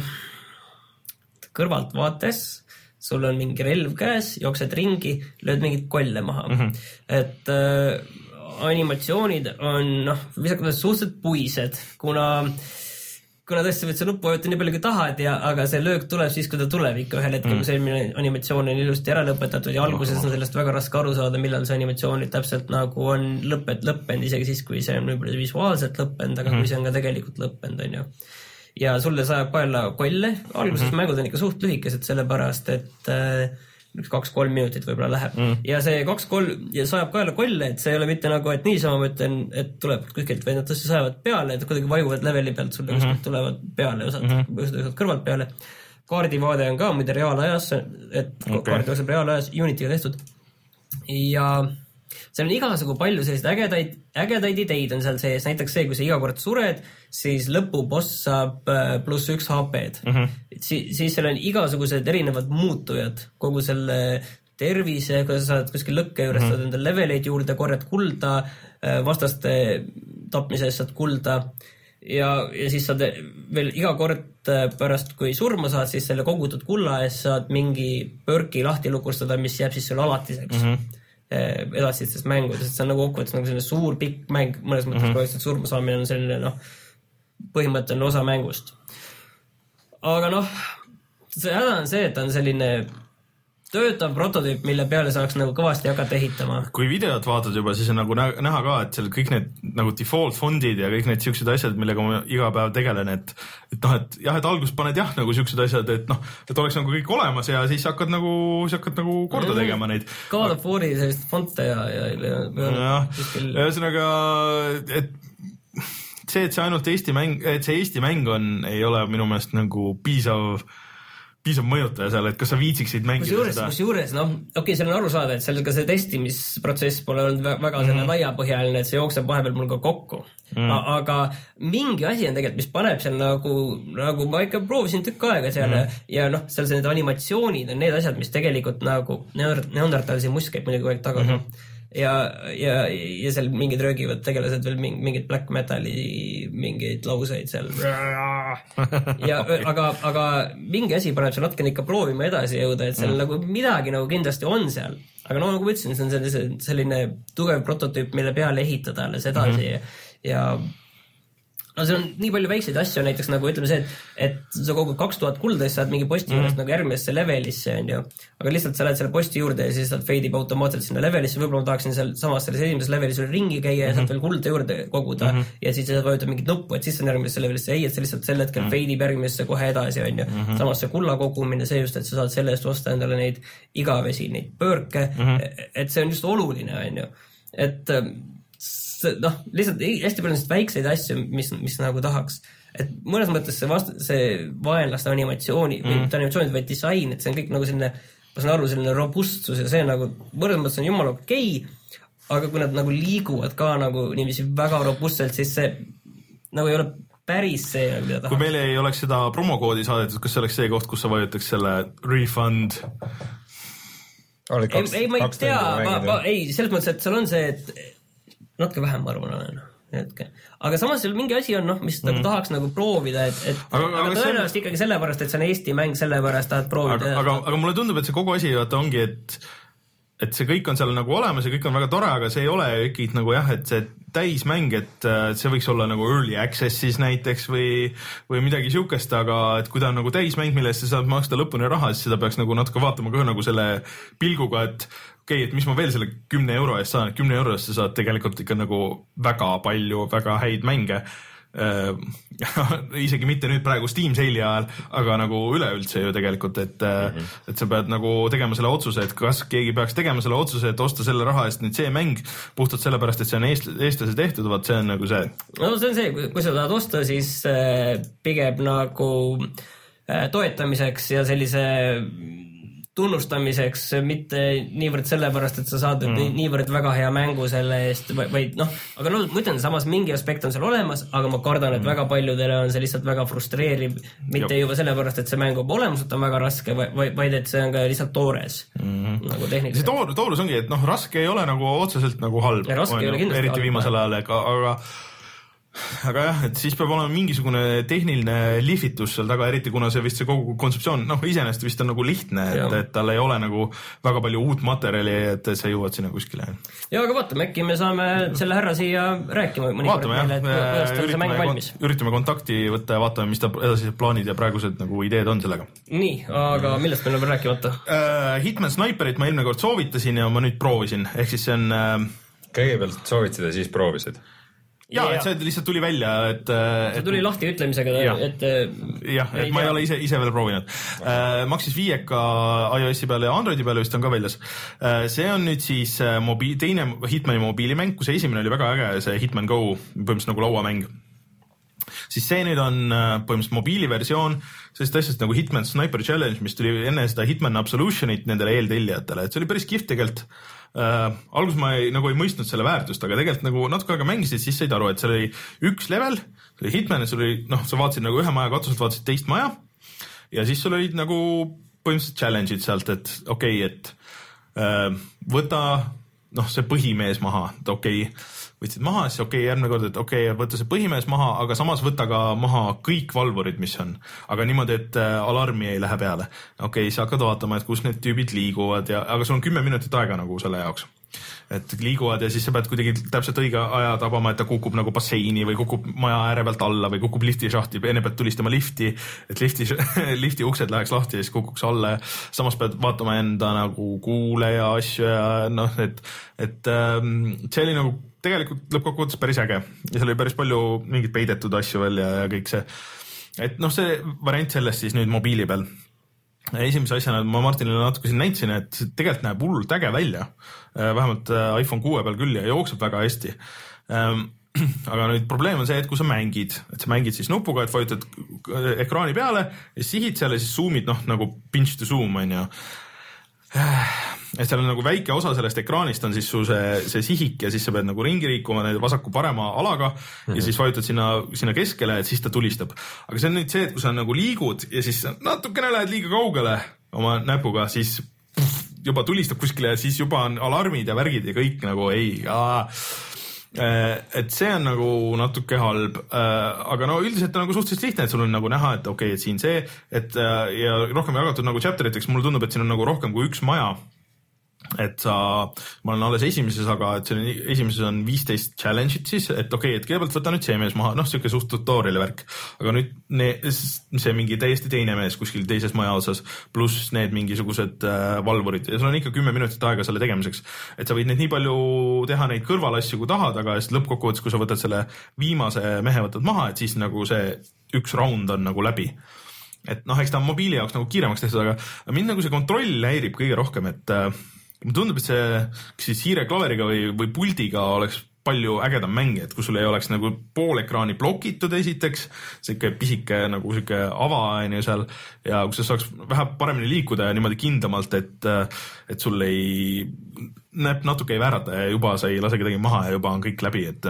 kõrvalt vaates sul on mingi relv käes, jooksed ringi, lööd mingit kolle maha. Mm-hmm. Et äh, animatsioonid on noh, visakades suhteliselt puised, kuna, kuna tõesti võid see nuppu vajuta nii palju kui tahad, ja, aga see löök tuleb siis, kui ta tuleb ikka ühel hetkel, mm. kui see animatsioon on ilusti ära lõpetatud ja alguses on sellest väga raske aru saada, millal see animatsioon täpselt nagu on lõpet, lõppenud, isegi siis, kui see on võib-olla visuaalselt lõppenud, aga mm. kui see on ka tegelikult lõppenud, on ju. Ja sulle sajab kaela kolle, alguses mm-hmm. mängud on ikka suht lühikesed, sellepärast, et äh, üks kaks-kolm minutit võib-olla läheb. Mm. Ja see kaks-kolm ja sajab kaela kolle, et see ei ole mitte nagu, et niisama ma ütlen, et tuleb kuskilt või nad tõesti sajavad peale, et kuidagi vajuvad leveli pealt sulle mm-hmm. kuskilt tulevad peale, osad, mm-hmm. osad kõrvalt peale. Kaardivaade on ka muide reaalajas, et okay. kaardi osab reaalajas Unity'ga tehtud. Ja seal on igasugu palju selliseid ägedaid, ägedaid ideid on seal sees, näiteks see, kui sa iga kord sured, siis lõpuboss saab pluss üks H P-d. Mm-hmm. Si- siis seal on igasugused erinevad muutujad, kogu selle tervise, kui sa saad kuskil lõkke juures, mm-hmm. saad enda leveleid juurde, korjad kulda, vastaste tapmises saad kulda ja, ja siis saad veel iga kord pärast, kui surma saad, siis selle kogutud kulla ees saad mingi pörki lahti lukustada, mis jääb siis sulle alatiseks. Mm-hmm. edasistes mängudes, et see on nagu kokkuvõttes nagu selline suur pikk mäng, mõnes mõttes mm-hmm. kui surma saamine on selline noh, põhimõtteline osa mängust. Aga noh, see häda on see, et ta on selline töötav prototüüp, mille peale saaks nagu kõvasti hakata ehitama. Kui videot vaatad juba, siis on nagu näha ka, et seal kõik need nagu default fondid ja kõik need siuksed asjad, millega ma iga päev tegelen, et, et noh, et jah, et algus paned jah, nagu siuksed asjad, et noh, et oleks nagu kõik olemas ja siis hakkad nagu, siis hakkad nagu korda tegema neid. God of War'i sellist fonte ja, ja, ja, ja kuskil... ühesõnaga, et see, et see ainult Eesti mäng, et see Eesti mäng on, ei ole minu meelest nagu piisav piisav mõjutaja seal, et kas sa viitsiksid mängida kus juures, seda? Kus juures, noh, okei, okay, seal on aru saada, et seal ka see testimisprotsess pole olnud väga selle mm-hmm. laiapõhjaline, et see jookseb vahepeal mul ka kokku. Mm. Aga mingi asi on tegelikult, mis paneb seal nagu, nagu ma ikka proovisin tükk aega seal mm. ja noh, seal see need animatsioonid on need asjad, mis tegelikult nagu neandertalisi must käib muidugi kogu aeg taga. Mm-hmm. Ja, ja, ja seal mingid röögivad tegelased veel mingid black metali mingeid lauseid seal. Ja, aga, aga mingi asi paneb seal natkene ikka proovima edasi jõuda, et seal mm. nagu midagi nagu kindlasti on seal. Aga no nagu ma ütlesin, see on selline, selline tugev prototüüp, mille peale ehitada alles edasi mm-hmm. ja no see on nii palju väikseid asju, näiteks nagu ütleme see, et, et sa kogud kaks tuhat kulda ja saad mingi posti mm-hmm. juurest nagu järgmisse levelisse, on ju. Aga lihtsalt sa lähed selle posti juurde ja siis saad feidib automaatselt sinna levelisse, võib-olla ma tahaksin seal samas selles esimeses levelis ringi käia ja mm-hmm. saad veel kulda juurde koguda mm-hmm. ja siis saad vajutada mingit nuppu, et siis on järgmisse levelisse, ei, et see lihtsalt sel hetkel mm-hmm. feidib järgmisse kohe edasi, on ju. Mm-hmm. Samas see kulla kogumine, see just, et sa saad selle eest osta endale neid igavesi, neid pöörke, mm-hmm. et see on just oluline, on ju. Et noh, lihtsalt hästi palju väikseid asju, mis, mis nagu tahaks. Et mõnes mõttes see, vast, see vaenlaste animatsiooni, mm. mitte animatsioonid, vaid disain, et see on kõik nagu selline, ma saan aru, selline robustsus ja see nagu, mõnes mõttes on jumala okei, aga kui nad nagu liiguvad ka nagu niiviisi väga robustselt, siis see nagu ei ole päris see, mida tahaks. Kui meile ei oleks seda promokoodi saadetud, kas see oleks see koht, kus sa vajutaks selle refund? Kaks, ei, ei, ma ei tea, ma, ma, ei, selles mõttes, et seal on see, et natuke vähem ma arvan olen. Hetke. Aga samas seal mingi asi on, noh, mis mm. nagu tahaks nagu proovida, et, et aga, aga tõenäoliselt see... ikkagi sellepärast, et see on Eesti mäng, sellepärast tahad proovida. Aga, aga, aga mulle tundub, et see kogu asi vaata ongi, et, et see kõik on seal nagu olemas ja kõik on väga tore, aga see ei ole ikkagi nagu jah, et see täismäng, et see võiks olla nagu early access'is näiteks või, või midagi siukest, aga et kui ta on nagu täismäng, mille eest sa saad maksta lõpuni raha, siis seda peaks nagu natuke vaatama ka nagu selle pilguga, et okei okay,, et mis ma veel selle kümne euro eest saan, et kümne euro eest sa saad tegelikult ikka nagu väga palju, väga häid mänge. Uh, isegi mitte nüüd praegu Steam sale'i ajal, aga nagu üleüldse ju tegelikult, et mm-hmm. et sa pead nagu tegema selle otsuse, et kas keegi peaks tegema selle otsuse, et osta selle raha eest nüüd see mäng puhtalt sellepärast, et see on eest, eestlase tehtud, vaat see on nagu see. No see on see, kui sa tahad osta, siis äh, pigem nagu äh, toetamiseks ja sellise tunnustamiseks, mitte niivõrd sellepärast, et sa saad mm. niivõrd väga hea mängu selle eest, vaid noh, aga no ma ütlen, samas mingi aspekt on seal olemas, aga ma kardan, et mm. väga paljudele on see lihtsalt väga frustreeriv, mitte juba sellepärast, et see mäng olemuselt on väga raske, vaid et see on ka lihtsalt toores mm. nagu tehniliselt. See toor, toorus ongi, et noh, raske ei ole nagu otseselt nagu halb, raske ei ole kindlasti eriti halb, viimasel ajal, aga, aga aga jah, et siis peab olema mingisugune tehniline lihvitus seal taga, eriti kuna see vist see kogu kontseptsioon, noh, iseenesest vist on nagu lihtne, et, et tal ei ole nagu väga palju uut materjali, et sa jõuad sinna kuskile. Ja, aga vaatame, äkki me saame selle härra siia rääkima mõnikord meile, et kuidas ta see mäng valmis. Üritame kontakti võtta ja vaatame, mis ta edasised plaanid ja praegused nagu ideed on sellega. Nii, aga millest meil on veel rääkimata? Uh, Hitman Sniperit ma eelmine kord soovitasin ja ma nüüd proovisin, ehk siis see on uh... kõigepealt soovitasid ja siis proovisid. Ja, ja, et see lihtsalt tuli välja, et... See tuli lahti ütlemisega, et... Jah, et ma ei ole ise, ise veel proovinud. Uh, maksis viieka iOS-i peale ja Androidi peale vist on ka väljas. Uh, see on nüüd siis mobiil, teine Hitmani mobiilimäng, kui see esimene oli väga äge, see Hitman Go, põhimõtteliselt nagu lauamäng. Siis see nüüd on põhimõtteliselt mobiiliversioon sellist asjast nagu Hitman Sniper Challenge, mis tuli enne seda Hitman Absolutionit nendele eeltellijatele, et see oli päris kihvt tegelikult. Uh, alguses ma ei, nagu ei mõistnud selle väärtust, aga tegelikult nagu natuke aega mängisid, siis said aru, et seal oli üks level, see oli Hitman ja sul oli, noh, sa vaatasid nagu ühe maja katuselt, vaatasid teist maja ja siis sul olid nagu põhimõtteliselt challenge'id sealt, et okei okay,, et uh, võta, noh, see põhimees maha, et okei okay,, võtsid maha, siis okei okay,, järgmine kord, et okei okay,, võtta see põhimees maha, aga samas võtta ka maha kõik valvurid, mis on. Aga niimoodi, et äh, alarmi ei lähe peale. Okei okay,, sa hakkad vaatama, et kus need tüübid liiguvad, ja, aga sul on kümme minutit aega nagu selle jaoks. Et liiguvad ja siis sa pead kuidagi täpselt õige aja tabama, et ta kukub nagu basseini või kukub maja ääre pealt alla või kukub lifti šahti, enne pead tulistama lifti, et lifti, lifti uksed läheks lahti ja siis kukuks alla ja samas pead vaatama enda nagu kuule ja asju ja noh, et, et ähm, see oli nagu tegelikult lõppkokkuvõttes päris äge ja seal oli päris palju mingit peidetud asju veel ja, ja kõik see, et noh, see variant sellest siis nüüd mobiili peal. Esimese asjana ma Martinile natuke siin näitasin, et tegelikult näeb hullult äge välja, vähemalt iPhone kuue peal küll ja jookseb väga hästi. Aga nüüd probleem on see, et kui sa mängid, et sa mängid siis nupuga, et vajutad ekraani peale ja sihid seal ja siis zoomid, noh nagu pinch to zoom on ju. Et seal on nagu väike osa sellest ekraanist on siis su see, see sihik ja siis sa pead nagu ringi liikuma vasaku parema alaga mm-hmm. ja siis vajutad sinna, sinna keskele, et siis ta tulistab. Aga see on nüüd see, et kui sa nagu liigud ja siis natukene lähed liiga kaugele oma näpuga, siis pff, juba tulistab kuskile ja siis juba on alarmid ja värgid ja kõik nagu ei, aa. Et see on nagu natuke halb, aga no üldiselt on nagu suhteliselt lihtne, et sul on nagu näha, et okei, okay, et siin see, et ja rohkem jagatud nagu chapteriteks, mulle tundub, et siin on nagu rohkem kui üks maja. Et sa, ma olen alles esimeses, aga et see esimeses on viisteist challenge'id siis, et okei, okay, et kõigepealt võta nüüd see mees maha, noh, siuke suht tutoriali värk, aga nüüd ne, see mingi täiesti teine mees kuskil teises maja osas, pluss need mingisugused äh, valvurid ja sul on ikka kümme minutit aega selle tegemiseks, et sa võid neid nii palju teha neid kõrvalasju kui tahad, aga siis lõppkokkuvõttes, kui sa võtad selle viimase mehe võtad maha, et siis nagu see üks round on nagu läbi. Et noh, eks ta on mobiili jaoks nagu kiiremaks tehtud, aga mind nagu see kontroll häirib kõige rohkem, et äh, mulle tundub, et see siis hiireklaveriga või, või puldiga oleks palju ägedam mäng, et kui sul ei oleks nagu pool ekraani blokitud esiteks, siuke pisike nagu siuke ava on ju seal ja kui sa saaks vähe paremini liikuda ja niimoodi kindlamalt, et, et sul ei, näeb natuke ei väärata ja juba sa ei lase kedagi maha ja juba on kõik läbi, et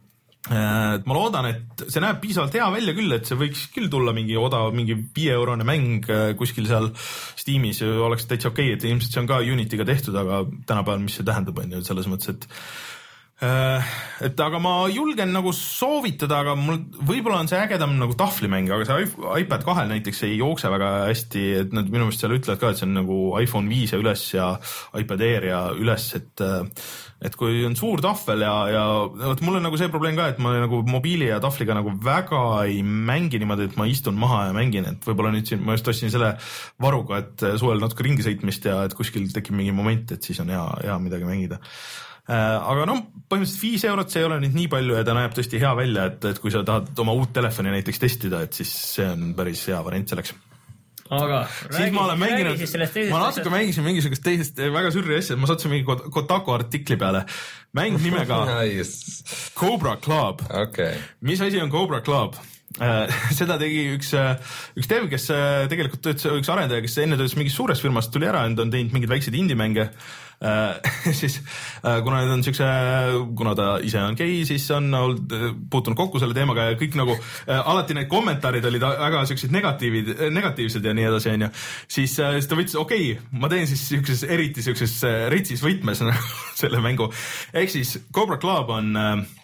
et ma loodan, et see näeb piisavalt hea välja küll, et see võiks küll tulla mingi odav, mingi viie eurone mäng kuskil seal Steamis oleks täitsa okei, et ilmselt see on ka Unity'ga tehtud, aga tänapäeval mis see tähendab, on ju, selles mõttes, et et aga ma julgen nagu soovitada, aga mul võib-olla on see ägedam nagu tahvlimäng, aga see iPad kahel näiteks ei jookse väga hästi, et nad minu meelest seal ütlevad ka, et see on nagu iPhone viis ja üles ja iPad Air ja üles, et et kui on suur tahvel ja, ja et mul on nagu see probleem ka, et ma nagu mobiili ja tahvliga nagu väga ei mängi niimoodi, et ma istun maha ja mängin, et võib-olla nüüd siin, ma just ostsin selle varuga, et suvel natuke ringi sõitmist ja et kuskil tekib mingi moment, et siis on hea, hea midagi mängida. Aga noh, põhimõtteliselt viis eurot, see ei ole nüüd nii palju ja ta näeb tõesti hea välja, et, et kui sa tahad oma uut telefoni näiteks testida, et siis see on päris hea variant selleks. Aga siis ma olen mänginud, ma natuke mängisin mingisugust teisest väga sürri asja, ma sattusin mingi Kotaku artikli peale. Mäng nimega Cobra Club. Okay. Mis asi on Cobra Club? Seda tegi üks, üks dev, kes tegelikult töötas, üks arendaja, kes enne töötas mingis suures firmas, tuli ära, nüüd on teinud mingid väiksed indie-mänge. siis kuna need on siukse, kuna ta ise on gei, siis on olnud, puutunud kokku selle teemaga ja kõik nagu alati need kommentaarid olid väga siuksed negatiivid, negatiivsed ja nii edasi, onju. Siis, siis ta võttis, okei, okay, ma teen siis siukses, eriti siukses ritsis võtmes selle mängu. Ehk siis Cobra Club on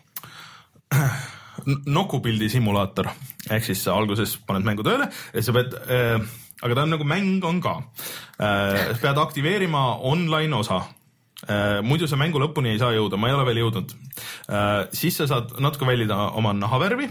äh, nokupildi simulaator. Ehk siis sa alguses paned mängu tööle ja sa pead äh, aga ta on nagu mäng on ka. Sa pead aktiveerima online osa. Muidu sa mängu lõpuni ei saa jõuda, ma ei ole veel jõudnud. Siis sa saad natuke valida oma nahavärvi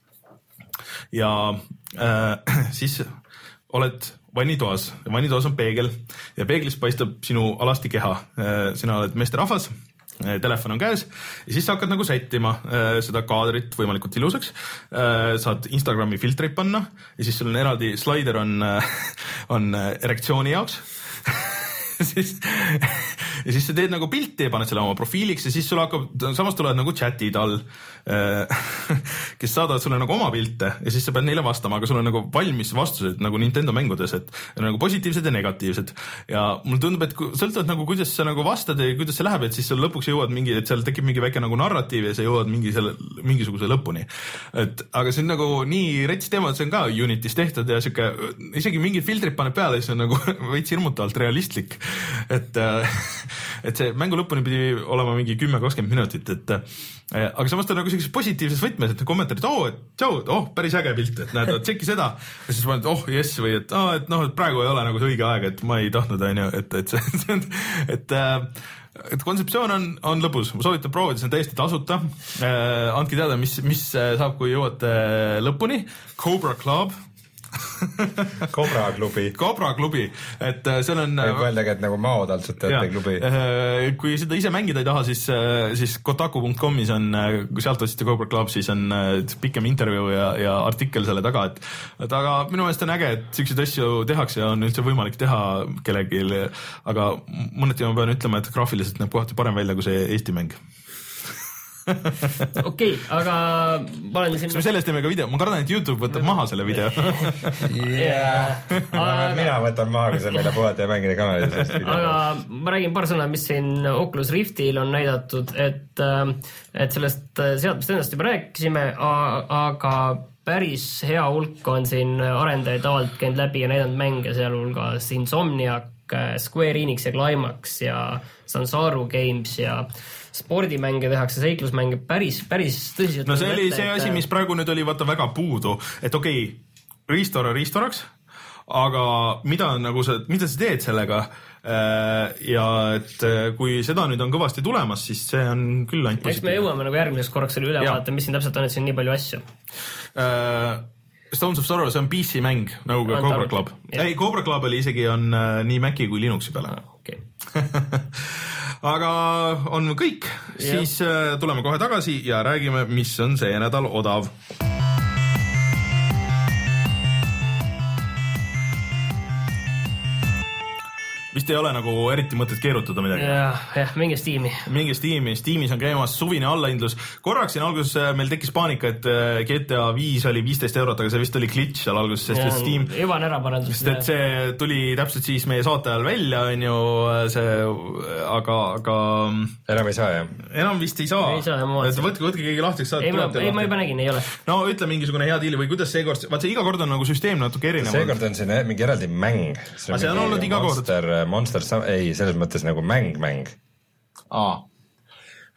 ja äh, siis oled vannitoas. Vannitoas on peegel ja peeglis paistab sinu alasti keha. Sina oled meesterahvas, telefon on käes ja siis sa hakkad nagu sättima seda kaadrit võimalikult ilusaks. Saad Instagrami filtreid panna ja siis sul on eraldi slider on, on erektsiooni jaoks. siis, ja siis sa teed nagu pilti ja paned selle oma profiiliks ja siis sul hakkab, samas tulevad nagu chatid all, kes saadavad sulle nagu oma pilte ja siis sa pead neile vastama, aga sul on nagu valmis vastused nagu Nintendo mängudes, et nagu positiivsed ja negatiivsed. Ja mul tundub, et sõltuvalt nagu kuidas sa nagu vastad ja kuidas see läheb, et siis sul lõpuks jõuad mingi, et seal tekib mingi väike nagu narratiiv ja sa jõuad mingi selle, mingisuguse lõpuni. Et, aga see on nagu nii rets teema, et see on ka Unitis tehtud ja siuke, isegi mingid filtrid paneb peale, siis on nagu veits hirmutavalt realistlik. Et, et see mängu lõpuni pidi olema mingi kümme kakskümmend minutit, et aga samas ta nagu sellises positiivses võtmes, et kommentaarid, oh, et tšau, oh, päris äge pilt, et näed, tšeki seda ja siis ma olen, oh, jess, või et, oh, et noh, et praegu ei ole nagu see õige aeg, et ma ei tahtnud, et, et see, et, et kontseptsioon on, on lõbus, ma soovitan proovida, see on täiesti tasuta, andke teada, mis, mis saab, kui jõuate lõpuni, Cobra Club, Cobra klubi. Cobra klubi, et seal on võib mõeldagi, et nagu maotaltsutajate klubi. Kui seda ise mängida ei taha, siis, siis kotaku punkt comis on, kui sealt otsite Cobra Club, siis on pikem intervjuu ja, ja artikkel selle taga, et, et aga minu meelest on äge, et selliseid asju tehakse ja on üldse võimalik teha kellelgi, aga mõneti ma pean ütlema, et graafiliselt näeb kohati parem välja kui see Eesti mäng. Okei, okay, aga ma olen siin... Sellest teeme ka video, ma kardan, et YouTube võtab maha selle video. yeah. aga... Mina võtan maha, kui see meile puhata ja mängida kameris. Aga ma räägin paar sõna, mis siin Oculus Riftil on näidatud, et, et sellest seadmest ennast juba rääkisime, aga päris hea hulk on siin arendajaid avalt käinud läbi ja näidanud mänge, sealhulgas Insomniac, Square Enix ja Climax ja Sansaru Games ja spordimänge tehakse, seiklusmänge päris, päris tõsiselt. No see oli see et... asi, mis praegu nüüd oli vaata väga puudu, et okei, okay, Restore Restoraks, aga mida, nagu sa, mida sa teed sellega ja et kui seda nüüd on kõvasti tulemas, siis see on küll ainult positiivne. Eks me jõuame nagu järgmiseks korraks selle üle vaata, mis siin täpselt on, et siin nii palju asju. Uh, Stones of Sorrow, see on P C mäng, nagu ka Cobra Club. Ei, Cobra Club oli isegi on uh, nii Maci kui Linuxi peale. Okei. Aga on kõik, siis uh, tuleme kohe tagasi ja räägime, mis on see nädal odav. Vist ei ole nagu eriti mõtet keerutada midagi. Jah, jah, mingi Steam'i. Mingi Steam'i. Steam'is on käimas suvine allahindlus. Korraks siin alguses meil tekkis paanika, et G T A viis oli viisteist eurot, aga see vist oli glitch seal alguses, sest ja, Steam... Juba on ära parandus. Sest et see tuli täpselt siis meie saate ajal välja, on ju see, aga, aga... Enam ei saa, jah? Enam vist ei saa. Ei saa, ma vaatasin. Võtke, võtke keegi lahtiks saad. Ei, ma, ei, ma juba nägin, ei ole. No ütle mingisugune hea diili või kuidas see kord... Vaat see iga kord on nagu süsteem natuke erinev. See kord on siin mingi eraldi mäng. See on, see on olnud iga monster, kord. Monster, ei, selles mõttes nagu mäng-mäng. Aa.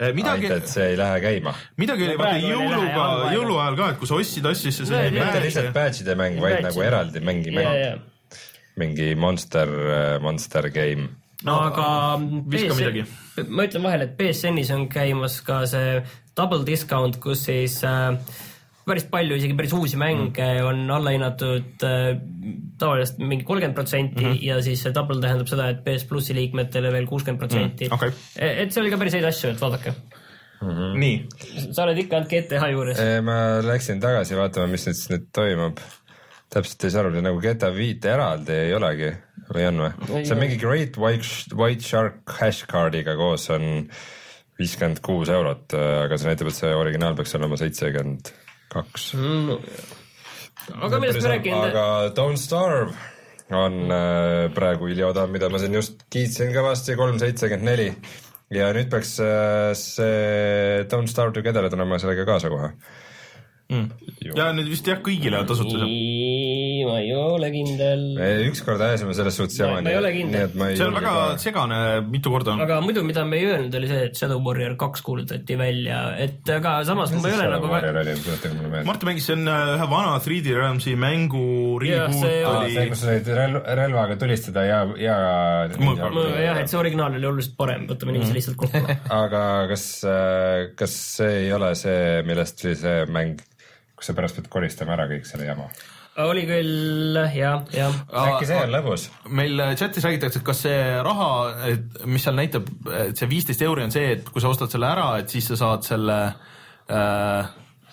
midagi, ainult, et see ei lähe käima. Midagi oli vaata jõuluga, jõuluajal ka, et kui sa ostsid asju, siis see mitte lihtsalt patch'ide mäng, vaid nagu eraldi mängi mäng. Mingi monster, monster game. No aga viska midagi. Ma ütlen vahel, et P S N-is on käimas ka see double discount, kus siis äh, päris palju, isegi päris uusi mänge mm. on alla hinnatud äh, tavaliselt mingi kolmkümmend protsenti mm -hmm. ja siis see double tähendab seda, et P S Plussi liikmetele veel kuuskümmend protsenti. Mm, okay. Et see oli ka päris häid asju, et vaadake. Mm -hmm. Nii. Sa oled ikka G T A juures. Ma läksin tagasi vaatama, mis nüüd, nüüd toimub. Täpselt ei saa aru, nagu G T A viis eraldi ei olegi või on või? See on mingi Great White, White Shark hashcardiga koos on viiskümmend kuus eurot, aga see näitab, et see originaal peaks olema seitsekümmend kaks. Mm. Aga millest me rääkinud? Aga Don't Starve on äh, praegu iliodav, mida ma siin just kiitsin kõvasti, kolm seitsekümmend neli. Ja nüüd peaks äh, see Don't Starve Together tulema sellega kaasa kohe. Mm. Ja nüüd vist jah, kõigile on tasutus. Ma ei ole kindel. Ükskord ajasime selles suhtes jama. Ma ei ole kindel. See on väga ka... segane, mitu korda on. Aga muidu, mida me ei öelnud, oli see, et Shadow Warrior kaks kuulutati välja. Et aga samas ma ei ole nagu... Martin mängis, see on ühe vana three D Realmsi mängu reboot see oli... See, kus olid relvaga tulistada ja... ja... jah, et see originaal oli oluliselt parem. Võtame niiviisi lihtsalt kokku. Aga kas, kas see ei ole see, millest oli see mäng, kus sa pärast pead koristama ära kõik selle jama? Oli küll, jah, jah. Äkki see on lõbus? Meil chatis räägitakse, et kas see raha, et mis seal näitab, et see viisteist euri on see, et kui sa ostad selle ära, et siis sa saad selle äh,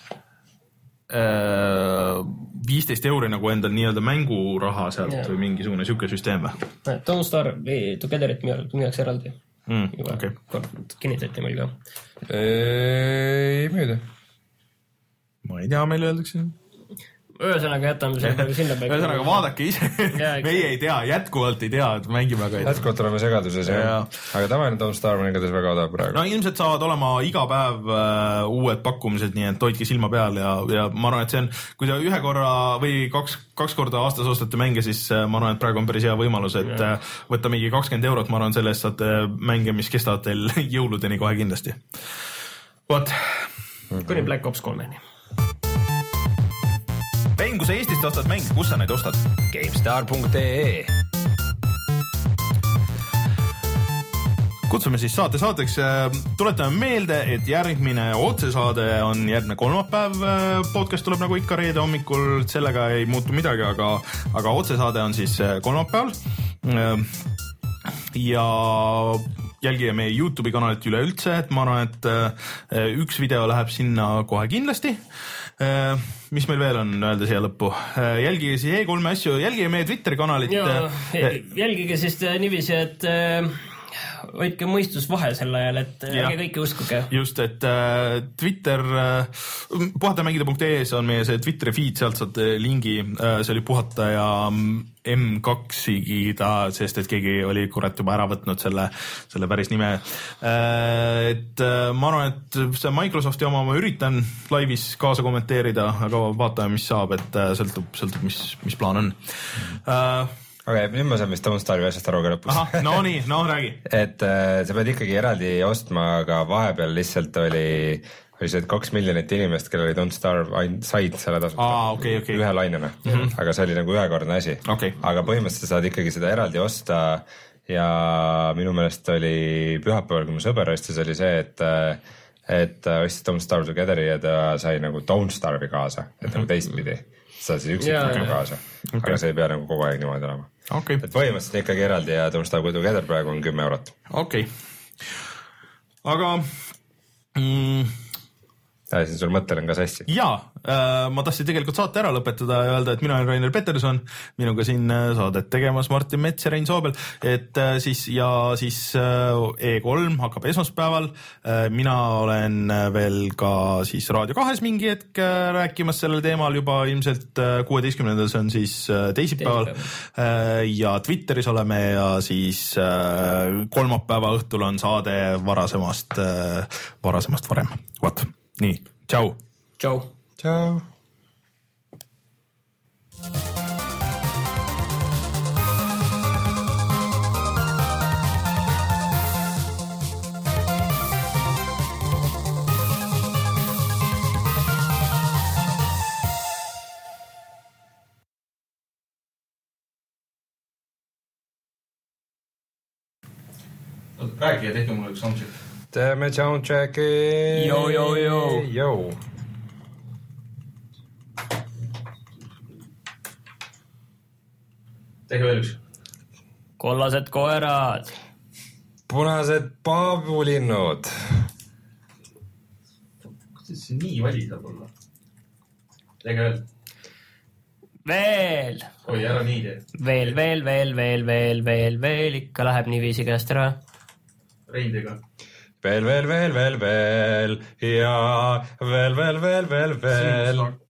äh, viisteist euri nagu endal nii-öelda mänguraha sealt yeah. või mingisugune siuke süsteem või? Don't Starve Togetherit müüaks eraldi. Mm, okay. Kinnitati meil ka. Ei müüda. Ma ei tea, meil öeldakse. Ühesõnaga jätame see praegu sinna päeva. Ühesõnaga vaadake ise. Meie ei tea, jätkuvalt ei tea, et mängime aga ei tea. Jätkuvalt oleme segaduses, jah. Ja. Aga tavaline Don't Starve on igatahes väga odav praegu. No ilmselt saavad olema iga päev uh, uued pakkumised, nii et hoidke silma peal ja, ja ma arvan, et see on, kui te ühe korra või kaks, kaks korda aastas ostate mänge, siis uh, ma arvan, et praegu on päris hea võimalus, et uh, võtta mingi kakskümmend eurot, ma arvan, sellest saate mänge, mis kestavad teil jõuludeni kohe kindlasti. What? Kuni Black Ops kolmeni. Pein, kui sa Eestist ostad mäng, kus sa neid ostad? GameStar punkt ee Kutsume siis saate saateks. Tuletame meelde, et järgmine otsesaade on järgmine kolmapäev. Podcast tuleb nagu ikka reede hommikul, sellega ei muutu midagi, aga, aga otsesaade on siis kolmapäeval. Ja jälgige meie YouTube'i kanalit üleüldse, et ma arvan, et üks video läheb sinna kohe kindlasti. Mis meil veel on öelda siia lõppu? Jälgige siis E kolme asju, jälgige meie Twitteri kanalit. Ja, jälgige siis niiviisi, et hoidke mõistus vahe sel ajal, et ärge kõike uskuge. Just, et äh, Twitter äh, puhatamängida punkt ee-s on meie see Twitteri feed, sealt saate lingi, äh, see oli puhata ja M kaksigi ta, sest et keegi oli kurat juba ära võtnud selle, selle päris nime. Äh, et äh, ma arvan, et see Microsofti oma ma üritan laivis kaasa kommenteerida, aga vaatame, mis saab, et äh, sõltub, sõltub mis, mis plaan on. Äh, Okei, okay, nüüd ma saan vist Don't Starve'i asjast aru ka lõpus. Aha, no nii, no räägi. Et äh, sa pead ikkagi eraldi ostma, aga vahepeal lihtsalt oli, oli see kaks miljonit inimest, kellel oli Don't Starve, said selle tasuta ah, okay, okay. ühe lainena. Mm-hmm. Aga see oli nagu ühekordne asi. Okay. Aga põhimõtteliselt saad ikkagi seda eraldi osta ja minu meelest oli pühapäeval, kui mu sõber ostis, oli see, et et ostis Don't Starve Together ja ta sai nagu Don't Starve'i kaasa, et nagu teistpidi. Sa siis üksik nagu kaasa, okay. Aga see ei pea nagu kogu aeg niimoodi olema. Okay. Et põhimõtteliselt ikkagi eraldi ja Don't Starve Together praegu on kümme eurot. Okei. Okay. Aga... Mm, Täisin sul mõttelen ka sassi. Jaa, äh, ma tahtsin tegelikult saate ära lõpetada ja öelda, et mina olen Rainer Peterson, minuga siin saadet tegemas Martin Mets ja Rein Soobel, et äh, siis ja siis äh, E kolm hakkab esmaspäeval, äh, mina olen veel ka siis Raadio kahes mingi hetk äh, rääkimas sellel teemal juba ilmselt äh, kuueteistkümnendal, see on siis äh, teisipäeval äh, ja Twitteris oleme ja siis äh, kolmapäeva õhtul on saade varasemast, äh, varasemast varem. What? Nii, tšau. Tšau. Tšau. räägi ja tehke mulle üks soundcheck. Teeme soundchecki. Jou, jou, jou. Jou. Tehke veel üks. Kollased koerad. Punased paabulinnud. Kuidas see nii vali saab olla? Tehke veel. Veel. Oi, ära nii tee. Veel, veel, veel, veel, veel, veel, veel. Ikka läheb nii viisi käest ära. Reindega. Veel, veel, veel, veel, veel. Ja veel, veel, veel, veel, veel.